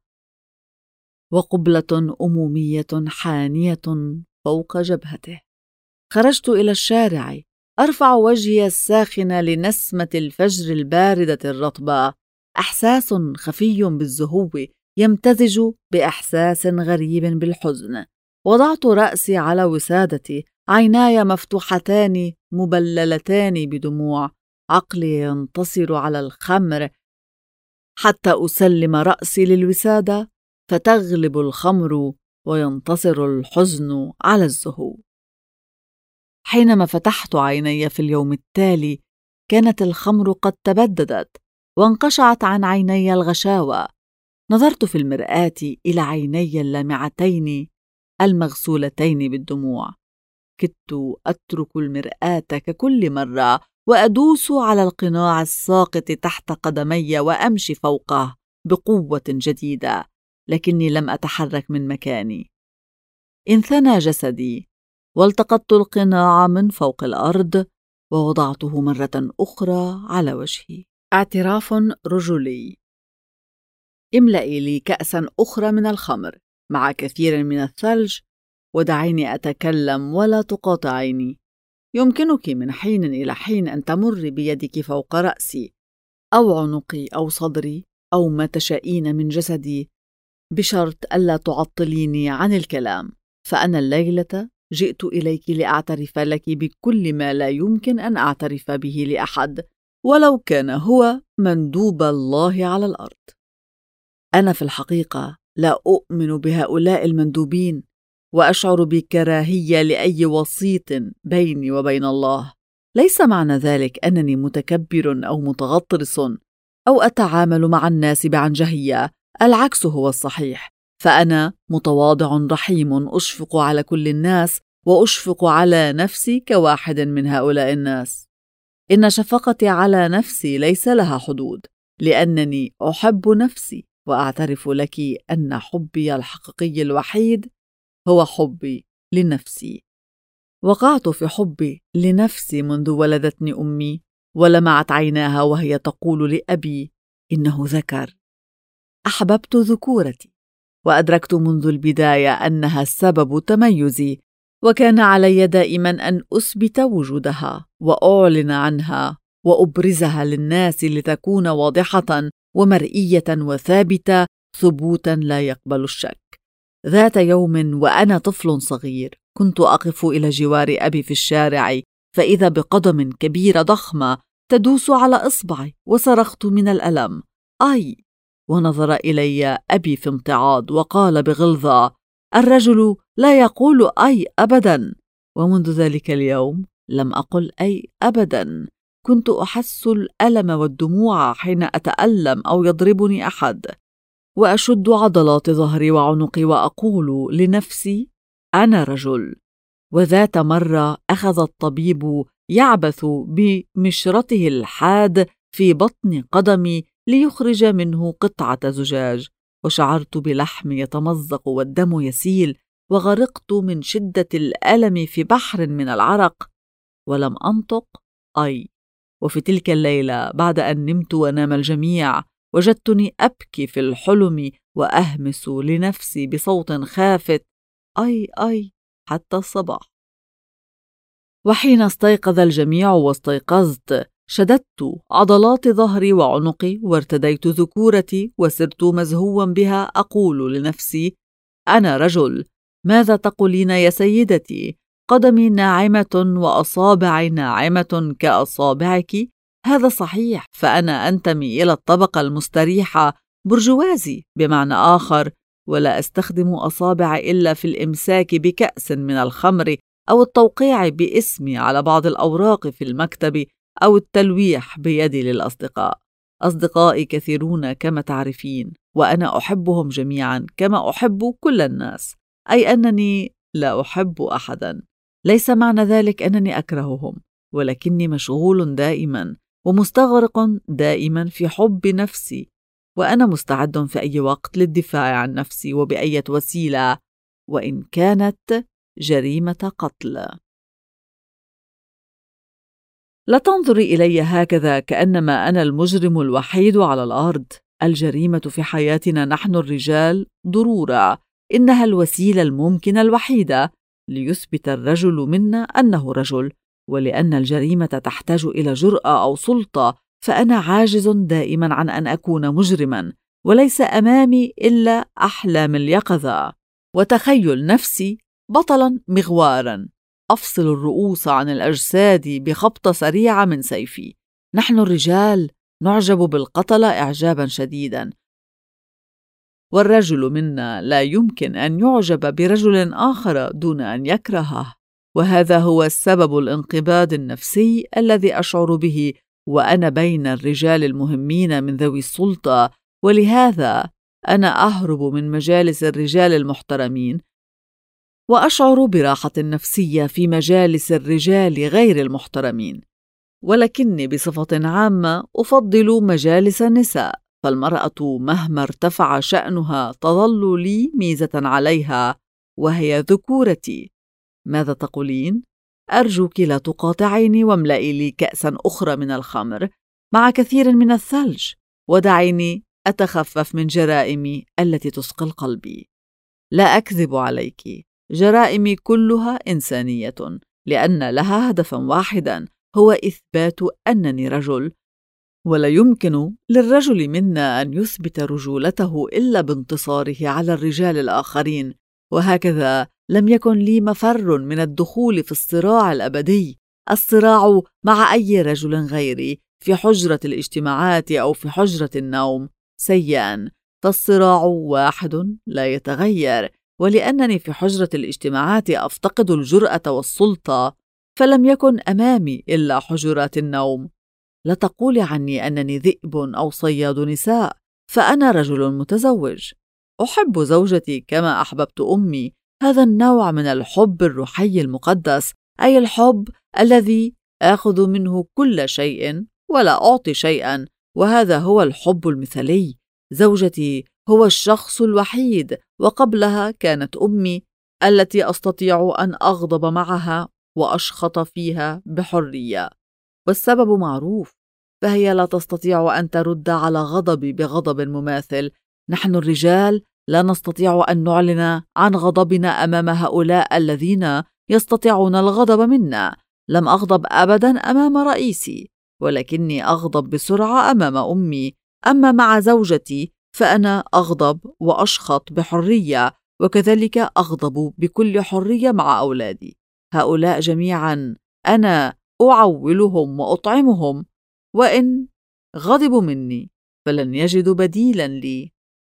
وقبلة أمومية حانية فوق جبهته. خرجت إلى الشارع أرفع وجهي الساخن لنسمة الفجر الباردة الرطبة. إحساس خفي بالزهو يمتزج بإحساس غريب بالحزن. وضعت رأسي على وسادتي، عيناي مفتوحتان مبللتان بدموع. عقلي ينتصر على الخمر حتى أسلم رأسي للوسادة، فتغلب الخمر وينتصر الحزن على الزهو. حينما فتحت عيني في اليوم التالي كانت الخمر قد تبددت وانقشعت عن عيني الغشاوة. نظرت في المرآة إلى عيني اللامعتين المغسولتين بالدموع. كدت أترك المرآة ككل مرة وأدوس على القناع الساقط تحت قدمي وأمشي فوقه بقوة جديدة، لكني لم أتحرك من مكاني. انثنى جسدي والتقطت القناع من فوق الأرض ووضعته مرة أخرى على وجهي. اعتراف رجلي: املئي لي كأسا أخرى من الخمر مع كثير من الثلج ودعيني أتكلم ولا تقاطعيني. يمكنك من حين إلى حين أن تمر بيدك فوق رأسي أو عنقي أو صدري أو ما تشائين من جسدي، بشرط ألا تعطليني عن الكلام، فأنا الليلة جئت إليك لأعترف لك بكل ما لا يمكن أن أعترف به لأحد ولو كان هو مندوب الله على الأرض. أنا في الحقيقة لا أؤمن بهؤلاء المندوبين، وأشعر بكراهية لأي وسيط بيني وبين الله. ليس معنى ذلك أنني متكبر أو متغطرس أو أتعامل مع الناس بعنجهية، العكس هو الصحيح، فأنا متواضع رحيم أشفق على كل الناس وأشفق على نفسي كواحد من هؤلاء الناس. إن شفقتي على نفسي ليس لها حدود، لأنني أحب نفسي، وأعترف لك أن حبي الحقيقي الوحيد هو حبي لنفسي. وقعت في حبي لنفسي منذ ولدتني أمي، ولمعت عيناها وهي تقول لأبي إنه ذكر. أحببت ذكورتي، وأدركت منذ البداية أنها سبب تميزي، وكان علي دائما أن أثبت وجودها وأعلن عنها وأبرزها للناس لتكون واضحة ومرئية وثابتة ثبوتا لا يقبل الشك. ذات يوم وأنا طفل صغير كنت أقف إلى جوار أبي في الشارع، فإذا بقدم كبيرة ضخمة تدوس على إصبعي، وصرخت من الألم: أي! ونظر إلي أبي في امتعاض وقال بغلظة: الرجل لا يقول أي أبدا. ومنذ ذلك اليوم لم أقل أي أبدا. كنت أحس الألم والدموع حين أتألم أو يضربني أحد، وأشد عضلات ظهري وعنقي وأقول لنفسي: أنا رجل. وذات مرة أخذ الطبيب يعبث بمشرطه الحاد في بطن قدمي ليخرج منه قطعة زجاج، وشعرت بلحمي يتمزق والدم يسيل، وغرقت من شدة الألم في بحر من العرق، ولم أنطق أي. وفي تلك الليلة بعد أن نمت ونام الجميع، وجدتني أبكي في الحلم وأهمس لنفسي بصوت خافت: أي أي، حتى الصباح. وحين استيقظ الجميع واستيقظت، شددت عضلات ظهري وعنقي وارتديت ذكورتي وسرت مزهوا بها أقول لنفسي: أنا رجل. ماذا تقولين يا سيدتي؟ قدمي ناعمة وأصابعي ناعمة كأصابعك. هذا صحيح، فأنا أنتمي إلى الطبقة المستريحة، برجوازي بمعنى آخر، ولا أستخدم أصابع إلا في الإمساك بكأس من الخمر أو التوقيع باسمي على بعض الأوراق في المكتب أو التلويح بيدي للأصدقاء. أصدقائي كثيرون كما تعرفين، وأنا أحبهم جميعا كما أحب كل الناس، أي أنني لا أحب أحدا. ليس معنى ذلك أنني أكرههم، ولكني مشغول دائما ومستغرق دائما في حب نفسي، وأنا مستعد في أي وقت للدفاع عن نفسي وبأية وسيلة، وإن كانت جريمة قتل. لا تنظري إلي هكذا كأنما أنا المجرم الوحيد على الأرض. الجريمة في حياتنا نحن الرجال ضرورة، إنها الوسيلة الممكنة الوحيدة ليثبت الرجل منا أنه رجل، ولأن الجريمة تحتاج إلى جرأة أو سلطة، فأنا عاجز دائما عن أن أكون مجرما، وليس أمامي إلا أحلام اليقظة وتخيل نفسي بطلا مغوارا أفصل الرؤوس عن الأجساد بخبطة سريعة من سيفي. نحن الرجال نعجب بالقتلة إعجابا شديدا، والرجل منا لا يمكن أن يعجب برجل آخر دون أن يكرهه، وهذا هو السبب الانقباض النفسي الذي أشعر به وأنا بين الرجال المهمين من ذوي السلطة. ولهذا أنا أهرب من مجالس الرجال المحترمين وأشعر براحة نفسية في مجالس الرجال غير المحترمين، ولكني بصفة عامة أفضل مجالس النساء، فالمرأة مهما ارتفع شأنها تظل لي ميزة عليها، وهي ذكورتي. ماذا تقولين؟ أرجوك لا تقاطعيني واملئي لي كأسا أخرى من الخمر مع كثير من الثلج، ودعيني أتخفف من جرائمي التي تثقل قلبي. لا أكذب عليك، جرائمي كلها إنسانية، لأن لها هدفا واحدا، هو إثبات أنني رجل، ولا يمكن للرجل منا أن يثبت رجولته إلا بانتصاره على الرجال الآخرين. وهكذا لم يكن لي مفر من الدخول في الصراع الأبدي، الصراع مع أي رجل غيري في حجرة الاجتماعات أو في حجرة النوم. سيئا، فالصراع واحد لا يتغير، ولأنني في حجرة الاجتماعات أفتقد الجرأة والسلطة، فلم يكن أمامي إلا حجرات النوم. لا تقولي عني أنني ذئب أو صياد نساء، فأنا رجل متزوج، أحب زوجتي كما أحببت أمي. هذا النوع من الحب الروحي المقدس، أي الحب الذي آخذ منه كل شيء ولا أعطي شيئا، وهذا هو الحب المثالي. زوجتي هو الشخص الوحيد، وقبلها كانت أمي التي أستطيع أن أغضب معها وأشخط فيها بحرية، والسبب معروف، فهي لا تستطيع أن ترد على غضبي بغضب مماثل. نحن الرجال لا نستطيع أن نعلن عن غضبنا أمام هؤلاء الذين يستطيعون الغضب منا. لم أغضب أبدا أمام رئيسي، ولكني أغضب بسرعة أمام أمي. أما مع زوجتي فأنا أغضب وأشخط بحرية، وكذلك أغضب بكل حرية مع أولادي. هؤلاء جميعا أنا أعولهم وأطعمهم، وإن غضبوا مني فلن يجدوا بديلا لي.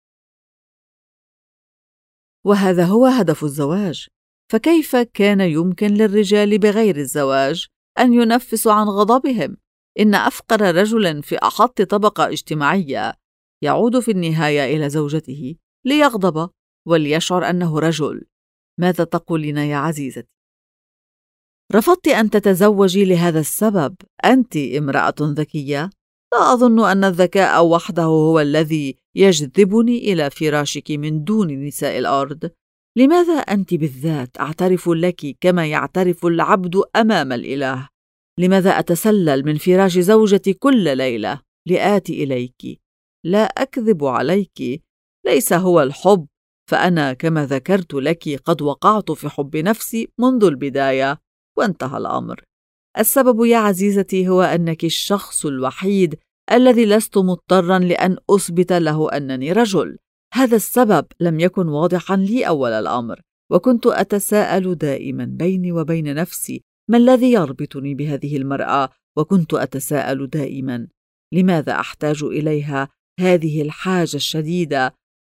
وهذا هو هدف الزواج، فكيف كان يمكن للرجال بغير الزواج أن ينفسوا عن غضبهم؟ إن أفقر رجل في أحط طبقة اجتماعية يعود في النهاية إلى زوجته ليغضب وليشعر أنه رجل. ماذا تقولين يا عزيزتي؟ رفضت أن تتزوجي لهذا السبب. أنت امرأة ذكية، لا أظن أن الذكاء وحده هو الذي يجذبني إلى فراشك من دون نساء الأرض. لماذا أنت بالذات أعترف لك كما يعترف العبد أمام الإله؟ لماذا أتسلل من فراش زوجتي كل ليلة لآتي إليك؟ لا أكذب عليك، ليس هو الحب، فأنا كما ذكرت لك قد وقعت في حب نفسي منذ البداية وانتهى الأمر. السبب يا عزيزتي هو أنك الشخص الوحيد الذي لست مضطرا لأن أثبت له أنني رجل. هذا السبب لم يكن واضحا لي أول الأمر، وكنت أتساءل دائما بيني وبين نفسي ما الذي يربطني بهذه المرأة، وكنت أتساءل دائما لماذا أحتاج إليها هذه الحاجة الشديدة،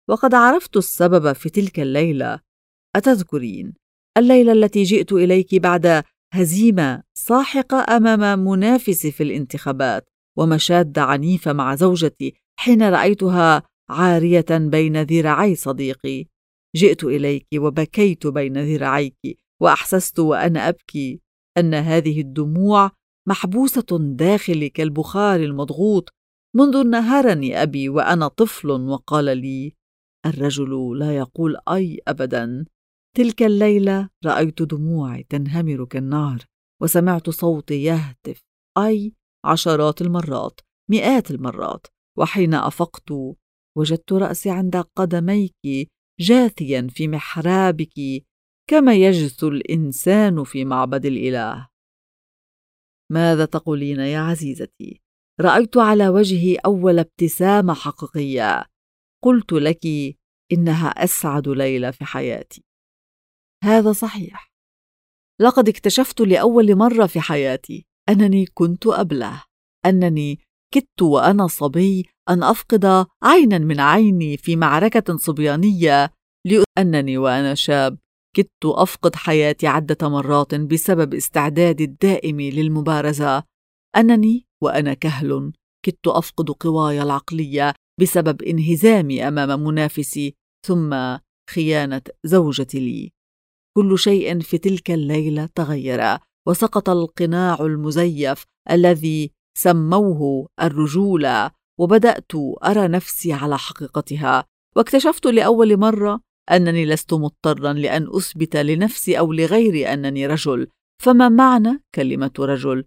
وقد عرفت السبب في تلك الليلة. أتذكرين الليلة التي جئت إليك بعد هزيمة ساحقة أمام منافسي في الانتخابات ومشادة عنيفة مع زوجتي حين رأيتها عارية بين ذراعي صديقي؟ جئت إليك وبكيت بين ذراعيك، وأحسست وأنا أبكي أن هذه الدموع محبوسة داخلي كالبخار المضغوط منذ نهرني أبي وأنا طفل وقال لي: الرجل لا يقول أي أبداً. تلك الليلة رأيت دموعي تنهمر كالنهر، وسمعت صوتي يهتف أي عشرات المرات، مئات المرات، وحين أفقت وجدت رأسي عند قدميك جاثياً في محرابك كما يجثو الإنسان في معبد الإله. ماذا تقولين يا عزيزتي؟ رأيت على وجهي أول ابتسامة حقيقية. قلت لك إنها أسعد ليلة في حياتي. هذا صحيح. لقد اكتشفت لأول مرة في حياتي أنني كنت أبله، أنني كدت وأنا صبي أن أفقد عينا من عيني في معركة صبيانية، لأنني وأنا شاب كدت أفقد حياتي عدة مرات بسبب استعدادي الدائم للمبارزة، أنني وأنا كهل كدت أفقد قواي العقلية بسبب انهزامي أمام منافسي، ثم خيانة زوجتي لي. كل شيء في تلك الليلة تغير، وسقط القناع المزيف الذي سموه الرجولة، وبدأت أرى نفسي على حقيقتها، واكتشفت لأول مرة أنني لست مضطراً لأن أثبت لنفسي أو لغيري أنني رجل. فما معنى كلمة رجل؟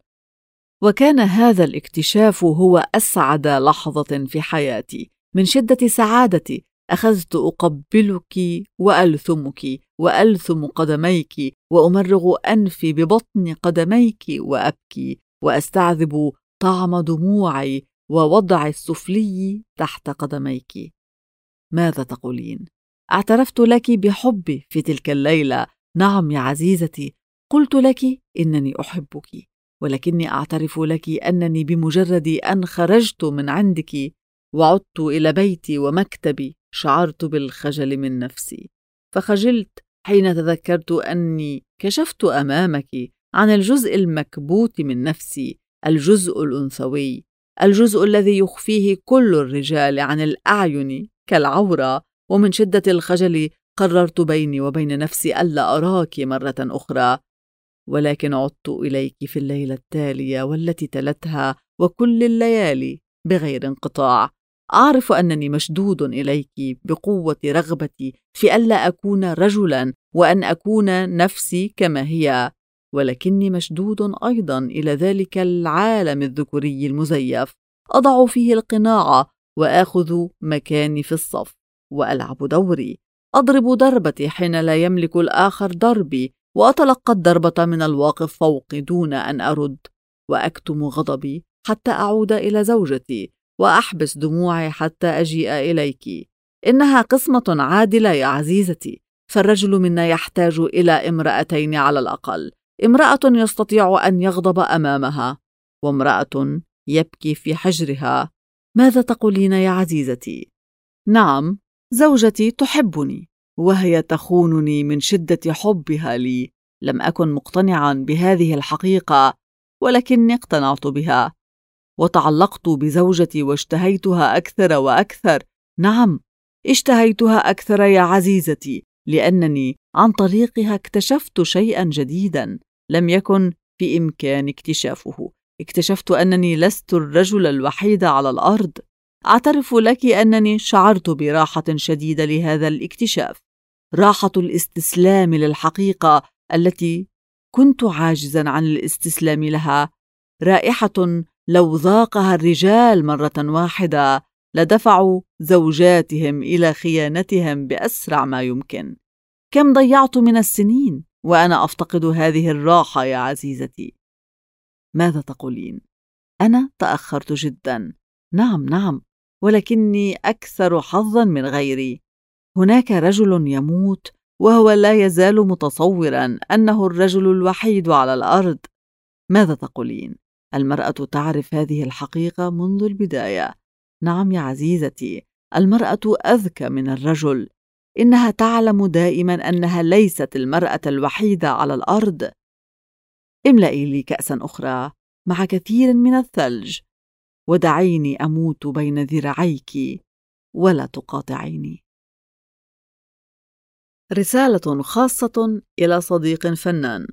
وكان هذا الاكتشاف هو أسعد لحظة في حياتي. من شدة سعادتي أخذت أقبلك وألثمك وألثم قدميك وأمرغ أنفي ببطن قدميك وأبكي وأستعذب طعم دموعي ووضع السفلي تحت قدميك. ماذا تقولين؟ اعترفت لك بحبي في تلك الليلة. نعم يا عزيزتي، قلت لك إنني أحبك، ولكني أعترف لك أنني بمجرد أن خرجت من عندك وعدت إلى بيتي ومكتبي شعرت بالخجل من نفسي، فخجلت حين تذكرت أني كشفت أمامك عن الجزء المكبوت من نفسي، الجزء الأنثوي، الجزء الذي يخفيه كل الرجال عن الأعين كالعورة. ومن شدة الخجل قررت بيني وبين نفسي ألا أراك مرة أخرى، ولكن عدت إليك في الليلة التالية والتي تلتها وكل الليالي بغير انقطاع. أعرف أنني مشدود إليك بقوة رغبتي في ألا أكون رجلاً وأن أكون نفسي كما هي، ولكني مشدود أيضاً إلى ذلك العالم الذكوري المزيف، أضع فيه القناع وآخذ مكاني في الصف وألعب دوري، أضرب ضربتي حين لا يملك الآخر ضربي، وأتلقى الضربة من الواقف فوقي دون أن أرد، وأكتم غضبي حتى أعود إلى زوجتي، وأحبس دموعي حتى أجيء إليك. إنها قسمة عادلة يا عزيزتي، فالرجل منا يحتاج إلى امرأتين على الأقل، امرأة يستطيع أن يغضب أمامها، وامرأة يبكي في حجرها. ماذا تقولين يا عزيزتي؟ نعم، زوجتي تحبني، وهي تخونني من شدة حبها لي. لم أكن مقتنعاً بهذه الحقيقة، ولكني اقتنعت بها، وتعلقت بزوجتي واشتهيتها أكثر وأكثر. نعم، اشتهيتها أكثر يا عزيزتي، لأنني عن طريقها اكتشفت شيئاً جديداً لم يكن في إمكاني اكتشافه. اكتشفت أنني لست الرجل الوحيد على الأرض. أعترف لك أنني شعرت براحة شديدة لهذا الاكتشاف، راحة الاستسلام للحقيقة التي كنت عاجزاً عن الاستسلام لها، رائحة لو ذاقها الرجال مرة واحدة لدفعوا زوجاتهم إلى خيانتهم بأسرع ما يمكن. كم ضيعت من السنين وأنا أفتقد هذه الراحة يا عزيزتي. ماذا تقولين؟ أنا تأخرت جداً. نعم، ولكني أكثر حظاً من غيري. هناك رجل يموت وهو لا يزال متصوراً أنه الرجل الوحيد على الأرض. ماذا تقولين؟ المرأة تعرف هذه الحقيقة منذ البداية. نعم يا عزيزتي، المرأة أذكى من الرجل. إنها تعلم دائما أنها ليست المرأة الوحيدة على الأرض. املئي لي كأسا أخرى مع كثير من الثلج، ودعيني أموت بين ذراعيك ولا تقاطعيني. رسالة خاصة إلى صديق فنان.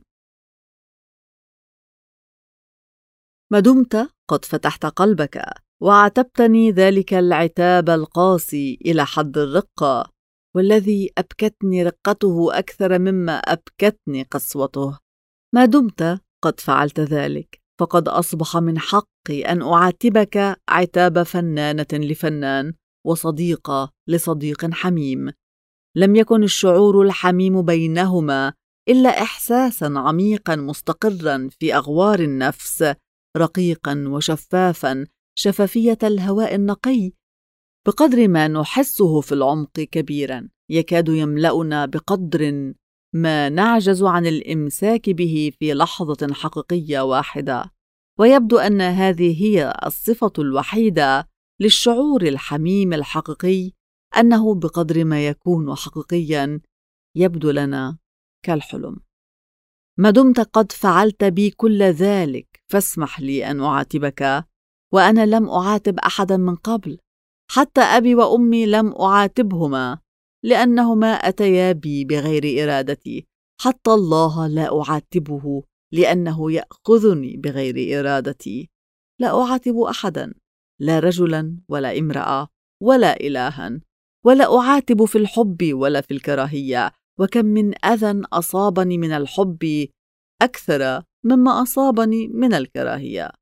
ما دمت قد فتحت قلبك وعاتبتني ذلك العتاب القاسي إلى حد الرقة، والذي أبكتني رقته أكثر مما أبكتني قسوته. ما دمت قد فعلت ذلك، فقد أصبح من حقي أن أعاتبك عتاب فنانة لفنان وصديقة لصديق حميم. لم يكن الشعور الحميم بينهما إلا إحساساً عميقاً مستقراً في أغوار النفس، رقيقاً وشفافاً شفافية الهواء النقي، بقدر ما نحسه في العمق كبيراً يكاد يملأنا بقدر ما نعجز عن الإمساك به في لحظة حقيقية واحدة. ويبدو أن هذه هي الصفة الوحيدة للشعور الحميم الحقيقي، أنه بقدر ما يكون حقيقياً يبدو لنا كالحلم. ما دمت قد فعلت بي كل ذلك، فاسمح لي أن أعاتبك، وأنا لم أعاتب أحداً من قبل. حتى أبي وأمي لم أعاتبهما، لأنهما أتيا بي بغير إرادتي. حتى الله لا أعاتبه، لأنه يأخذني بغير إرادتي. لا أعاتب أحداً، لا رجلاً ولا امرأة ولا إلهاً، ولا أعاتب في الحب ولا في الكراهية. وكم من أذى أصابني من الحب أكثر مما أصابني من الكراهية.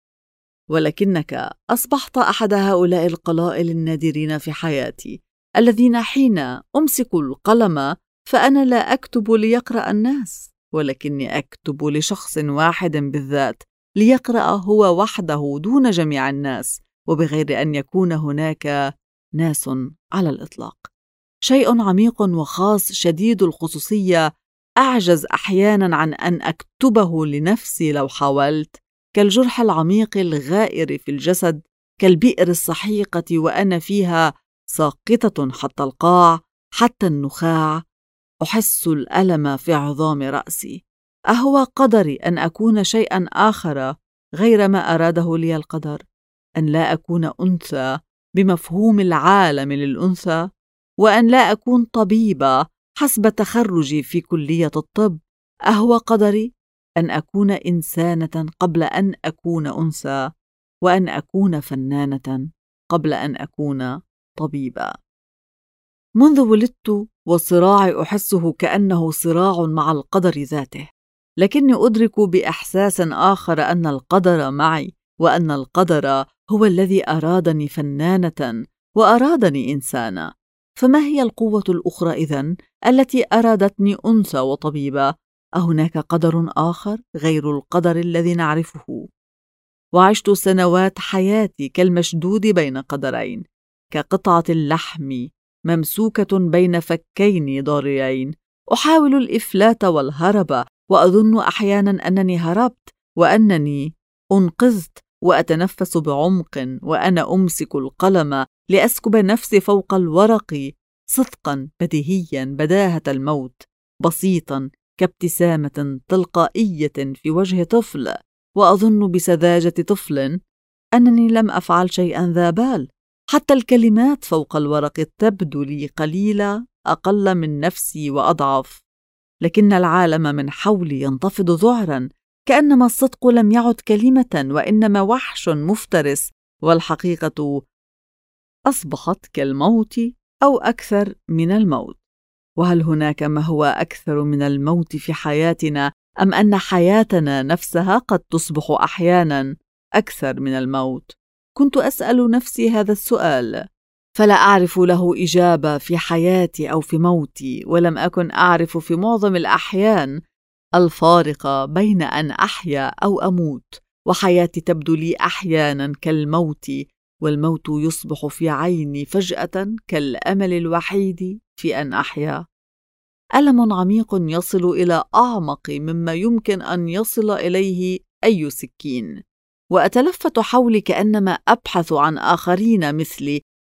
ولكنك أصبحت أحد هؤلاء القلائل النادرين في حياتي، الذين حين أمسك القلم فأنا لا أكتب ليقرأ الناس، ولكني أكتب لشخص واحد بالذات، ليقرأ هو وحده دون جميع الناس، وبغير أن يكون هناك ناس على الإطلاق. شيء عميق وخاص شديد الخصوصية، أعجز أحياناً عن أن أكتبه لنفسي لو حاولت، كالجرح العميق الغائر في الجسد، كالبئر السحيقة وأنا فيها ساقطة حتى القاع، حتى النخاع. أحس الألم في عظام رأسي. أهو قدري أن أكون شيئاً آخر غير ما أراده لي القدر؟ أن لا أكون أنثى بمفهوم العالم للأنثى، وأن لا أكون طبيبة حسب تخرجي في كلية الطب؟ أهو قدري أن أكون إنسانة قبل أن أكون أنثى، وأن أكون فنانة قبل أن أكون طبيبة. منذ ولدت وصراعي أحسه كأنه صراع مع القدر ذاته، لكني أدرك بإحساس آخر أن القدر معي، وأن القدر هو الذي أرادني فنانة وأرادني إنسانة. فما هي القوة الأخرى إذن التي أرادتني أنثى وطبيبة؟ أهناك قدر آخر غير القدر الذي نعرفه؟ وعشت سنوات حياتي كالمشدود بين قدرين، كقطعة اللحم ممسوكة بين فكين ضاريين، أحاول الإفلات والهرب، وأظن أحيانا أنني هربت وأنني أنقذت، وأتنفس بعمق وأنا أمسك القلم لأسكب نفسي فوق الورق، صدقا بديهيا بداهة الموت، بسيطا كابتسامة تلقائية في وجه طفل، وأظن بسذاجة طفل أنني لم أفعل شيئا ذا بال. حتى الكلمات فوق الورق تبدو لي قليلة، أقل من نفسي وأضعف، لكن العالم من حولي ينتفض ذعرا، كأنما الصدق لم يعد كلمة وإنما وحش مفترس، والحقيقة أصبحت كالموت أو أكثر من الموت. وهل هناك ما هو أكثر من الموت في حياتنا، أم أن حياتنا نفسها قد تصبح أحيانا أكثر من الموت؟ كنت أسأل نفسي هذا السؤال، فلا أعرف له إجابة في حياتي أو في موتي، ولم أكن أعرف في معظم الأحيان الفارق بين أن أحيا أو أموت، وحياتي تبدو لي أحيانا كالموت، والموت يصبح في عيني فجأة كالأمل الوحيد في أن أحيا. ألم عميق يصل إلى أعمق مما يمكن أن يصل إليه أي سكين، وأتلفت حولي كأنما أبحث عن آخرين مثلي،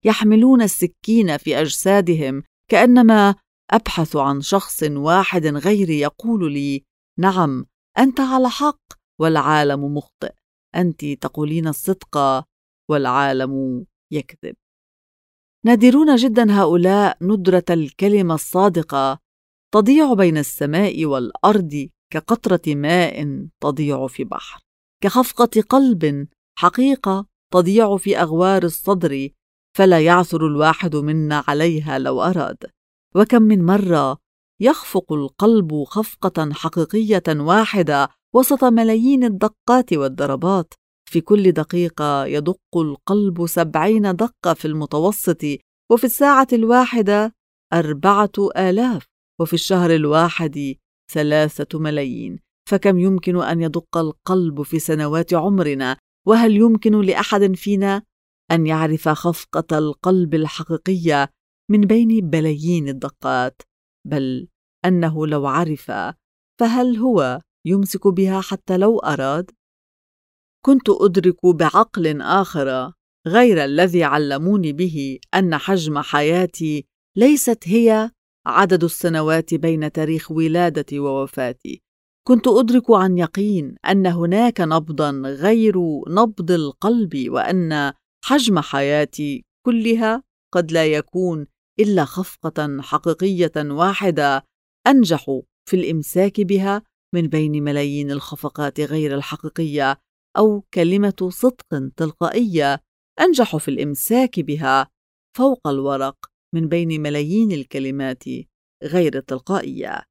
يحملون السكين في أجسادهم، كأنما أبحث عن شخص واحد غيري يقول لي: نعم، أنت على حق والعالم مخطئ، أنت تقولين الصدق والعالم يكذب. نادرون جدا هؤلاء ندرة الكلمة الصادقة تضيع بين السماء والأرض كقطرة ماء تضيع في بحر، كخفقة قلب حقيقة تضيع في أغوار الصدر، فلا يعثر الواحد منا عليها لو أراد. وكم من مرة يخفق القلب خفقة حقيقية واحدة وسط ملايين الدقات والضربات. في كل دقيقة يدق القلب 70 دقة في المتوسط، وفي الساعة الواحدة 4000، وفي الشهر الواحد 3 ملايين. فكم يمكن أن يدق القلب في سنوات عمرنا؟ وهل يمكن لأحد فينا أن يعرف خفقة القلب الحقيقية من بين بلايين الدقات؟ بل أنه لو عرف، فهل هو يمسك بها حتى لو أراد؟ كنت أدرك بعقل آخر غير الذي علموني به أن حجم حياتي ليست هي عدد السنوات بين تاريخ ولادتي ووفاتي. كنت أدرك عن يقين أن هناك نبضاً غير نبض القلب، وأن حجم حياتي كلها قد لا يكون إلا خفقة حقيقية واحدة أنجح في الإمساك بها من بين ملايين الخفقات غير الحقيقية، أو كلمة صدق تلقائية أنجح في الإمساك بها فوق الورق من بين ملايين الكلمات غير التلقائية.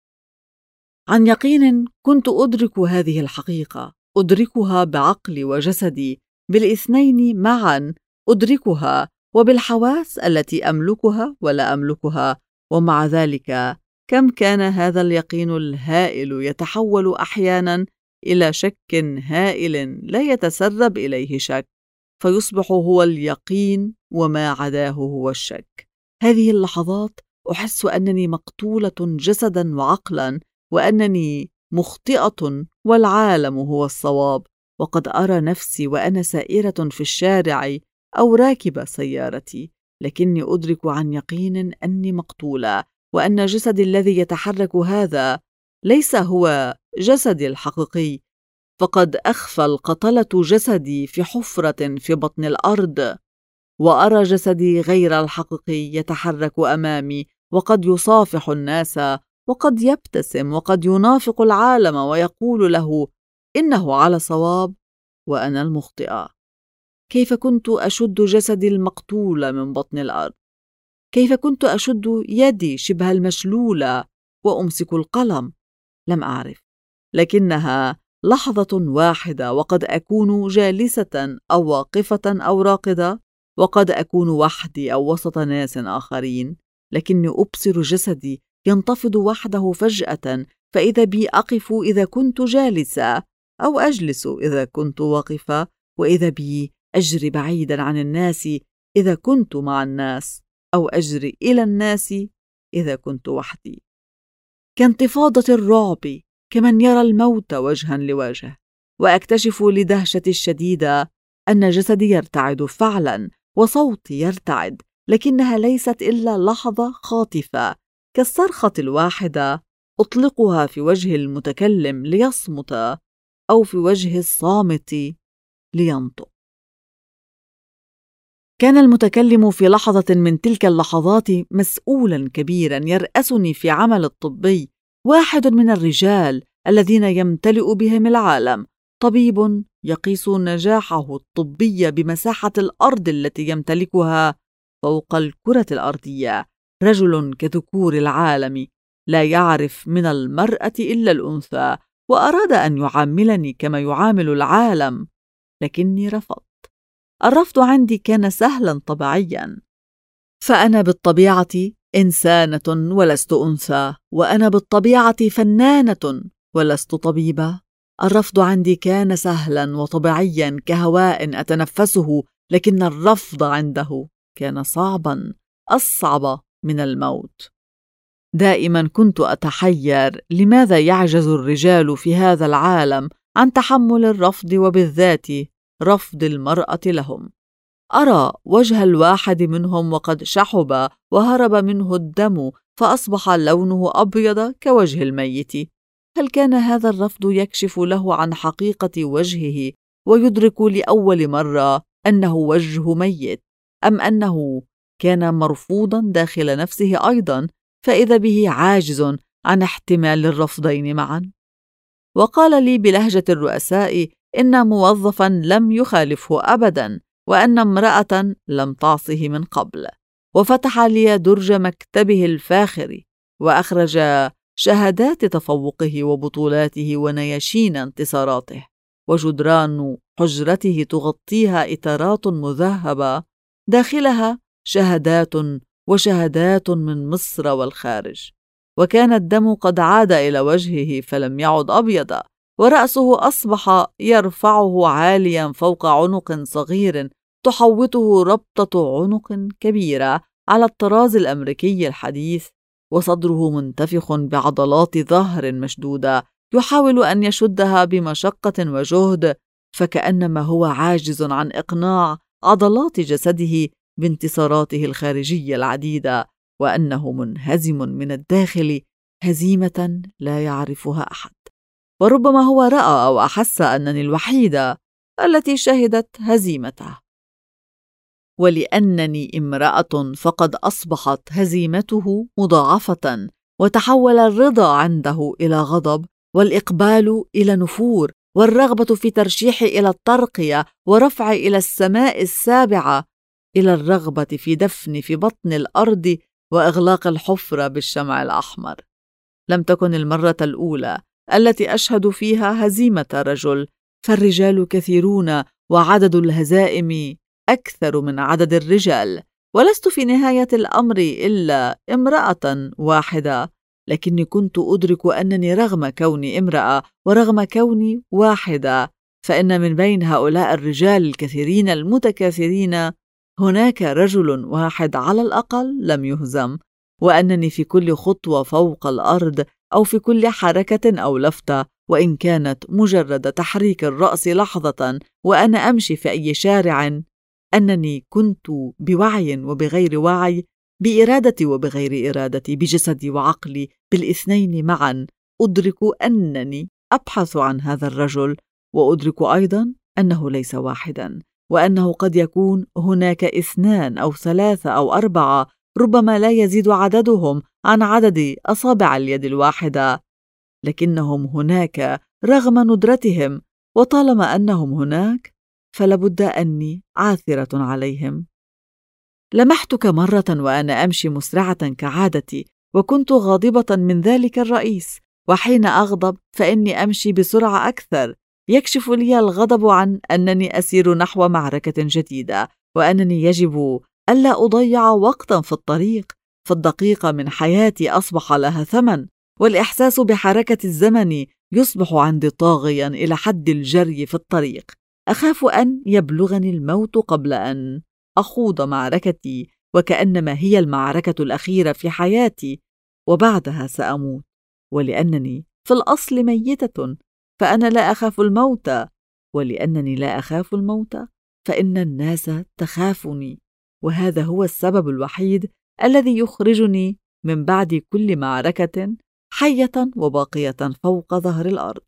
عن يقين كنت أدرك هذه الحقيقة، أدركها بعقلي وجسدي، بالاثنين معا أدركها، وبالحواس التي أملكها ولا أملكها. ومع ذلك كم كان هذا اليقين الهائل يتحول أحيانا إلى شك هائل لا يتسرب إليه شك، فيصبح هو اليقين وما عداه هو الشك. هذه اللحظات أحس أنني مقتولة جسدا وعقلا، وأنني مخطئة والعالم هو الصواب، وقد أرى نفسي وأنا سائرة في الشارع أو راكبة سيارتي، لكني أدرك عن يقين أني مقتولة، وأن جسدي الذي يتحرك هذا ليس هو جسدي الحقيقي، فقد أخفى القتلة جسدي في حفرة في بطن الأرض، وأرى جسدي غير الحقيقي يتحرك أمامي، وقد يصافح الناس، وقد يبتسم، وقد ينافق العالم ويقول له إنه على صواب وأنا المخطئة. كيف كنت أشد جسدي المقتول من بطن الأرض؟ كيف كنت أشد يدي شبه المشلولة وأمسك القلم؟ لم أعرف، لكنها لحظة واحدة، وقد أكون جالسة أو واقفة أو راقدة، وقد أكون وحدي أو وسط ناس آخرين، لكني أبصر جسدي ينتفض وحده فجأة، فإذا بي أقف إذا كنت جالسة، أو أجلس إذا كنت واقفة، وإذا بي أجري بعيدا عن الناس إذا كنت مع الناس، أو أجري إلى الناس إذا كنت وحدي. كانتفاضة الرعب، كمن يرى الموت وجها لوجه، وأكتشف لدهشتي الشديدة أن جسدي يرتعد فعلا، وصوتي يرتعد، لكنها ليست إلا لحظة خاطفة كالصرخة الواحدة أطلقها في وجه المتكلم ليصمت، أو في وجه الصامت لينطق. كان المتكلم في لحظة من تلك اللحظات مسؤولا كبيرا يرأسني في عمل الطبي، واحد من الرجال الذين يمتلئ بهم العالم، طبيب يقيس نجاحه الطبي بمساحة الأرض التي يمتلكها فوق الكرة الأرضية، رجل كذكور العالم لا يعرف من المرأة إلا الأنثى، وأراد أن يعاملني كما يعامل العالم، لكني رفضت. الرفض عندي كان سهلا طبيعيا، فأنا بالطبيعة إنسانة ولست أنثى، وأنا بالطبيعة فنانة ولست طبيبة. الرفض عندي كان سهلا وطبيعيا كهواء أتنفسه، لكن الرفض عنده كان صعبا، أصعب من الموت. دائما كنت أتحير لماذا يعجز الرجال في هذا العالم عن تحمل الرفض، وبالذات رفض المرأة لهم. أرى وجه الواحد منهم وقد شحب وهرب منه الدم فأصبح لونه أبيض كوجه الميت. هل كان هذا الرفض يكشف له عن حقيقة وجهه ويدرك لأول مرة أنه وجه ميت، أم أنه كان مرفوضا داخل نفسه أيضا فإذا به عاجز عن احتمال الرفضين معا؟ وقال لي بلهجة الرؤساء إن موظفا لم يخالفه أبدا وأن امرأة لم تعصه من قبل، وفتح لي درج مكتبه الفاخر وأخرج شهادات تفوقه وبطولاته ونياشين انتصاراته، وجدران حجرته تغطيها إطارات مذهبة داخلها شهادات وشهادات من مصر والخارج. وكان الدم قد عاد إلى وجهه فلم يعد أبيض، ورأسه أصبح يرفعه عاليا فوق عنق صغير تحوطه ربطة عنق كبيرة على الطراز الأمريكي الحديث، وصدره منتفخ بعضلات ظهر مشدودة يحاول أن يشدها بمشقة وجهد، فكأنما هو عاجز عن إقناع عضلات جسده بانتصاراته الخارجية العديدة، وأنه منهزم من الداخل هزيمة لا يعرفها أحد. وربما هو رأى أو أحس أنني الوحيدة التي شهدت هزيمته. ولأنني امرأة فقد أصبحت هزيمته مضاعفة، وتحول الرضا عنده إلى غضب، والإقبال إلى نفور، والرغبة في ترشيح إلى الترقية ورفع إلى السماء السابعة، إلى الرغبة في دفن في بطن الأرض وإغلاق الحفرة بالشمع الأحمر. لم تكن المرة الأولى التي أشهد فيها هزيمة رجل، فالرجال كثيرون وعدد الهزائم أكثر من عدد الرجال، ولست في نهاية الأمر إلا امرأة واحدة، لكني كنت أدرك أنني رغم كوني امرأة ورغم كوني واحدة فإن من بين هؤلاء الرجال الكثيرين المتكاثرين هناك رجل واحد على الأقل لم يهزم، وأنني في كل خطوة فوق الأرض أو في كل حركة أو لفتة، وإن كانت مجرد تحريك الرأس لحظة وأنا أمشي في أي شارع، أنني كنت بوعي وبغير وعي، بإرادتي وبغير إرادتي، بجسدي وعقلي، بالاثنين معا، أدرك أنني أبحث عن هذا الرجل، وأدرك أيضا أنه ليس واحدا، وأنه قد يكون هناك 2 أو 3 أو 4، ربما لا يزيد عددهم عن عدد أصابع اليد الواحدة، لكنهم هناك رغم ندرتهم، وطالما أنهم هناك فلابد أني عاثرة عليهم. لمحتك مرة وأنا أمشي مسرعة كعادتي، وكنت غاضبة من ذلك الرئيس، وحين أغضب فإني أمشي بسرعة أكثر، يكشف لي الغضب عن أنني أسير نحو معركة جديدة، وأنني يجب ألا أضيع وقتا في الطريق، فالدقيقة من حياتي أصبح لها ثمن، والإحساس بحركة الزمن يصبح عندي طاغيا إلى حد الجري في الطريق. أخاف أن يبلغني الموت قبل أن أخوض معركتي، وكأنما هي المعركة الأخيرة في حياتي، وبعدها سأموت، ولأنني في الأصل ميتة فأنا لا أخاف الموت، ولأنني لا أخاف الموت فإن الناس تخافني، وهذا هو السبب الوحيد الذي يخرجني من بعد كل معركة حية وباقية فوق ظهر الأرض.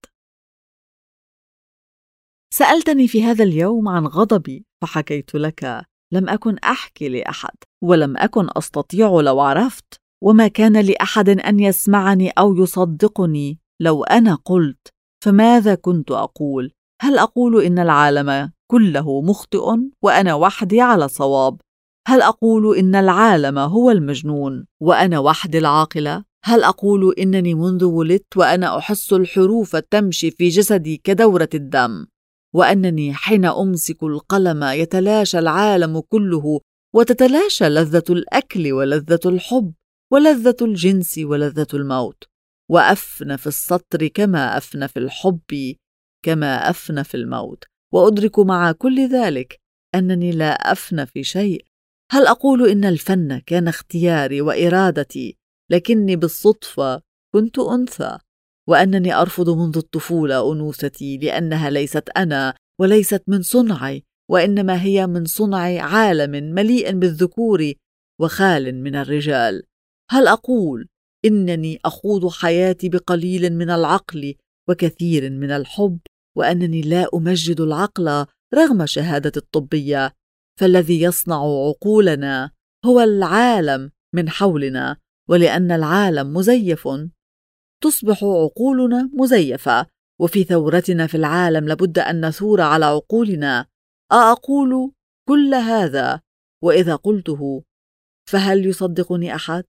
سألتني في هذا اليوم عن غضبي فحكيت لك، لم أكن أحكي لأحد، ولم أكن أستطيع لو عرفت، وما كان لأحد أن يسمعني أو يصدقني لو أنا قلت، فماذا كنت أقول؟ هل أقول إن العالم كله مخطئ وأنا وحدي على صواب؟ هل أقول إن العالم هو المجنون وأنا وحدي العاقلة؟ هل أقول إنني منذ ولدت وأنا أحس الحروف تمشي في جسدي كدورة الدم، وأنني حين أمسك القلم يتلاشى العالم كله، وتتلاشى لذة الأكل ولذة الحب ولذة الجنس ولذة الموت، وأفنى في السطر كما أفنى في الحب كما أفنى في الموت، وأدرك مع كل ذلك أنني لا أفنى في شيء؟ هل أقول إن الفن كان اختياري وإرادتي، لكني بالصدفة كنت أنثى، وأنني أرفض منذ الطفولة أنوثتي لأنها ليست أنا وليست من صنعي، وإنما هي من صنع عالم مليء بالذكور وخال من الرجال. هل أقول إنني أخوض حياتي بقليل من العقل وكثير من الحب، وأنني لا أمجد العقل رغم شهادة الطبية؟ فالذي يصنع عقولنا هو العالم من حولنا، ولأن العالم مزيف تصبح عقولنا مزيفة، وفي ثورتنا في العالم لابد أن نثور على عقولنا. أقول كل هذا، وإذا قلته فهل يصدقني أحد؟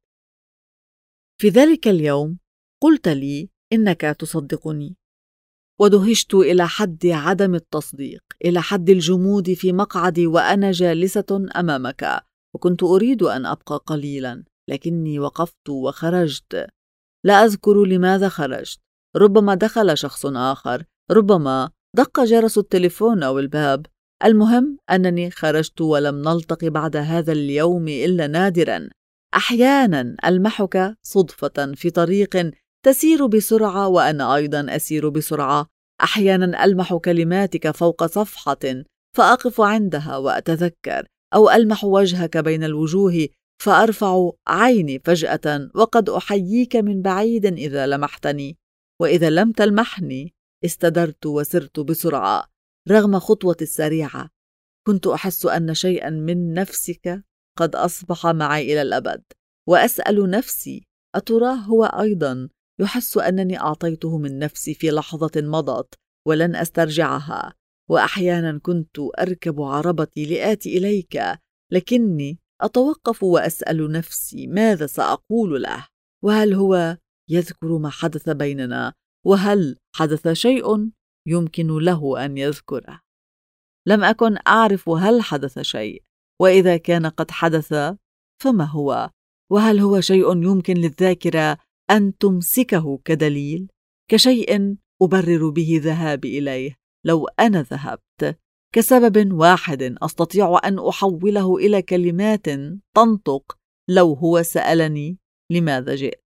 في ذلك اليوم قلت لي إنك تصدقني، ودهشت إلى حد عدم التصديق، إلى حد الجمود في مقعدي وأنا جالسة أمامك، وكنت أريد أن أبقى قليلا، لكني وقفت وخرجت. لا أذكر لماذا خرجت، ربما دخل شخص آخر، ربما دق جرس التليفون أو الباب. المهم أنني خرجت ولم نلتقي بعد هذا اليوم إلا نادرا. أحيانا ألمحك صدفة في طريق تسير بسرعة وأنا أيضا أسير بسرعة. أحيانا ألمح كلماتك فوق صفحة فأقف عندها وأتذكر، أو ألمح وجهك بين الوجوه فأرفع عيني فجأة وقد أحييك من بعيد إذا لمحتني، وإذا لم تلمحني استدرت وسرت بسرعة. رغم خطوتي السريعة كنت أحس أن شيئا من نفسك قد أصبح معي إلى الأبد، وأسأل نفسي أتراه هو أيضا يحس أنني أعطيته من نفسي في لحظة مضت ولن أسترجعها. وأحيانا كنت أركب عربتي لآتي إليك، لكني أتوقف وأسأل نفسي ماذا سأقول له، وهل هو يذكر ما حدث بيننا، وهل حدث شيء يمكن له أن يذكره. لم أكن أعرف هل حدث شيء، وإذا كان قد حدث فما هو، وهل هو شيء يمكن للذاكرة أن تمسكه كدليل، كشيء أبرر به ذهابي إليه لو أنا ذهبت، كسبب واحد أستطيع أن أحوله إلى كلمات تنطق لو هو سألني لماذا جئت.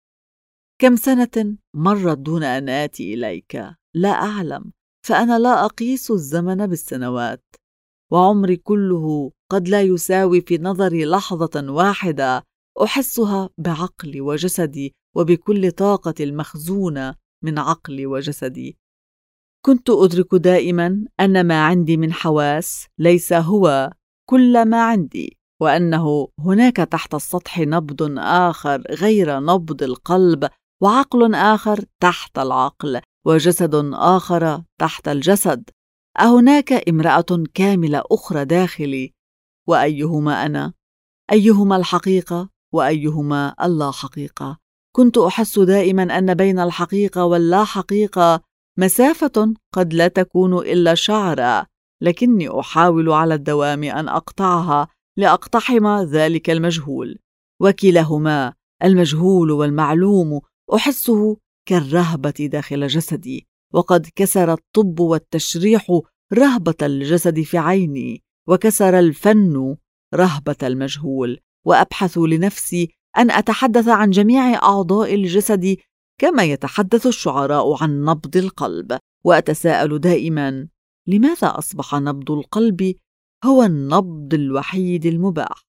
كم سنة مرت دون أن آتي إليك؟ لا أعلم، فأنا لا أقيس الزمن بالسنوات، وعمري كله قد لا يساوي في نظري لحظة واحدة أحسها بعقلي وجسدي وبكل طاقة المخزونة من عقلي وجسدي. كنت أدرك دائما أن ما عندي من حواس ليس هو كل ما عندي، وأنه هناك تحت السطح نبض آخر غير نبض القلب، وعقل آخر تحت العقل، وجسد آخر تحت الجسد. أهناك امرأة كاملة أخرى داخلي، وأيهما أنا؟ أيهما الحقيقة وأيهما اللا حقيقة؟ كنت أحس دائما أن بين الحقيقة واللا حقيقة مسافة قد لا تكون إلا شعرا، لكني أحاول على الدوام أن أقطعها لأقتحم ذلك المجهول. وكلاهما المجهول والمعلوم أحسه كالرهبة داخل جسدي، وقد كسر الطب والتشريح رهبة الجسد في عيني، وكسر الفن رهبة المجهول. وأبحث لنفسي أن أتحدث عن جميع أعضاء الجسد كما يتحدث الشعراء عن نبض القلب، وأتساءل دائما لماذا أصبح نبض القلب هو النبض الوحيد المباح؟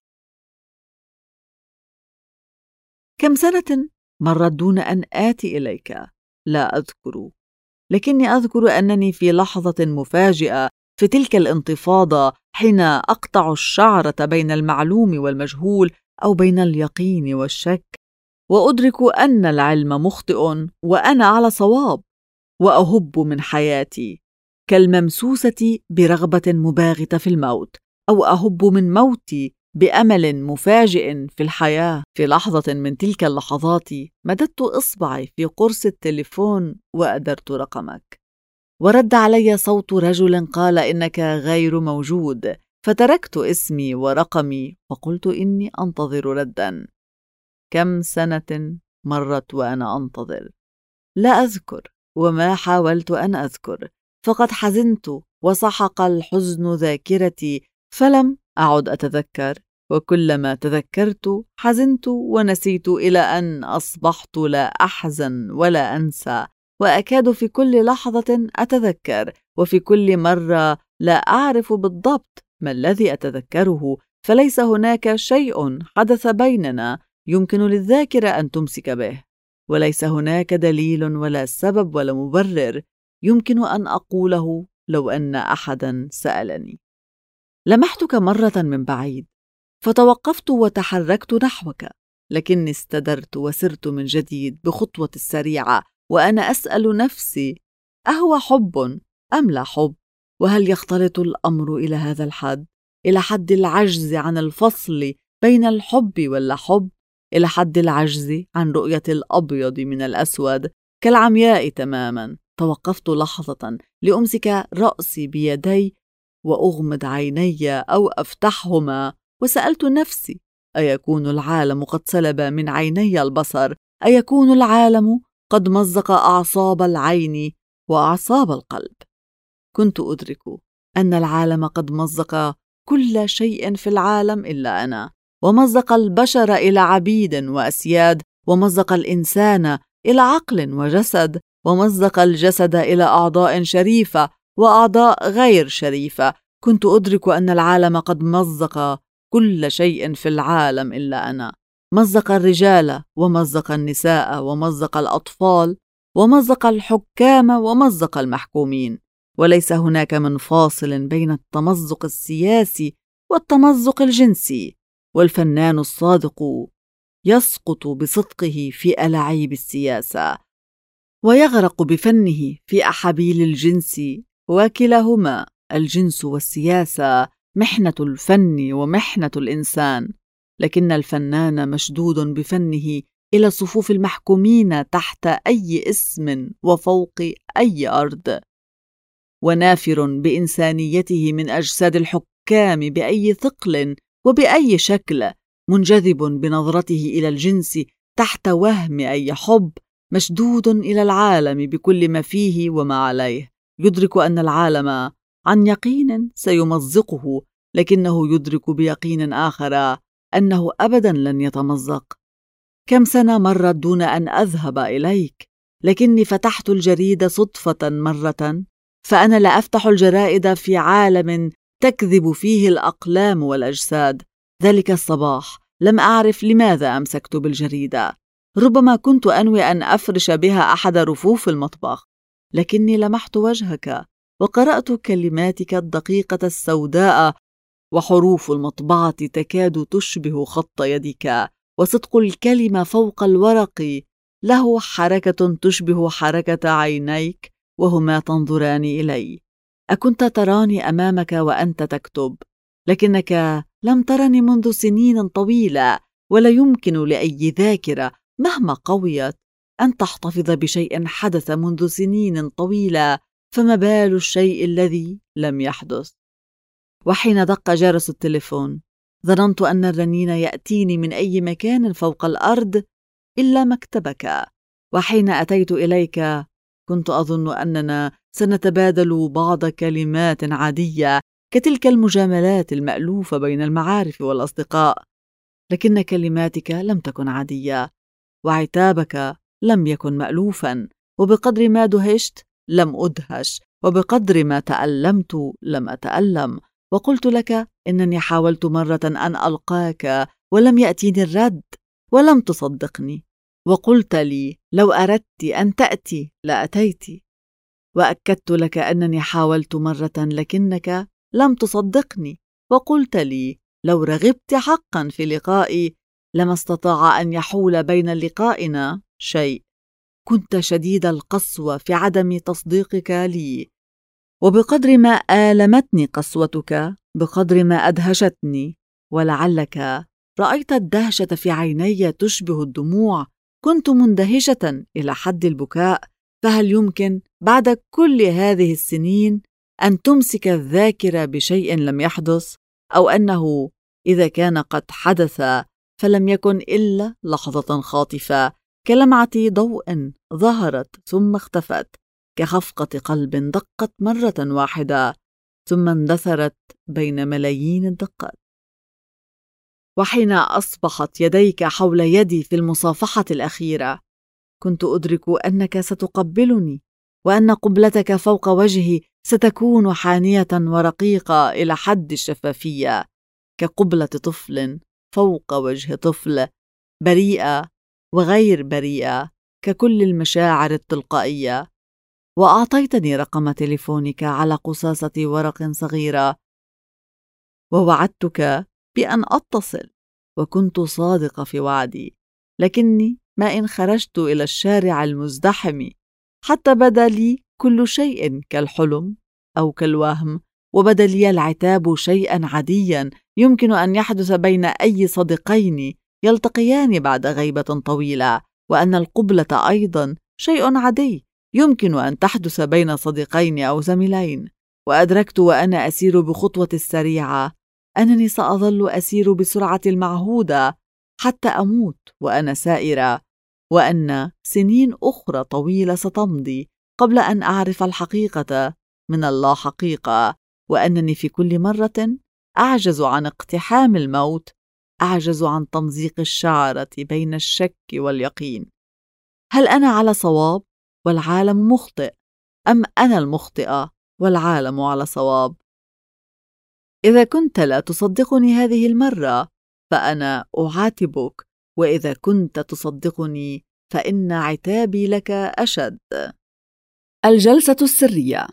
كم سنة مرت دون أن آتي إليك؟ لا أذكر، لكني أذكر أنني في لحظة مفاجئة في تلك الانتفاضة، حين أقطع الشعرة بين المعلوم والمجهول أو بين اليقين والشك، وأدرك أن العلم مخطئ وأنا على صواب، وأهب من حياتي كالممسوسة برغبة مباغتة في الموت، أو أهب من موتي بأمل مفاجئ في الحياة. في لحظة من تلك اللحظات مددت إصبعي في قرص التليفون وأدرت رقمك، ورد علي صوت رجل قال إنك غير موجود، فتركت اسمي ورقمي وقلت إني أنتظر ردا. كم سنة مرت وأنا أنتظر؟ لا أذكر، وما حاولت أن أذكر، فقد حزنت وسحق الحزن ذاكرتي فلم أعد أتذكر، وكلما تذكرت حزنت ونسيت، إلى أن أصبحت لا أحزن ولا أنسى، وأكاد في كل لحظة أتذكر، وفي كل مرة لا أعرف بالضبط ما الذي أتذكره، فليس هناك شيء حدث بيننا يمكن للذاكرة أن تمسك به، وليس هناك دليل ولا سبب ولا مبرر يمكن أن أقوله لو أن أحداً سألني. لمحتك مرة من بعيد، فتوقفت وتحركت نحوك، لكني استدرت وسرت من جديد بخطوة السريعة، وأنا أسأل نفسي: أهو حب أم لا حب؟ وهل يختلط الأمر إلى هذا الحد، إلى حد العجز عن الفصل بين الحب واللا حب، إلى حد العجز عن رؤية الأبيض من الأسود كالعمياء تماما؟ توقفت لحظة لأمسك رأسي بيدي وأغمض عيني أو أفتحهما، وسألت نفسي: أيكون العالم قد سلب من عيني البصر؟ أيكون العالم قد مزق أعصاب العين وأعصاب القلب؟ كنت أدرك أن العالم قد مزق كل شيء في العالم إلا أنا، ومزق البشر إلى عبيد وأسياد، ومزق الإنسان إلى عقل وجسد، ومزق الجسد إلى أعضاء شريفة وأعضاء غير شريفة. كنت أدرك أن العالم قد مزق كل شيء في العالم إلا أنا، مزق الرجال ومزق النساء ومزق الأطفال ومزق الحكام ومزق المحكومين، وليس هناك من فاصل بين التمزق السياسي والتمزق الجنسي. والفنان الصادق يسقط بصدقه في ألاعيب السياسة، ويغرق بفنه في أحابيل الجنس، وكلاهما الجنس والسياسة محنة الفن ومحنة الإنسان، لكن الفنان مشدود بفنه إلى صفوف المحكومين تحت أي اسم وفوق أي أرض، ونافر بإنسانيته من أجساد الحكام بأي ثقل وبأي شكل، منجذب بنظرته إلى الجنس تحت وهم أي حب، مشدود إلى العالم بكل ما فيه وما عليه. يدرك أن العالم عن يقين سيمزقه، لكنه يدرك بيقين آخر أنه أبداً لن يتمزق. كم سنة مرت دون أن أذهب إليك، لكني فتحت الجريدة صدفة مرة، فأنا لا أفتح الجرائد في عالم تكذب فيه الأقلام والأجساد. ذلك الصباح لم أعرف لماذا أمسكت بالجريدة، ربما كنت أنوي أن أفرش بها أحد رفوف المطبخ، لكني لمحت وجهك وقرأت كلماتك الدقيقة السوداء، وحروف المطبعة تكاد تشبه خط يدك، وصدق الكلمة فوق الورق له حركة تشبه حركة عينيك وهما تنظران إلي. أكنت تراني أمامك وأنت تكتب، لكنك لم ترني منذ سنين طويلة، ولا يمكن لأي ذاكرة مهما قويت أن تحتفظ بشيء حدث منذ سنين طويلة، فما بال الشيء الذي لم يحدث؟ وحين دق جرس التليفون ظننت أن الرنين يأتيني من أي مكان فوق الأرض إلا مكتبك، وحين أتيت إليك كنت أظن أننا سنتبادل بعض كلمات عادية كتلك المجاملات المألوفة بين المعارف والأصدقاء، لكن كلماتك لم تكن عادية، وعتابك لم يكن مألوفا، وبقدر ما دهشت لم أدهش، وبقدر ما تألمت لم أتألم. وقلت لك إنني حاولت مرة أن ألقاك ولم يأتيني الرد، ولم تصدقني، وقلت لي لو أردت أن تأتي لأتيت، وأكدت لك أنني حاولت مرة لكنك لم تصدقني، وقلت لي لو رغبت حقا في لقائي لما استطاع أن يحول بين لقائنا شيء. كنت شديد القسوة في عدم تصديقك لي، وبقدر ما آلمتني قسوتك بقدر ما أدهشتني، ولعلك رأيت الدهشة في عيني تشبه الدموع. كنت مندهشة إلى حد البكاء. فهل يمكن بعد كل هذه السنين أن تمسك الذاكرة بشيء لم يحدث، أو أنه إذا كان قد حدث فلم يكن إلا لحظة خاطفة كلمعة ضوء ظهرت ثم اختفت، كخفقة قلب دقت مرة واحدة ثم اندثرت بين ملايين الدقات؟ وحين أصبحت يديك حول يدي في المصافحة الأخيرة كنت أدرك أنك ستقبلني، وأن قبلتك فوق وجهي ستكون حانية ورقيقة إلى حد الشفافية، كقبلة طفل فوق وجه طفل، بريئة وغير بريئة ككل المشاعر التلقائية. وأعطيتني رقم تليفونك على قصاصة ورق صغيرة، ووعدتك بأن أتصل، وكنت صادقة في وعدي. لكني ما إن خرجت إلى الشارع المزدحم حتى بدا لي كل شيء كالحلم أو كالوهم، وبدا لي العتاب شيئا عاديا يمكن أن يحدث بين أي صديقين يلتقيان بعد غيبة طويلة، وأن القبلة أيضا شيء عادي يمكن أن تحدث بين صديقين أو زميلين. وأدركت وأنا أسير بخطوة السريعة أنني سأظل أسير بسرعة المعهودة حتى أموت وأنا سائرة، وأن سنين أخرى طويلة ستمضي قبل أن أعرف الحقيقة من اللا حقيقة، وأنني في كل مرة أعجز عن اقتحام الموت، أعجز عن تمزيق الشعرة بين الشك واليقين. هل أنا على صواب والعالم مخطئ، أم أنا المخطئة والعالم على صواب؟ إذا كنت لا تصدقني هذه المرة فأنا أعاتبك، وإذا كنت تصدقني فإن عتابي لك أشد. الجلسة السرية.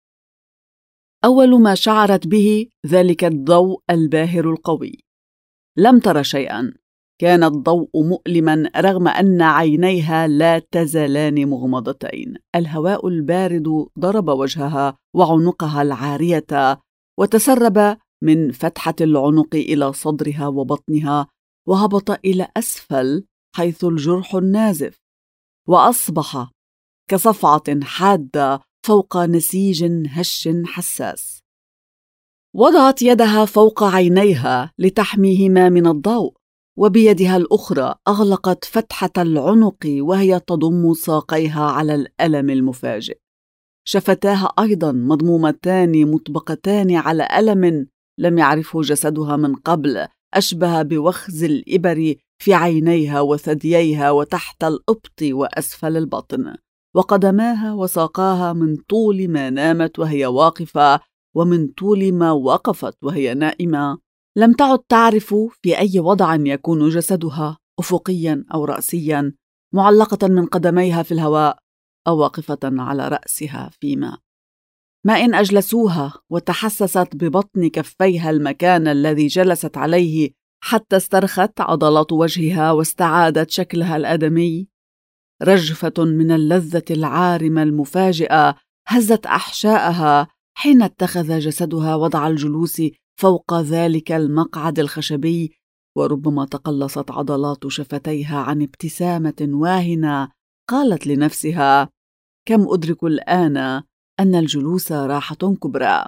أول ما شعرت به ذلك الضوء الباهر القوي. لم تر شيئا، كان الضوء مؤلما رغم أن عينيها لا تزالان مغمضتين. الهواء البارد ضرب وجهها وعنقها العارية، وتسرب من فتحة العنق إلى صدرها وبطنها، وهبط إلى أسفل حيث الجرح النازف، وأصبح كصفعة حادة فوق نسيج هش حساس. وضعت يدها فوق عينيها لتحميهما من الضوء، وبيدها الأخرى أغلقت فتحة العنق وهي تضم ساقيها على الألم المفاجئ. شفتاها أيضا مضمومتان مطبقتان على ألم لم يعرفه جسدها من قبل، أشبه بوخز الإبر في عينيها وثدييها وتحت الإبط وأسفل البطن. وقدماها وساقاها من طول ما نامت وهي واقفة، ومن طول ما وقفت وهي نائمة، لم تعد تعرف في أي وضع يكون جسدها، أفقيا أو رأسيا، معلقة من قدميها في الهواء أو واقفة على رأسها في ماء. ما إن أجلسوها وتحسست ببطن كفيها المكان الذي جلست عليه حتى استرخت عضلات وجهها واستعادت شكلها الآدمي. رجفة من اللذة العارمة المفاجئة هزت أحشاءها حين اتخذ جسدها وضع الجلوس فوق ذلك المقعد الخشبي، وربما تقلصت عضلات شفتيها عن ابتسامة واهنة قالت لنفسها: كم أدرك الآن أن الجلوس راحة كبرى.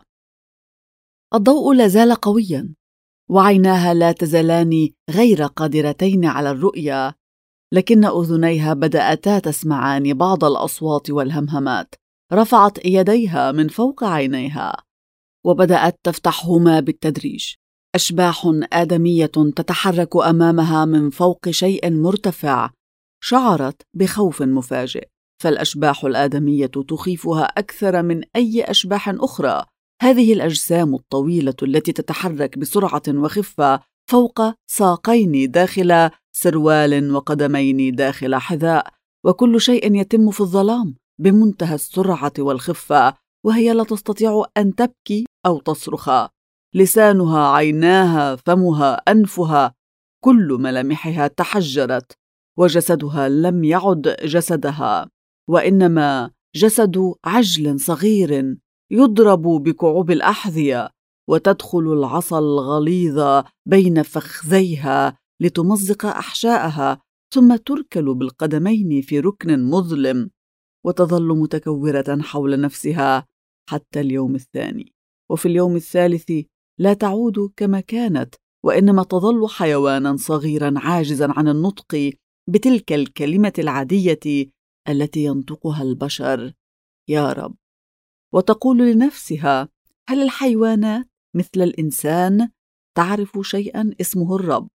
الضوء لا زال قويا، وعيناها لا تزالان غير قادرتين على الرؤية، لكن أذنيها بدأتا تسمعان بعض الأصوات والهمهمات. رفعت يديها من فوق عينيها وبدأت تفتحهما بالتدريج. أشباح آدمية تتحرك أمامها من فوق شيء مرتفع. شعرت بخوف مفاجئ، فالأشباح الآدمية تخيفها أكثر من أي أشباح أخرى. هذه الأجسام الطويلة التي تتحرك بسرعة وخفة فوق ساقين داخل سروال وقدمين داخل حذاء، وكل شيء يتم في الظلام بمنتهى السرعة والخفة، وهي لا تستطيع أن تبكي أو تصرخ. لسانها، عيناها، فمها، أنفها، كل ملامحها تحجرت، وجسدها لم يعد جسدها، وإنما جسد عجل صغير يضرب بكعوب الأحذية، وتدخل العصا الغليظة بين فخذيها لتمزق أحشاءها، ثم تركل بالقدمين في ركن مظلم، وتظل متكورة حول نفسها حتى اليوم الثاني. وفي اليوم الثالث لا تعود كما كانت، وإنما تظل حيوانا صغيرا عاجزا عن النطق بتلك الكلمة العادية التي ينطقها البشر: يا رب. وتقول لنفسها: هل الحيوانات مثل الإنسان تعرف شيئا اسمه الرب؟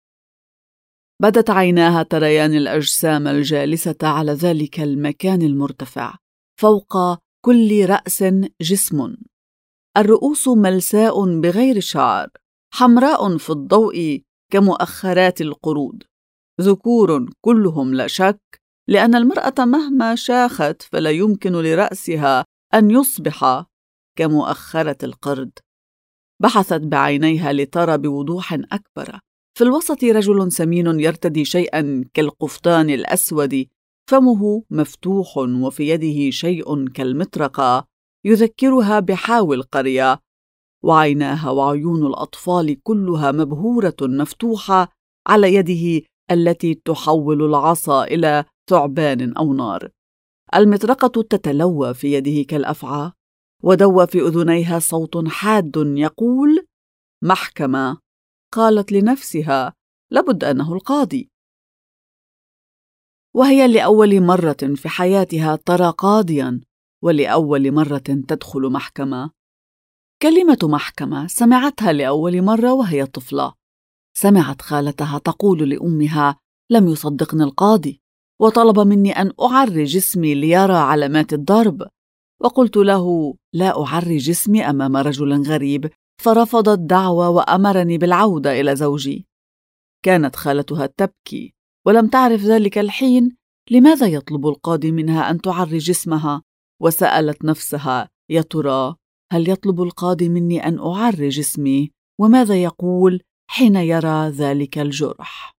بدت عيناها تريان الأجسام الجالسة على ذلك المكان المرتفع فوق لكل رأس جسم. الرؤوس ملساء بغير شعر، حمراء في الضوء كمؤخرات القرود. ذكور كلهم لا شك، لأن المرأة مهما شاخت فلا يمكن لرأسها أن يصبح كمؤخرة القرد. بحثت بعينيها لترى بوضوح أكبر. في الوسط رجل سمين يرتدي شيئا كالقفطان الأسود، فمه مفتوح وفي يده شيء كالمطرقة يذكرها بحاوي القرية، وعيناها وعيون الأطفال كلها مبهورة مفتوحة على يده التي تحول العصا إلى ثعبان أو نار. المطرقة تتلوى في يده كالأفعى، ودوى في أذنيها صوت حاد يقول: محكمة. قالت لنفسها: لابد أنه القاضي. وهي لأول مرة في حياتها ترى قاضياً، ولأول مرة تدخل محكمة. كلمة محكمة سمعتها لأول مرة وهي طفلة. سمعت خالتها تقول لأمها: لم يصدقني القاضي، وطلب مني أن أعري جسمي ليرى علامات الضرب. وقلت له: لا أعري جسمي أمام رجل غريب، فرفض الدعوة وأمرني بالعودة إلى زوجي. كانت خالتها تبكي، ولم تعرف ذلك الحين لماذا يطلب القاضي منها أن تعري جسمها، وسألت نفسها: يا ترى هل يطلب القاضي مني أن أعري جسمي؟ وماذا يقول حين يرى ذلك الجرح؟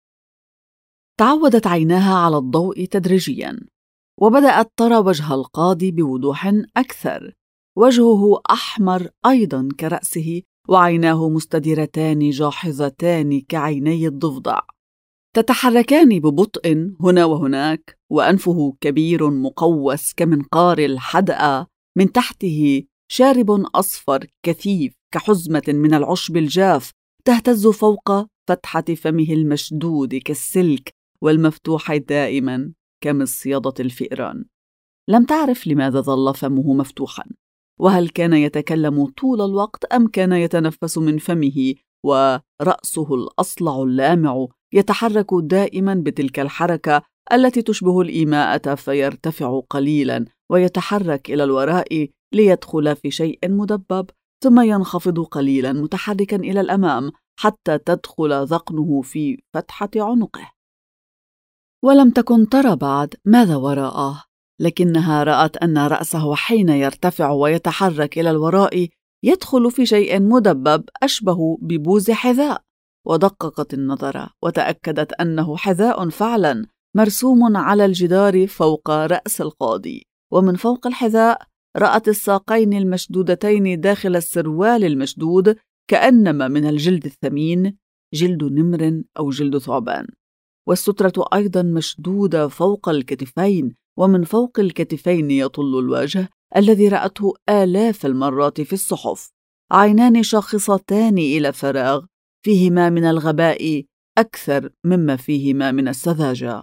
تعودت عيناها على الضوء تدريجياً، وبدأت ترى وجه القاضي بوضوح أكثر. وجهه أحمر أيضاً كرأسه، وعيناه مستديرتان جاحظتان كعيني الضفدع، تتحركان ببطء هنا وهناك، وأنفه كبير مقوس كمنقار الحدقة، من تحته شارب أصفر كثيف كحزمة من العشب الجاف تهتز فوق فتحة فمه المشدود كالسلك والمفتوح دائما كمصيدة الفئران. لم تعرف لماذا ظل فمه مفتوحا، وهل كان يتكلم طول الوقت أم كان يتنفس من فمه، ورأسه الأصلع اللامع يتحرك دائما بتلك الحركة التي تشبه الإيماءة، فيرتفع قليلا ويتحرك إلى الوراء ليدخل في شيء مدبب، ثم ينخفض قليلا متحركا إلى الأمام حتى تدخل ذقنه في فتحة عنقه. ولم تكن ترى بعد ماذا وراءه، لكنها رأت أن رأسه حين يرتفع ويتحرك إلى الوراء يدخل في شيء مدبب أشبه ببوز حذاء. ودققت النظر وتأكدت أنه حذاء فعلا مرسوم على الجدار فوق رأس القاضي. ومن فوق الحذاء رأت الساقين المشدودتين داخل السروال المشدود، كأنما من الجلد الثمين، جلد نمر أو جلد ثعبان. والسترة أيضا مشدودة فوق الكتفين، ومن فوق الكتفين يطل الوجه الذي رأته آلاف المرات في الصحف. عينان شاخصتان إلى فراغ، فيهما من الغباء أكثر مما فيهما من السذاجة.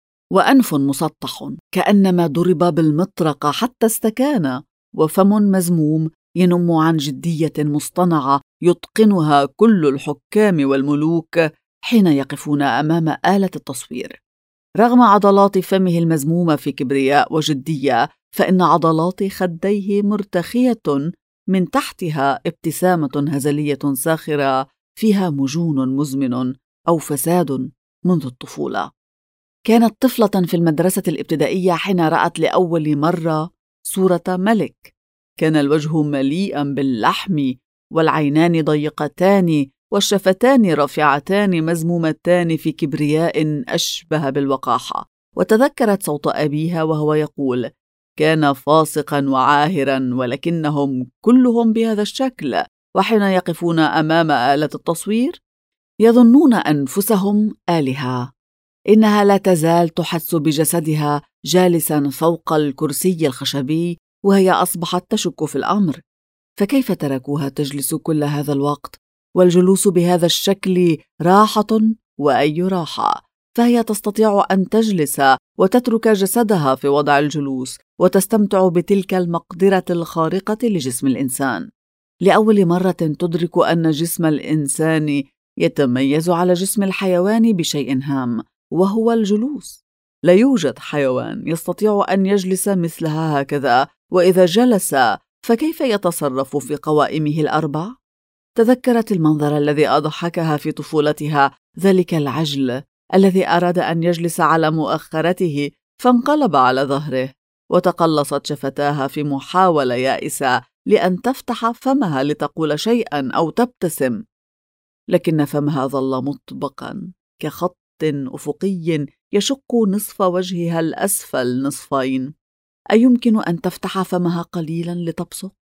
وأنف مسطح كأنما ضرب بالمطرقة حتى استكان، وفم مزموم ينم عن جدية مصطنعة يتقنها كل الحكام والملوك حين يقفون أمام آلة التصوير. رغم عضلات فمه المزمومة في كبرياء وجدية، فإن عضلات خديه مرتخية، من تحتها ابتسامة هزلية ساخرة فيها مجون مزمن أو فساد منذ الطفولة. كانت طفلة في المدرسة الابتدائية حين رأت لأول مرة صورة ملك. كان الوجه مليئا باللحم، والعينان ضيقتان، والشفتان رافعتان مزمومتان في كبرياء أشبه بالوقاحة. وتذكرت صوت أبيها وهو يقول: كان فاسقا وعاهرا، ولكنهم كلهم بهذا الشكل، وحين يقفون أمام آلة التصوير يظنون أنفسهم آلهة. إنها لا تزال تحس بجسدها جالسا فوق الكرسي الخشبي، وهي أصبحت تشك في الأمر. فكيف تركوها تجلس كل هذا الوقت؟ والجلوس بهذا الشكل راحة، وأي راحة؟ فهي تستطيع أن تجلس وتترك جسدها في وضع الجلوس، وتستمتع بتلك المقدرة الخارقة لجسم الإنسان. لأول مرة تدرك أن جسم الإنسان يتميز على جسم الحيوان بشيء هام، وهو الجلوس. لا يوجد حيوان يستطيع أن يجلس مثلها هكذا، وإذا جلس فكيف يتصرف في قوائمه الأربع؟ تذكرت المنظر الذي أضحكها في طفولتها، ذلك العجل الذي أراد أن يجلس على مؤخرته فانقلب على ظهره، وتقلصت شفتاها في محاولة يائسة لأن تفتح فمها لتقول شيئا أو تبتسم، لكن فمها ظل مطبقا كخط أفقي يشق نصف وجهها الأسفل نصفين. أيمكن أن تفتح فمها قليلا لتبصق؟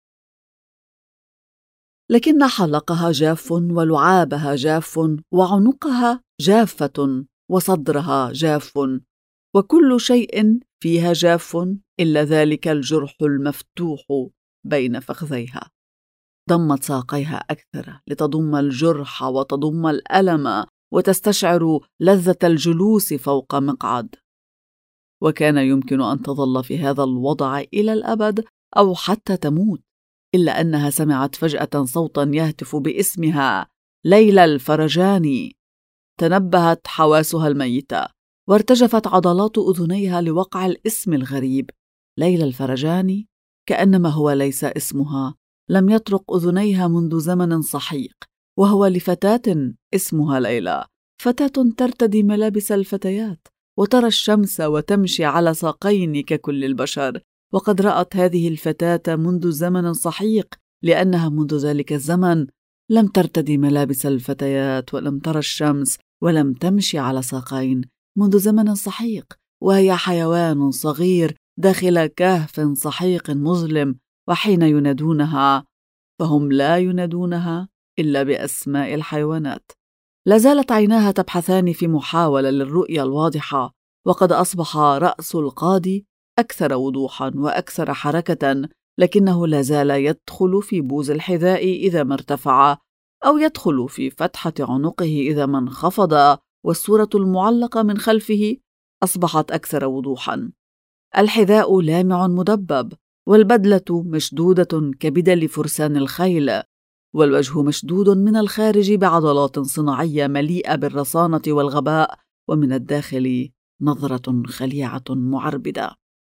لكن حلقها جاف ولعابها جاف وعنقها جافة وصدرها جاف، وكل شيء فيها جاف إلا ذلك الجرح المفتوح بين فخذيها. ضمت ساقيها أكثر لتضم الجرح وتضم الألم وتستشعر لذة الجلوس فوق مقعد، وكان يمكن أن تظل في هذا الوضع إلى الأبد أو حتى تموت، إلا أنها سمعت فجأة صوتا يهتف باسمها: ليلى الفرجاني. تنبهت حواسها الميتة وارتجفت عضلات أذنيها لوقع الاسم الغريب. ليلى الفرجاني، كأنما هو ليس اسمها، لم يطرق أذنيها منذ زمن سحيق، وهو لفتاة اسمها ليلى، فتاة ترتدي ملابس الفتيات وترى الشمس وتمشي على ساقين ككل البشر، وقد رأت هذه الفتاة منذ زمن سحيق، لأنها منذ ذلك الزمن لم ترتدي ملابس الفتيات ولم ترى الشمس ولم تمشي على ساقين منذ زمن سحيق، وهي حيوان صغير داخل كهف سحيق مظلم، وحين ينادونها فهم لا ينادونها إلا بأسماء الحيوانات. لا زالت عيناها تبحثان في محاولة للرؤية الواضحة، وقد أصبح رأس القاضي أكثر وضوحا وأكثر حركة، لكنه لا زال يدخل في بوز الحذاء إذا ما ارتفع، أو يدخل في فتحة عنقه إذا ما انخفض، والصورة المعلقة من خلفه أصبحت أكثر وضوحا. الحذاء لامع مدبب، والبدلة مشدودة كبدل فرسان الخيل، والوجه مشدود من الخارج بعضلات صناعية مليئة بالرصانة والغباء، ومن الداخل نظرة خليعة معربدة.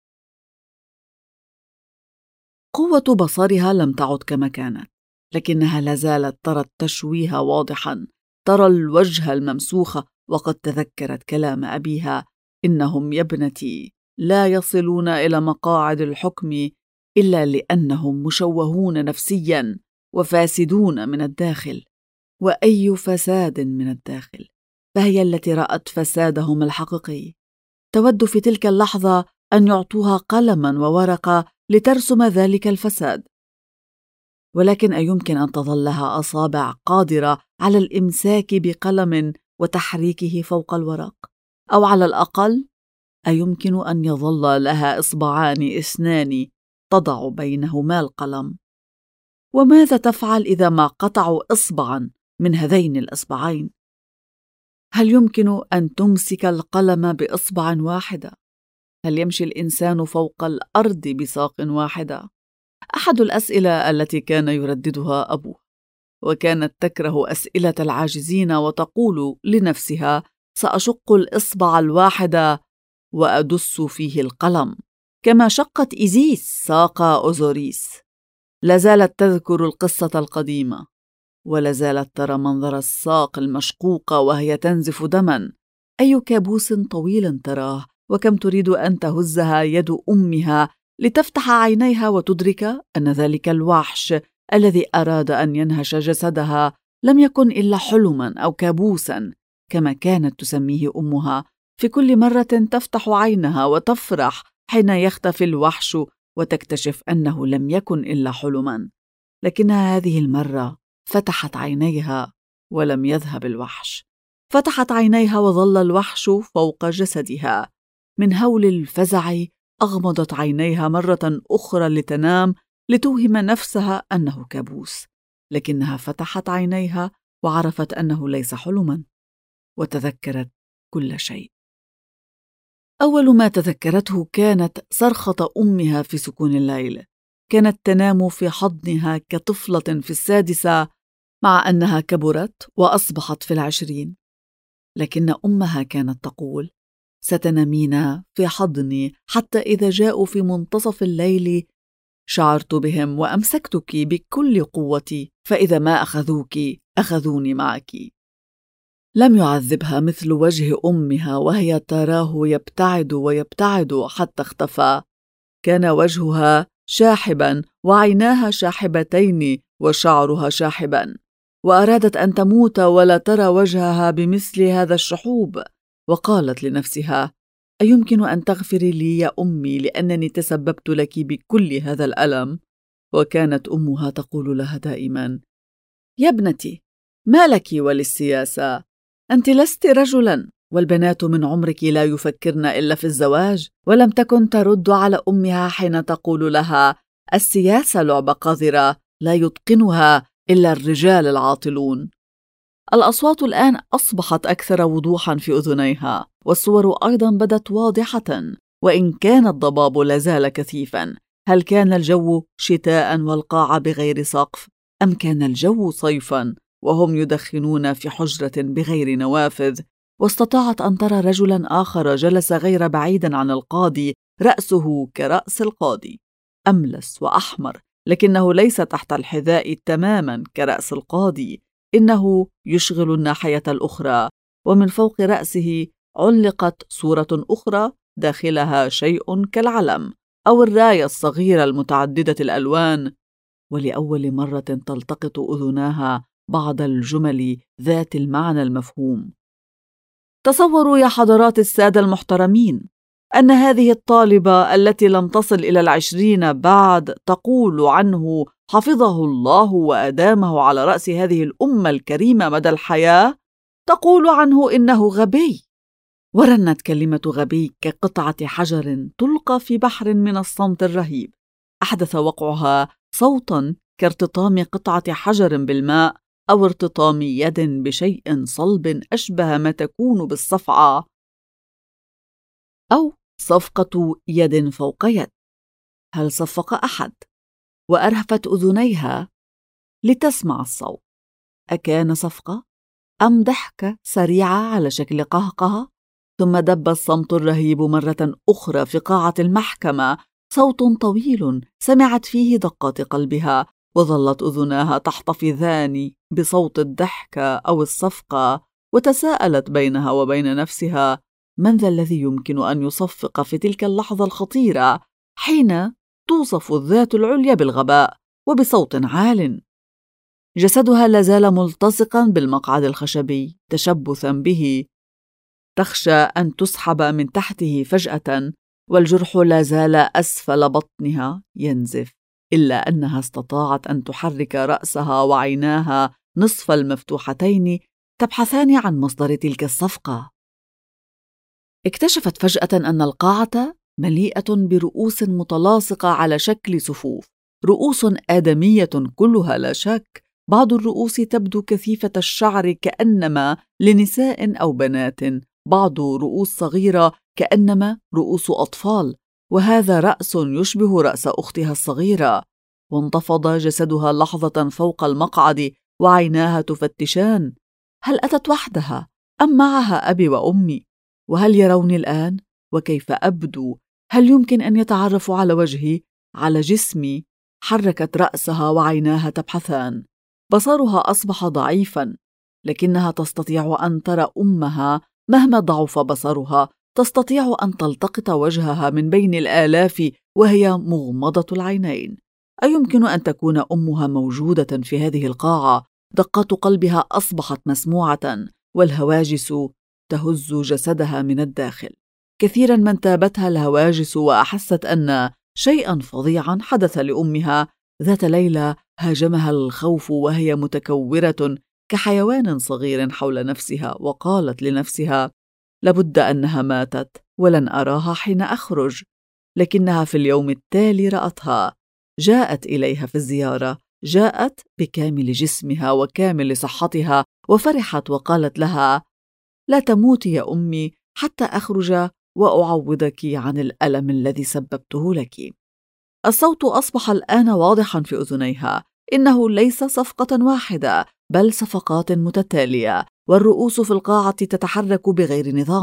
قوة بصرها لم تعد كما كانت، لكنها لا زالت ترى التشويه واضحا، ترى الوجه الممسوخ، وقد تذكرت كلام أبيها: إنهم يا ابنتي لا يصلون إلى مقاعد الحكم إلا لأنهم مشوهون نفسيا وفاسدون من الداخل. وأي فساد من الداخل؟ فهي التي رأت فسادهم الحقيقي. تود في تلك اللحظة أن يعطوها قلما وورقة لترسم ذلك الفساد، ولكن أيمكن أن تظل لها أصابع قادرة على الإمساك بقلم وتحريكه فوق الورق؟ أو على الأقل أيمكن أن يظل لها إصبعان اثنان تضع بينهما القلم؟ وماذا تفعل إذا ما قطعوا إصبعا من هذين الإصبعين؟ هل يمكن أن تمسك القلم بإصبع واحدة؟ هل يمشي الإنسان فوق الأرض بساق واحدة؟ أحد الأسئلة التي كان يرددها أبوه، وكانت تكره أسئلة العاجزين وتقول لنفسها: سأشق الإصبع الواحد وأدس فيه القلم، كما شقت إيزيس ساق أوزوريس. لا زالت تذكر القصة القديمة، ولا زالت ترى منظر الساق المشقوقة وهي تنزف دما. أي كابوس طويل تراه، وكم تريد أن تهزها يد أمها لتفتح عينيها وتدرك أن ذلك الوحش الذي أراد أن ينهش جسدها لم يكن إلا حلما أو كابوسا، كما كانت تسميه أمها في كل مرة تفتح عينها وتفرح حين يختفي الوحش وتكتشف أنه لم يكن إلا حلما. لكنها هذه المرة فتحت عينيها ولم يذهب الوحش. فتحت عينيها وظل الوحش فوق جسدها. من هول الفزع أغمضت عينيها مرة أخرى لتنام، لتوهم نفسها أنه كابوس، لكنها فتحت عينيها وعرفت أنه ليس حلما، وتذكرت كل شيء. أول ما تذكرته كانت صرخة أمها في سكون الليل. كانت تنام في حضنها كطفلة في السادسة، مع أنها كبرت وأصبحت في 20، لكن أمها كانت تقول: ستنامين في حضني حتى إذا جاءوا في منتصف الليل شعرت بهم وأمسكتك بكل قوتي، فإذا ما أخذوك أخذوني معك. لم يعذبها مثل وجه أمها وهي تراه يبتعد ويبتعد حتى اختفى. كان وجهها شاحبا وعيناها شاحبتين وشعرها شاحبا، وأرادت أن تموت ولا ترى وجهها بمثل هذا الشحوب، وقالت لنفسها: أيمكن أن تغفري لي يا أمي لأنني تسببت لك بكل هذا الألم؟ وكانت أمها تقول لها دائما: يا ابنتي، ما لك وللسياسة؟ أنت لست رجلا، والبنات من عمرك لا يفكرن إلا في الزواج. ولم تكن ترد على أمها حين تقول لها: السياسة لعبة قذرة لا يتقنها إلا الرجال العاطلون. الأصوات الآن أصبحت أكثر وضوحا في أذنيها، والصور أيضا بدت واضحة، وإن كان الضباب لازال كثيفا. هل كان الجو شتاء والقاعة بغير سقف، أم كان الجو صيفا وهم يدخنون في حجرة بغير نوافذ؟ واستطاعت أن ترى رجلا آخر جلس غير بعيدا عن القاضي، رأسه كرأس القاضي، أملس وأحمر، لكنه ليس تحت الحذاء تماما كرأس القاضي، إنه يشغل الناحية الأخرى، ومن فوق رأسه علقت صورة أخرى داخلها شيء كالعلم أو الراية الصغيرة المتعددة الألوان. ولأول مرة تلتقط أذناها بعض الجمل ذات المعنى المفهوم. تصوروا يا حضرات السادة المحترمين أن هذه الطالبة التي لم تصل إلى 20 بعد تقول عنه حفظه الله وأدامه على رأس هذه الأمة الكريمة مدى الحياة، تقول عنه إنه غبي. ورنت كلمة غبي كقطعة حجر تلقى في بحر من الصمت الرهيب. أحدث وقعها صوتا كارتطام قطعة حجر بالماء، أو ارتطام يد بشيء صلب أشبه ما تكون بالصفعة، أو صفقة يد فوق يد. هل صفق أحد؟ وأرهفت أذنيها لتسمع الصوت. أكان صفقة أم ضحكة سريعة على شكل قهقهة؟ ثم دب الصمت الرهيب مرة أخرى في قاعة المحكمة، صوت طويل سمعت فيه دقات قلبها، وظلت أذناها تحتفظان بصوت الضحكة أو الصفقة، وتساءلت بينها وبين نفسها: من ذا الذي يمكن أن يصفق في تلك اللحظة الخطيرة حين توصف الذات العليا بالغباء وبصوت عال؟ جسدها لازال ملتصقا بالمقعد الخشبي تشبثا به، تخشى أن تسحب من تحته فجأة، والجرح لازال أسفل بطنها ينزف، إلا أنها استطاعت أن تحرك رأسها وعيناها نصف المفتوحتين تبحثان عن مصدر تلك الصفقة. اكتشفت فجأة أن القاعة مليئة برؤوس متلاصقة على شكل صفوف، رؤوس آدمية كلها لا شك. بعض الرؤوس تبدو كثيفة الشعر كأنما لنساء أو بنات، بعض رؤوس صغيرة كأنما رؤوس أطفال، وهذا رأس يشبه رأس أختها الصغيرة. وانتفض جسدها لحظة فوق المقعد وعيناها تفتشان: هل أتت وحدها أم معها أبي وأمي؟ وهل يروني الآن؟ وكيف أبدو؟ هل يمكن أن يتعرفوا على وجهي، على جسمي؟ حركت رأسها وعيناها تبحثان. بصرها أصبح ضعيفا، لكنها تستطيع أن ترى أمها مهما ضعف بصرها، تستطيع أن تلتقط وجهها من بين الآلاف وهي مغمضة العينين. أيمكن أن تكون أمها موجودة في هذه القاعة؟ دقات قلبها أصبحت مسموعة، والهواجس تهز جسدها من الداخل. كثيرا ما انتابتها الهواجس وأحست أن شيئا فظيعا حدث لأمها. ذات ليلة هاجمها الخوف وهي متكورة كحيوان صغير حول نفسها، وقالت لنفسها: لابد أنها ماتت ولن أراها حين أخرج. لكنها في اليوم التالي رأتها، جاءت إليها في الزيارة، جاءت بكامل جسمها وكامل صحتها، وفرحت وقالت لها: لا تموتي يا أمي حتى أخرج وأعوضك عن الألم الذي سببته لك. الصوت أصبح الآن واضحا في أذنيها، إنه ليس صفقة واحدة بل صفقات متتالية، والرؤوس في القاعة تتحرك بغير نظام.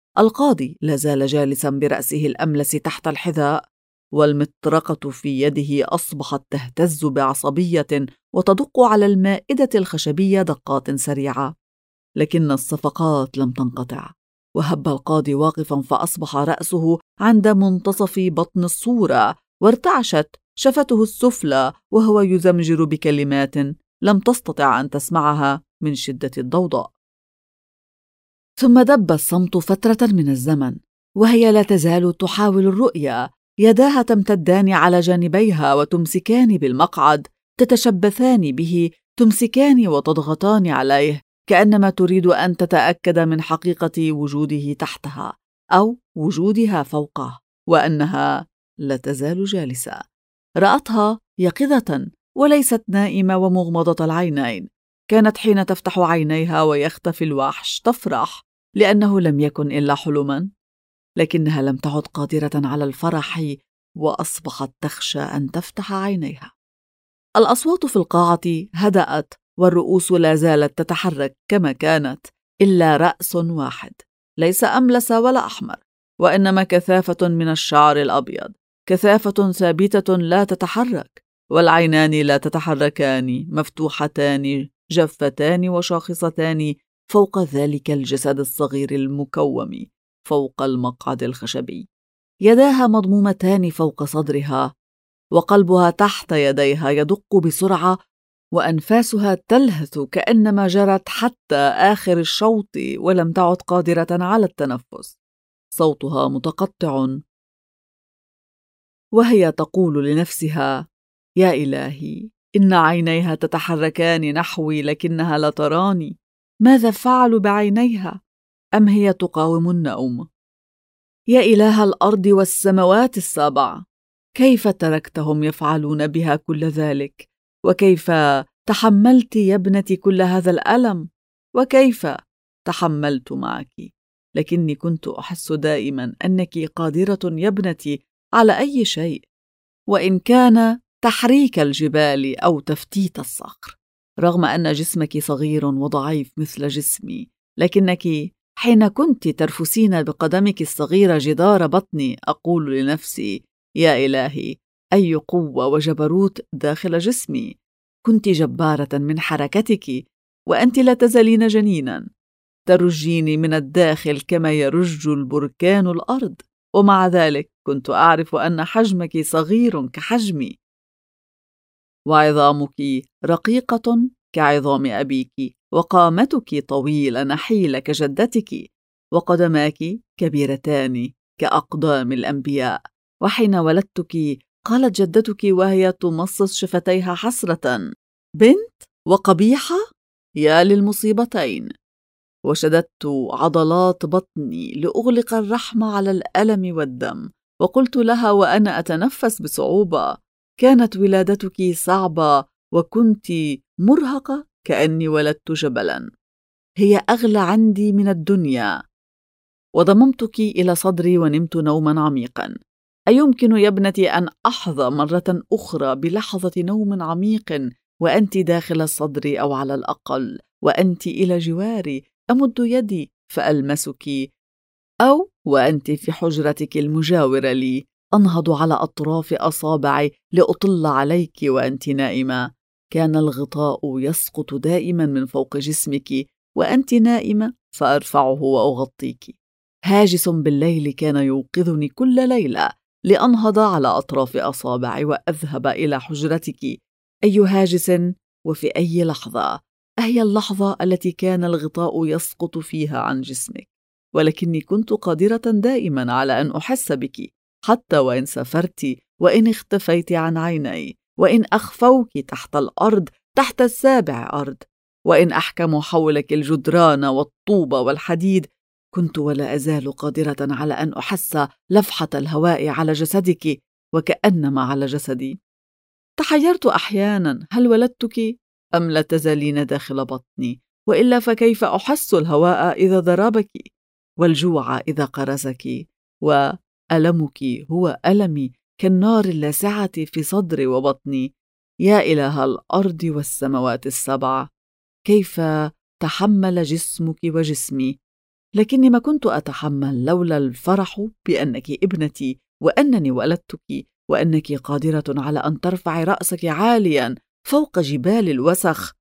القاضي لا زال جالسا برأسه الأملس تحت الحذاء، والمطرقة في يده أصبحت تهتز بعصبية وتدق على المائدة الخشبية دقات سريعة، لكن الصفقات لم تنقطع. وهب القاضي واقفا فأصبح رأسه عند منتصف بطن الصورة، وارتعشت شفته السفلى وهو يزمجر بكلمات لم تستطع أن تسمعها من شدة الضوضاء. ثم دب الصمت فترة من الزمن، وهي لا تزال تحاول الرؤية، يداها تمتدان على جانبيها وتمسكان بالمقعد، تتشبثان به، تمسكان وتضغطان عليه، كأنما تريد أن تتأكد من حقيقة وجوده تحتها أو وجودها فوقه، وأنها لا تزال جالسة. رأتها يقظة وليست نائمة ومغمضة العينين. كانت حين تفتح عينيها ويختفي الوحش تفرح لأنه لم يكن إلا حلماً، لكنها لم تعد قادرة على الفرح وأصبحت تخشى أن تفتح عينيها. الأصوات في القاعة هدأت والرؤوس لا زالت تتحرك كما كانت، إلا رأس واحد، ليس أملس ولا أحمر، وإنما كثافة من الشعر الأبيض، كثافة ثابتة لا تتحرك، والعينان لا تتحركان، مفتوحتان جفتان وشاخصتان فوق ذلك الجسد الصغير المكوم فوق المقعد الخشبي. يداها مضمومتان فوق صدرها، وقلبها تحت يديها يدق بسرعة، وأنفاسها تلهث كأنما جرت حتى آخر الشوط ولم تعد قادرة على التنفس. صوتها متقطع وهي تقول لنفسها: يا إلهي، إن عينيها تتحركان نحوي لكنها لا تراني. ماذا فعلوا بعينيها؟ أم هي تقاوم النوم؟ يا إله الأرض والسماوات السبع، كيف تركتهم يفعلون بها كل ذلك؟ وكيف تحملت يا ابنتي كل هذا الألم؟ وكيف تحملت معك؟ لكني كنت أحس دائما أنك قادرة يا ابنتي على أي شيء، وإن كان تحريك الجبال أو تفتيت الصخر، رغم أن جسمك صغير وضعيف مثل جسمي. لكنك حين كنت ترفسين بقدمك الصغيرة جدار بطني، أقول لنفسي: يا إلهي، أي قوة وجبروت داخل جسمي! كنت جبارة من حركتك، وأنت لا تزالين جنينا، ترجيني من الداخل كما يرج البركان الأرض، ومع ذلك كنت أعرف أن حجمك صغير كحجمي، وعظامك رقيقة كعظام أبيك، وقامتك طويلة نحيلة كجدتك، وقدماك كبيرتان كأقدام الأنبياء. وحين ولدتك قالت جدتك وهي تمصص شفتيها حسرة: بنت وقبيحة، يا للمصيبتين. وشددت عضلات بطني لأغلق الرحم على الألم والدم، وقلت لها وأنا أتنفس بصعوبة: كانت ولادتك صعبة وكنت مرهقة كأني ولدت جبلا، هي أغلى عندي من الدنيا. وضممتك إلى صدري ونمت نوما عميقا. أيمكن يا ابنتي أن أحظى مرة أخرى بلحظة نوم عميق وأنت داخل صدري، أو على الأقل وأنت إلى جواري أمد يدي فألمسك، أو وأنت في حجرتك المجاورة لي أنهض على أطراف أصابعي لأطل عليك وأنت نائمة؟ كان الغطاء يسقط دائما من فوق جسمك وأنت نائمة فأرفعه وأغطيك. هاجس بالليل كان يوقظني كل ليلة لأنهض على أطراف أصابعي وأذهب إلى حجرتك. أي هاجس وفي أي لحظة؟ أهي اللحظة التي كان الغطاء يسقط فيها عن جسمك؟ ولكني كنت قادرة دائما على أن أحس بك، حتى وإن سافرت، وإن اختفيت عن عيني، وإن أخفوك تحت الأرض، تحت السابع أرض، وإن أحكموا حولك الجدران والطوب والحديد، كنت ولا أزال قادرة على أن أحس لفحة الهواء على جسدك وكأنما على جسدي. تحيرت أحيانا: هل ولدتك أم لا تزالين داخل بطني؟ وإلا فكيف أحس الهواء إذا ضربك، والجوع إذا قرصك، وألمك هو ألمي كالنار اللاسعة في صدري وبطني؟ يا إله الأرض والسماوات السبع، كيف تحمل جسمك وجسمي؟ لكني ما كنت أتحمل لولا الفرح بأنك ابنتي وأنني ولدتك وأنك قادرة على أن ترفعي رأسك عاليا فوق جبال الوسخ.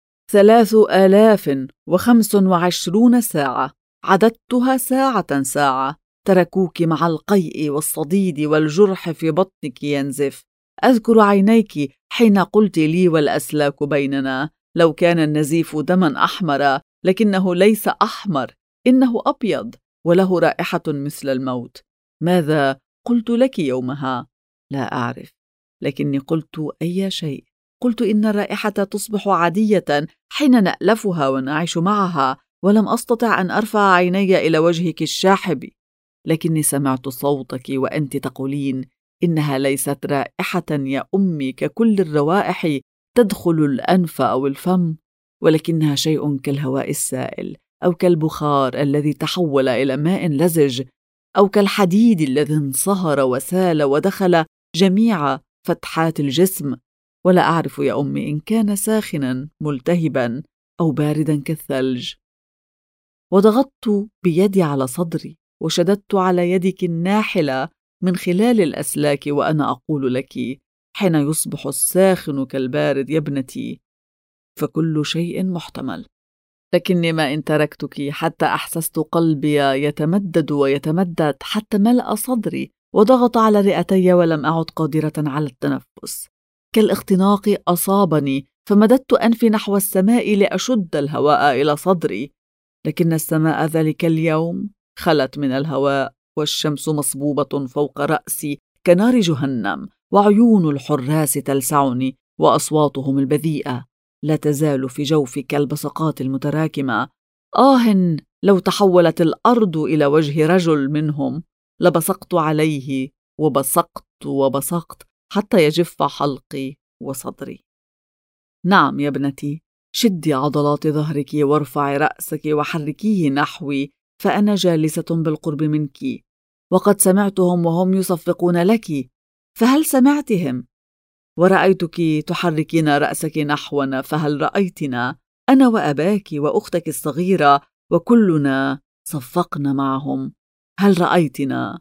3025 ساعة عددتها ساعة ساعة تركوك مع القيء والصديد والجرح في بطنك ينزف. أذكر عينيك حين قلت لي والأسلاك بيننا لو كان النزيف دما أحمر، لكنه ليس أحمر، إنه أبيض وله رائحة مثل الموت. ماذا قلت لك يومها؟ لا أعرف، لكني قلت أي شيء. قلت إن الرائحة تصبح عادية حين نألفها ونعيش معها، ولم أستطع أن أرفع عيني إلى وجهك الشاحب، لكني سمعت صوتك وأنت تقولين إنها ليست رائحة يا أمي ككل الروائح تدخل الأنف أو الفم، ولكنها شيء كالهواء السائل أو كالبخار الذي تحول إلى ماء لزج أو كالحديد الذي انصهر وسال ودخل جميع فتحات الجسم. ولا أعرف يا أمي إن كان ساخناً ملتهباً أو بارداً كالثلج. وضغطت بيدي على صدري وشددت على يدك الناحلة من خلال الأسلاك وأنا أقول لك حين يصبح الساخن كالبارد يا ابنتي فكل شيء محتمل. لكني ما إن تركتك حتى أحسست قلبي يتمدد ويتمدد حتى ملأ صدري وضغط على رئتي ولم أعد قادرة على التنفس. كالاختناق أصابني فمددت أنفي نحو السماء لأشد الهواء إلى صدري، لكن السماء ذلك اليوم خلت من الهواء والشمس مصبوبة فوق رأسي كنار جهنم، وعيون الحراس تلسعني وأصواتهم البذيئة لا تزال في جوفي كالبصقات المتراكمة. لو تحولت الأرض إلى وجه رجل منهم لبصقت عليه وبصقت وبصقت حتى يجف حلقي وصدري. نعم يا ابنتي، شدي عضلات ظهرك وارفعي رأسك وحركيه نحوي، فأنا جالسة بالقرب منك وقد سمعتهم وهم يصفقون لك، فهل سمعتهم؟ ورأيتك تحركين رأسك نحونا، فهل رأيتنا؟ أنا وأباك وأختك الصغيرة وكلنا صفقنا معهم، هل رأيتنا؟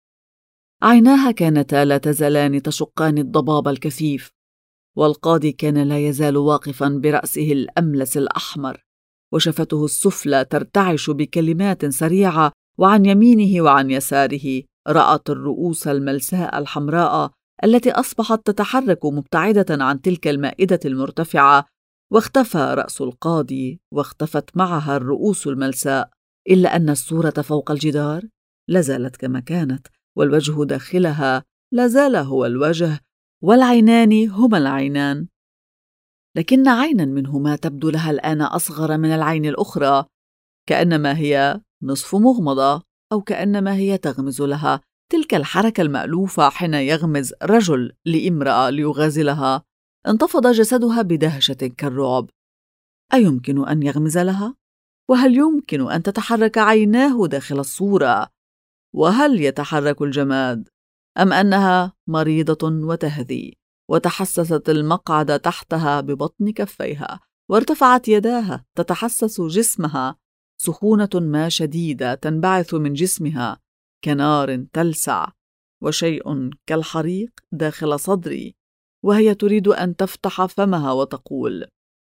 عيناها كانتا لا تزالان تشقان الضباب الكثيف، والقاضي كان لا يزال واقفا برأسه الأملس الأحمر وشفته السفلى ترتعش بكلمات سريعة، وعن يمينه وعن يساره رأت الرؤوس الملساء الحمراء التي أصبحت تتحرك مبتعدة عن تلك المائدة المرتفعة، واختفى رأس القاضي واختفت معها الرؤوس الملساء، إلا أن الصورة فوق الجدار لازالت كما كانت، والوجه داخلها لازال هو الوجه، والعينان هما العينان، لكن عينا منهما تبدو لها الآن أصغر من العين الأخرى، كأنما هي نصف مغمضة أو كأنما هي تغمز لها تلك الحركة المألوفة حين يغمز رجل لامرأة ليغازلها. انتفض جسدها بدهشة كالرعب. أيمكن أن يغمز لها؟ وهل يمكن أن تتحرك عيناه داخل الصورة؟ وهل يتحرك الجماد؟ أم أنها مريضة وتهذي؟ وتحسست المقعد تحتها ببطن كفيها، وارتفعت يداها تتحسس جسمها، سخونة ما شديدة تنبعث من جسمها كنار تلسع، وشيء كالحريق داخل صدري، وهي تريد أن تفتح فمها وتقول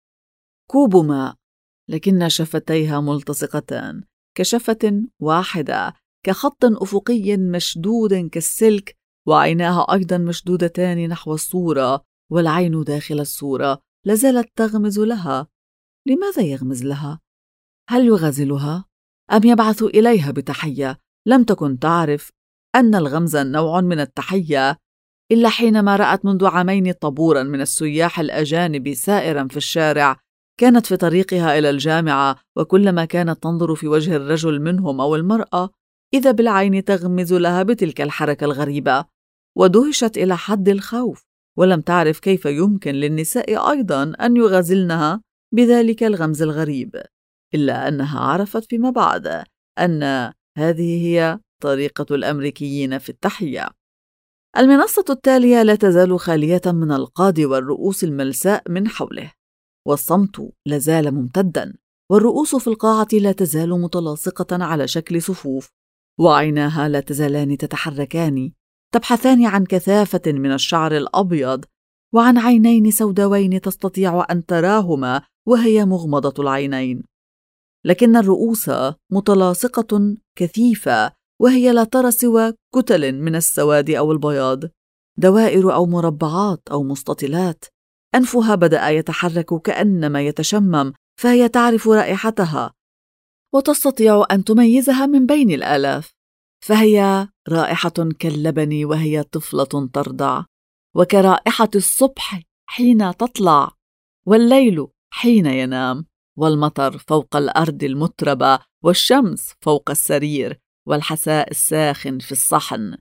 كوب ماء، لكن شفتيها ملتصقتان كشفة واحدة كخط أفقي مشدود كالسلك، وعيناها أيضا مشدودتان نحو الصورة، والعين داخل الصورة لازالت تغمز لها. لماذا يغمز لها؟ هل يغازلها؟ أم يبعث إليها بتحية؟ لم تكن تعرف أن الغمز نوع من التحية إلا حينما رأت منذ عامين طابورا من السياح الأجانب سائرا في الشارع، كانت في طريقها إلى الجامعة، وكلما كانت تنظر في وجه الرجل منهم أو المرأة إذا بالعين تغمز لها بتلك الحركة الغريبة، ودهشت إلى حد الخوف، ولم تعرف كيف يمكن للنساء أيضا أن يغازلنها بذلك الغمز الغريب، إلا أنها عرفت فيما بعد أن هذه هي طريقة الأمريكيين في التحية. المنصة التالية لا تزال خالية من القاضي والرؤوس الملساء من حوله، والصمت لازال ممتدا، والرؤوس في القاعة لا تزال متلاصقة على شكل صفوف، وعيناها لا تزالان تتحركان، تبحثان عن كثافة من الشعر الأبيض، وعن عينين سوداوين تستطيع أن تراهما وهي مغمضة العينين. لكن الرؤوس متلاصقة كثيفة، وهي لا ترى سوى كتل من السواد أو البياض، دوائر أو مربعات أو مستطيلات. أنفها بدأ يتحرك كأنما يتشمم، فهي تعرف رائحتها وتستطيع أن تميزها من بين الآلاف، فهي رائحة كاللبن وهي طفلة ترضع، وكرائحة الصبح حين تطلع، والليل حين ينام، والمطر فوق الأرض المتربة، والشمس فوق السرير، والحساء الساخن في الصحن.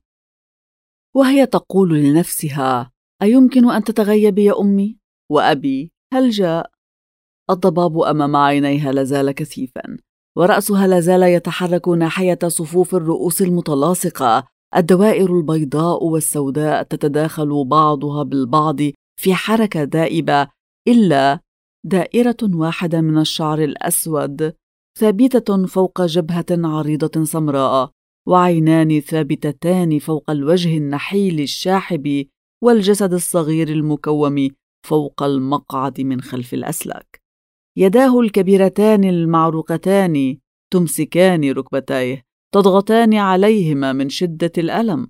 وهي تقول لنفسها: أيمكن أن تتغيبي يا أمي؟ وأبي هل جاء؟ الضباب أمام عينيها لازال كثيفا، ورأسها لازال يتحرك ناحية صفوف الرؤوس المتلاصقة. الدوائر البيضاء والسوداء تتداخل بعضها بالبعض في حركة دائبة، إلا دائرة واحدة من الشعر الأسود ثابتة فوق جبهة عريضة سمراء، وعينان ثابتتان فوق الوجه النحيل الشاحب، والجسد الصغير المكوم فوق المقعد من خلف الأسلاك. يداه الكبيرتان المعروقتان تمسكان ركبتيه، تضغطان عليهما من شدة الألم.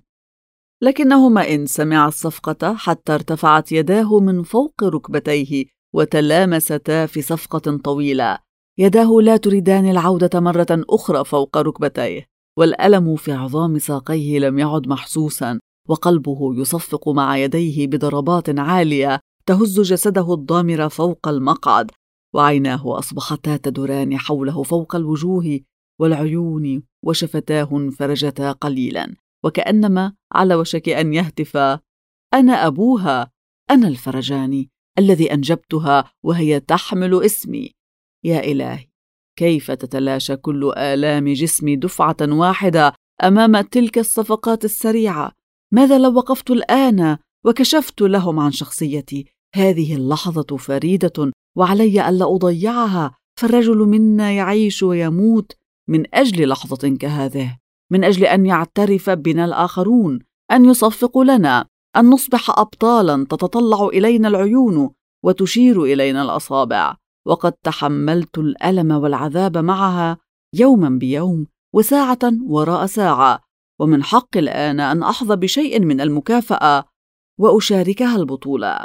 لكنهما إن سمع الصفقة حتى ارتفعت يداه من فوق ركبتيه وتلامستا في صفقة طويلة. يداه لا تريدان العودة مرة أخرى فوق ركبتيه، والألم في عظام ساقيه لم يعد محسوسا، وقلبه يصفق مع يديه بضربات عالية تهز جسده الضامر فوق المقعد، وعيناه أصبحتا تدوران حوله فوق الوجوه والعيون، وشفتاه انفرجتا قليلا، وكأنما على وشك أن يهتف: أنا أبوها، أنا الفرجاني الذي أنجبتها وهي تحمل اسمي. يا إلهي، كيف تتلاشى كل آلام جسمي دفعة واحدة أمام تلك الصفقات السريعة؟ ماذا لو وقفت الآن وكشفت لهم عن شخصيتي؟ هذه اللحظة فريدة وعلي ألا أضيعها، فالرجل منا يعيش ويموت من أجل لحظة كهذه، من أجل أن يعترف بنا الآخرون، أن يصفقوا لنا، أن نصبح أبطالاً تتطلع إلينا العيون وتشير إلينا الأصابع. وقد تحملت الألم والعذاب معها يوماً بيوم وساعة وراء ساعة، ومن حقي الآن أن أحظى بشيء من المكافأة وأشاركها البطولة.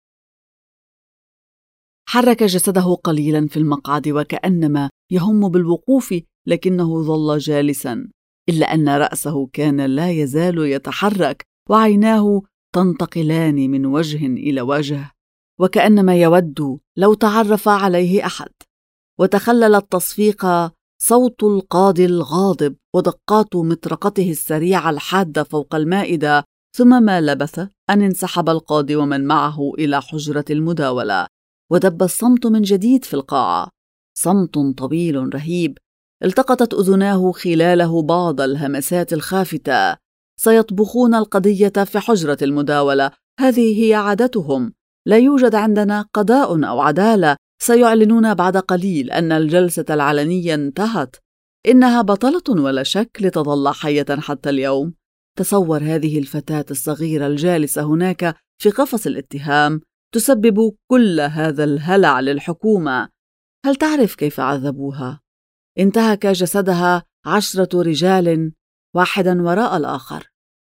حرك جسده قليلاً في المقعد وكأنما يهم بالوقوف، لكنه ظل جالساً، إلا أن رأسه كان لا يزال يتحرك، وعيناه تنتقلان من وجه إلى وجه، وكأنما يود لو تعرف عليه أحد. وتخلل التصفيق صوت القاضي الغاضب ودقات مطرقته السريعة الحادة فوق المائدة، ثم ما لبث أن انسحب القاضي ومن معه إلى حجرة المداولة، ودب الصمت من جديد في القاعة، صمت طويل رهيب. التقطت أذناه خلاله بعض الهمسات الخافتة: سيطبخون القضية في حجرة المداولة، هذه هي عادتهم، لا يوجد عندنا قضاء أو عدالة، سيعلنون بعد قليل أن الجلسة العلنية انتهت. إنها بطلة ولا شك لتظل حية حتى اليوم. تصور هذه الفتاة الصغيرة الجالسة هناك في قفص الاتهام تسبب كل هذا الهلع للحكومة. هل تعرف كيف عذبوها؟ انتهك جسدها 10 رجال واحدا وراء الآخر،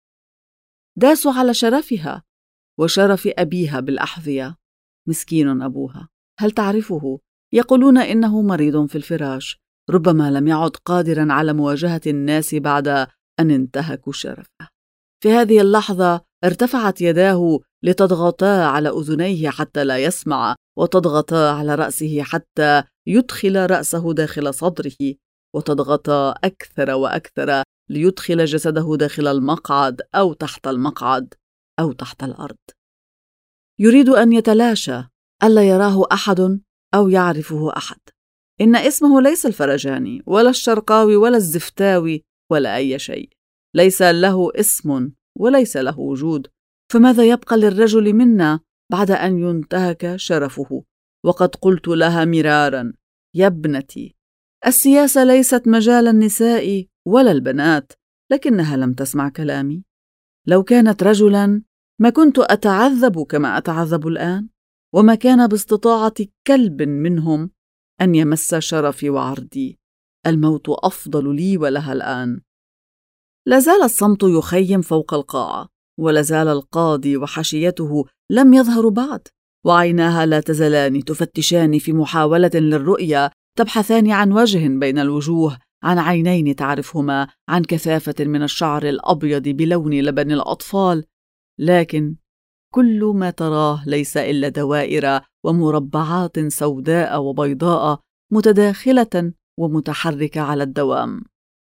داسوا على شرفها وشرف أبيها بالأحذية. مسكين أبوها، هل تعرفه؟ يقولون إنه مريض في الفراش، ربما لم يعد قادرا على مواجهة الناس بعد أن انتهكوا شرفه. في هذه اللحظة ارتفعت يداه لتضغطا على أذنيه حتى لا يسمع، وتضغطا على رأسه حتى يدخل رأسه داخل صدره، وتضغطا أكثر وأكثر ليدخل جسده داخل المقعد أو تحت المقعد أو تحت الأرض. يريد أن يتلاشى، ألا يراه أحد أو يعرفه أحد. إن اسمه ليس الفرجاني ولا الشرقاوي ولا الزفتاوي ولا أي شيء، ليس له اسم وليس له وجود، فماذا يبقى للرجل منا بعد أن ينتهك شرفه؟ وقد قلت لها مرارا: يا ابنتي، السياسة ليست مجال النساء ولا البنات، لكنها لم تسمع كلامي. لو كانت رجلاً ما كنت أتعذب كما أتعذب الآن، وما كان باستطاعة كلب منهم أن يمس شرفي وعرضي. الموت أفضل لي ولها الآن. لازال الصمت يخيم فوق القاعة، ولازال القاضي وحشيته لم يظهروا بعد، وعيناها لا تزالان تفتشان في محاولة للرؤية، تبحثان عن وجه بين الوجوه، عن عينين تعرفهما، عن كثافة من الشعر الأبيض بلون لبن الأطفال، لكن كل ما تراه ليس إلا دوائر ومربعات سوداء وبيضاء متداخلة ومتحركة على الدوام.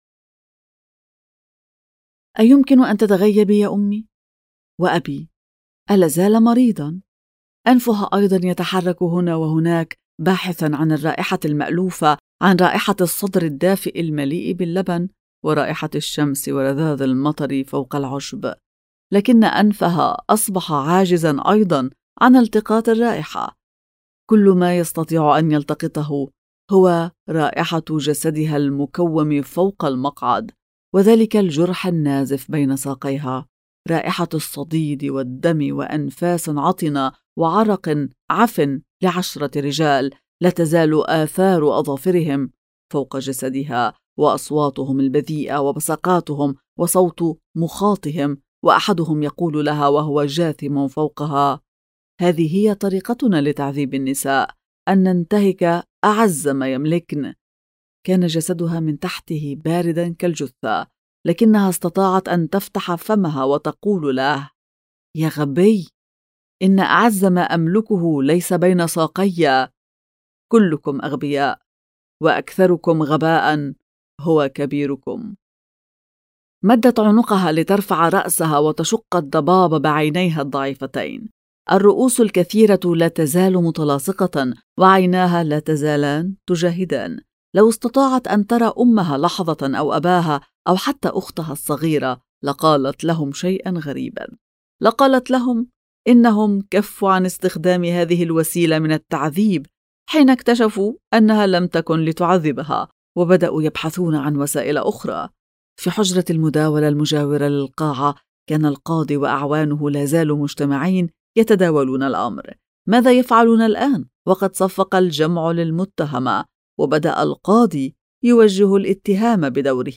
أيمكن أن تتغيبي يا أمي؟ وأبي ألا زال مريضا؟ أنفه أيضا يتحرك هنا وهناك باحثا عن الرائحة المألوفة، عن رائحة الصدر الدافئ المليء باللبن، ورائحة الشمس ورذاذ المطر فوق العشب، لكن أنفها أصبح عاجزا أيضا عن التقاط الرائحة. كل ما يستطيع أن يلتقطه هو رائحة جسدها المكوم فوق المقعد، وذلك الجرح النازف بين ساقيها، رائحة الصديد والدم وأنفاس عطنة وعرق عفن ل10 رجال، لا تزال آثار أظافرهم فوق جسدها، وأصواتهم البذيئة وبصقاتهم وصوت مخاطهم، وأحدهم يقول لها وهو جاثم فوقها: هذه هي طريقتنا لتعذيب النساء، أن ننتهك أعز ما يملكن. كان جسدها من تحته بارداً كالجثة، لكنها استطاعت أن تفتح فمها وتقول له: يا غبي، إن أعز ما أملكه ليس بين ساقي. كلكم أغبياء، وأكثركم غباءً هو كبيركم. مدت عنقها لترفع رأسها وتشق الضباب بعينيها الضعيفتين. الرؤوس الكثيرة لا تزال متلاصقة، وعيناها لا تزالان تجاهدان. لو استطاعت أن ترى أمها لحظة أو أباها أو حتى أختها الصغيرة لقالت لهم شيئا غريبا. لقالت لهم إنهم كفوا عن استخدام هذه الوسيلة من التعذيب حين اكتشفوا أنها لم تكن لتعذبها، وبدأوا يبحثون عن وسائل أخرى. في حجرة المداولة المجاورة للقاعة كان القاضي وأعوانه لا زالوا مجتمعين يتداولون الأمر. ماذا يفعلون الآن وقد صفق الجمع للمتهمة؟ وبدأ القاضي يوجه الاتهام بدوره: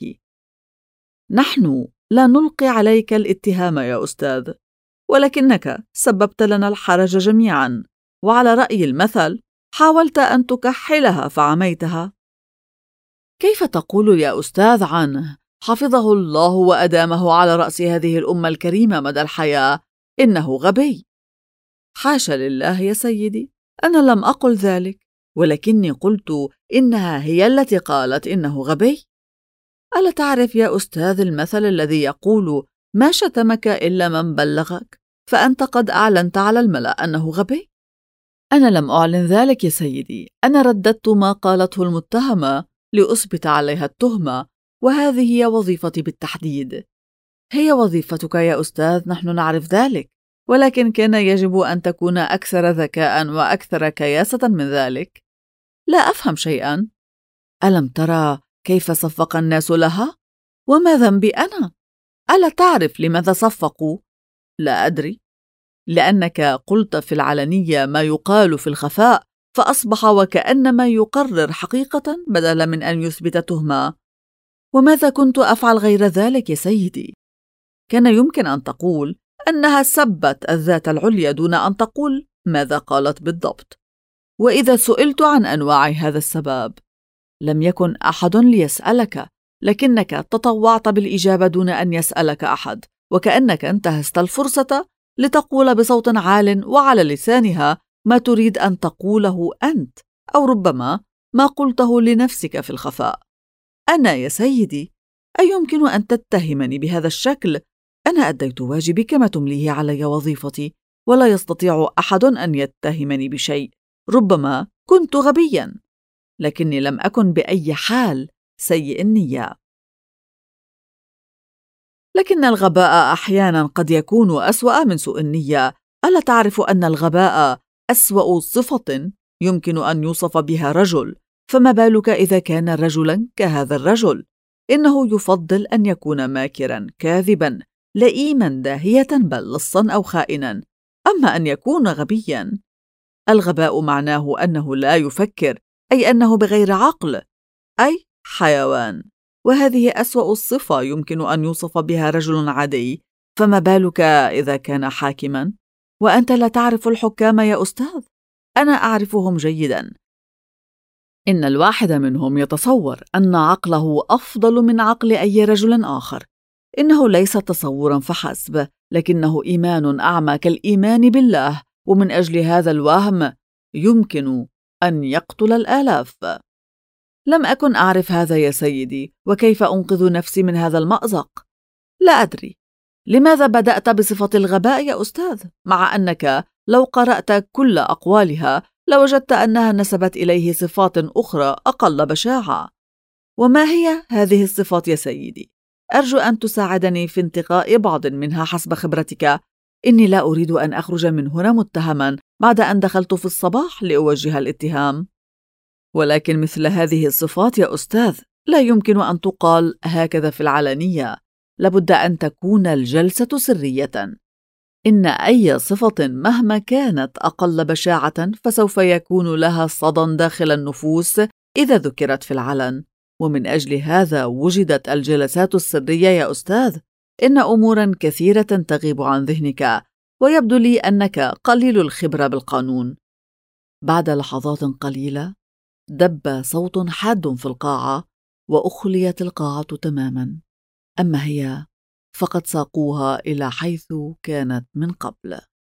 نحن لا نلقي عليك الاتهام يا أستاذ، ولكنك سببت لنا الحرج جميعا، وعلى رأي المثل حاولت أن تكحلها فعميتها. كيف تقول يا أستاذ عنه حفظه الله وأدامه على رأس هذه الأمة الكريمة مدى الحياة إنه غبي؟ حاشا لله يا سيدي، أنا لم أقل ذلك، ولكني قلت إنها هي التي قالت إنه غبي. ألا تعرف يا أستاذ المثل الذي يقول: ما شتمك إلا من بلغك، فأنت قد أعلنت على الملأ أنه غبي؟ أنا لم أعلن ذلك يا سيدي، أنا رددت ما قالته المتهمة لأثبت عليها التهمة، وهذه هي وظيفتي بالتحديد. هي وظيفتك يا أستاذ، نحن نعرف ذلك، ولكن كان يجب أن تكون أكثر ذكاء وأكثر كياسة من ذلك. لا أفهم شيئا. ألم ترى كيف صفق الناس لها؟ وما ذنبي أنا؟ ألا تعرف لماذا صفقوا؟ لا أدري. لأنك قلت في العلنية ما يقال في الخفاء، فأصبح وكأنما يقرر حقيقة بدلا من أن يثبت تهمة. وماذا كنت أفعل غير ذلك يا سيدي؟ كان يمكن أن تقول أنها سبت الذات العليا دون أن تقول ماذا قالت بالضبط. وإذا سئلت عن أنواع هذا السباب لم يكن أحد ليسألك، لكنك تطوعت بالإجابة دون أن يسألك أحد، وكأنك انتهزت الفرصة لتقول بصوت عال وعلى لسانها ما تريد أن تقوله أنت، أو ربما ما قلته لنفسك في الخفاء. أنا يا سيدي أيمكن أن تتهمني بهذا الشكل؟ أنا أديت واجبي كما تمليه علي وظيفتي، ولا يستطيع أحد أن يتهمني بشيء. ربما كنت غبيا، لكني لم أكن بأي حال سيء النية. لكن الغباء أحيانا قد يكون أسوأ من سوء النية. ألا تعرف أن الغباء أسوأ صفة يمكن أن يوصف بها رجل، فما بالك إذا كان رجلاً كهذا الرجل؟ إنه يفضل أن يكون ماكراً كاذباً لئيماً داهية بل لصاً أو خائناً. أما أن يكون غبياً، الغباء معناه أنه لا يفكر، أي أنه بغير عقل، أي حيوان. وهذه أسوأ الصفة يمكن أن يوصف بها رجل عادي، فما بالك إذا كان حاكماً؟ وأنت لا تعرف الحكام يا أستاذ؟ أنا أعرفهم جيداً. إن الواحد منهم يتصور أن عقله أفضل من عقل أي رجل آخر. إنه ليس تصوراً فحسب، لكنه إيمان أعمى كالإيمان بالله، ومن أجل هذا الوهم يمكن أن يقتل الآلاف. لم أكن أعرف هذا يا سيدي، وكيف أنقذ نفسي من هذا المأزق؟ لا أدري. لماذا بدأت بصفة الغباء يا أستاذ، مع أنك لو قرأت كل أقوالها لوجدت أنها نسبت إليه صفات أخرى أقل بشاعة؟ وما هي هذه الصفات يا سيدي؟ أرجو أن تساعدني في انتقاء بعض منها حسب خبرتك. إني لا أريد أن أخرج من هنا متهما بعد أن دخلت في الصباح لأوجه الاتهام. ولكن مثل هذه الصفات يا أستاذ لا يمكن أن تقال هكذا في العلانية، لابد أن تكون الجلسة سرية. إن أي صفة مهما كانت أقل بشاعة فسوف يكون لها صدى داخل النفوس إذا ذكرت في العلن، ومن أجل هذا وجدت الجلسات السرية يا أستاذ. إن أموراً كثيرة تغيب عن ذهنك، ويبدو لي أنك قليل الخبرة بالقانون. بعد لحظات قليلة دب صوت حاد في القاعة، وأخليت القاعة تماماً. أما هي فقد ساقوها إلى حيث كانت من قبل.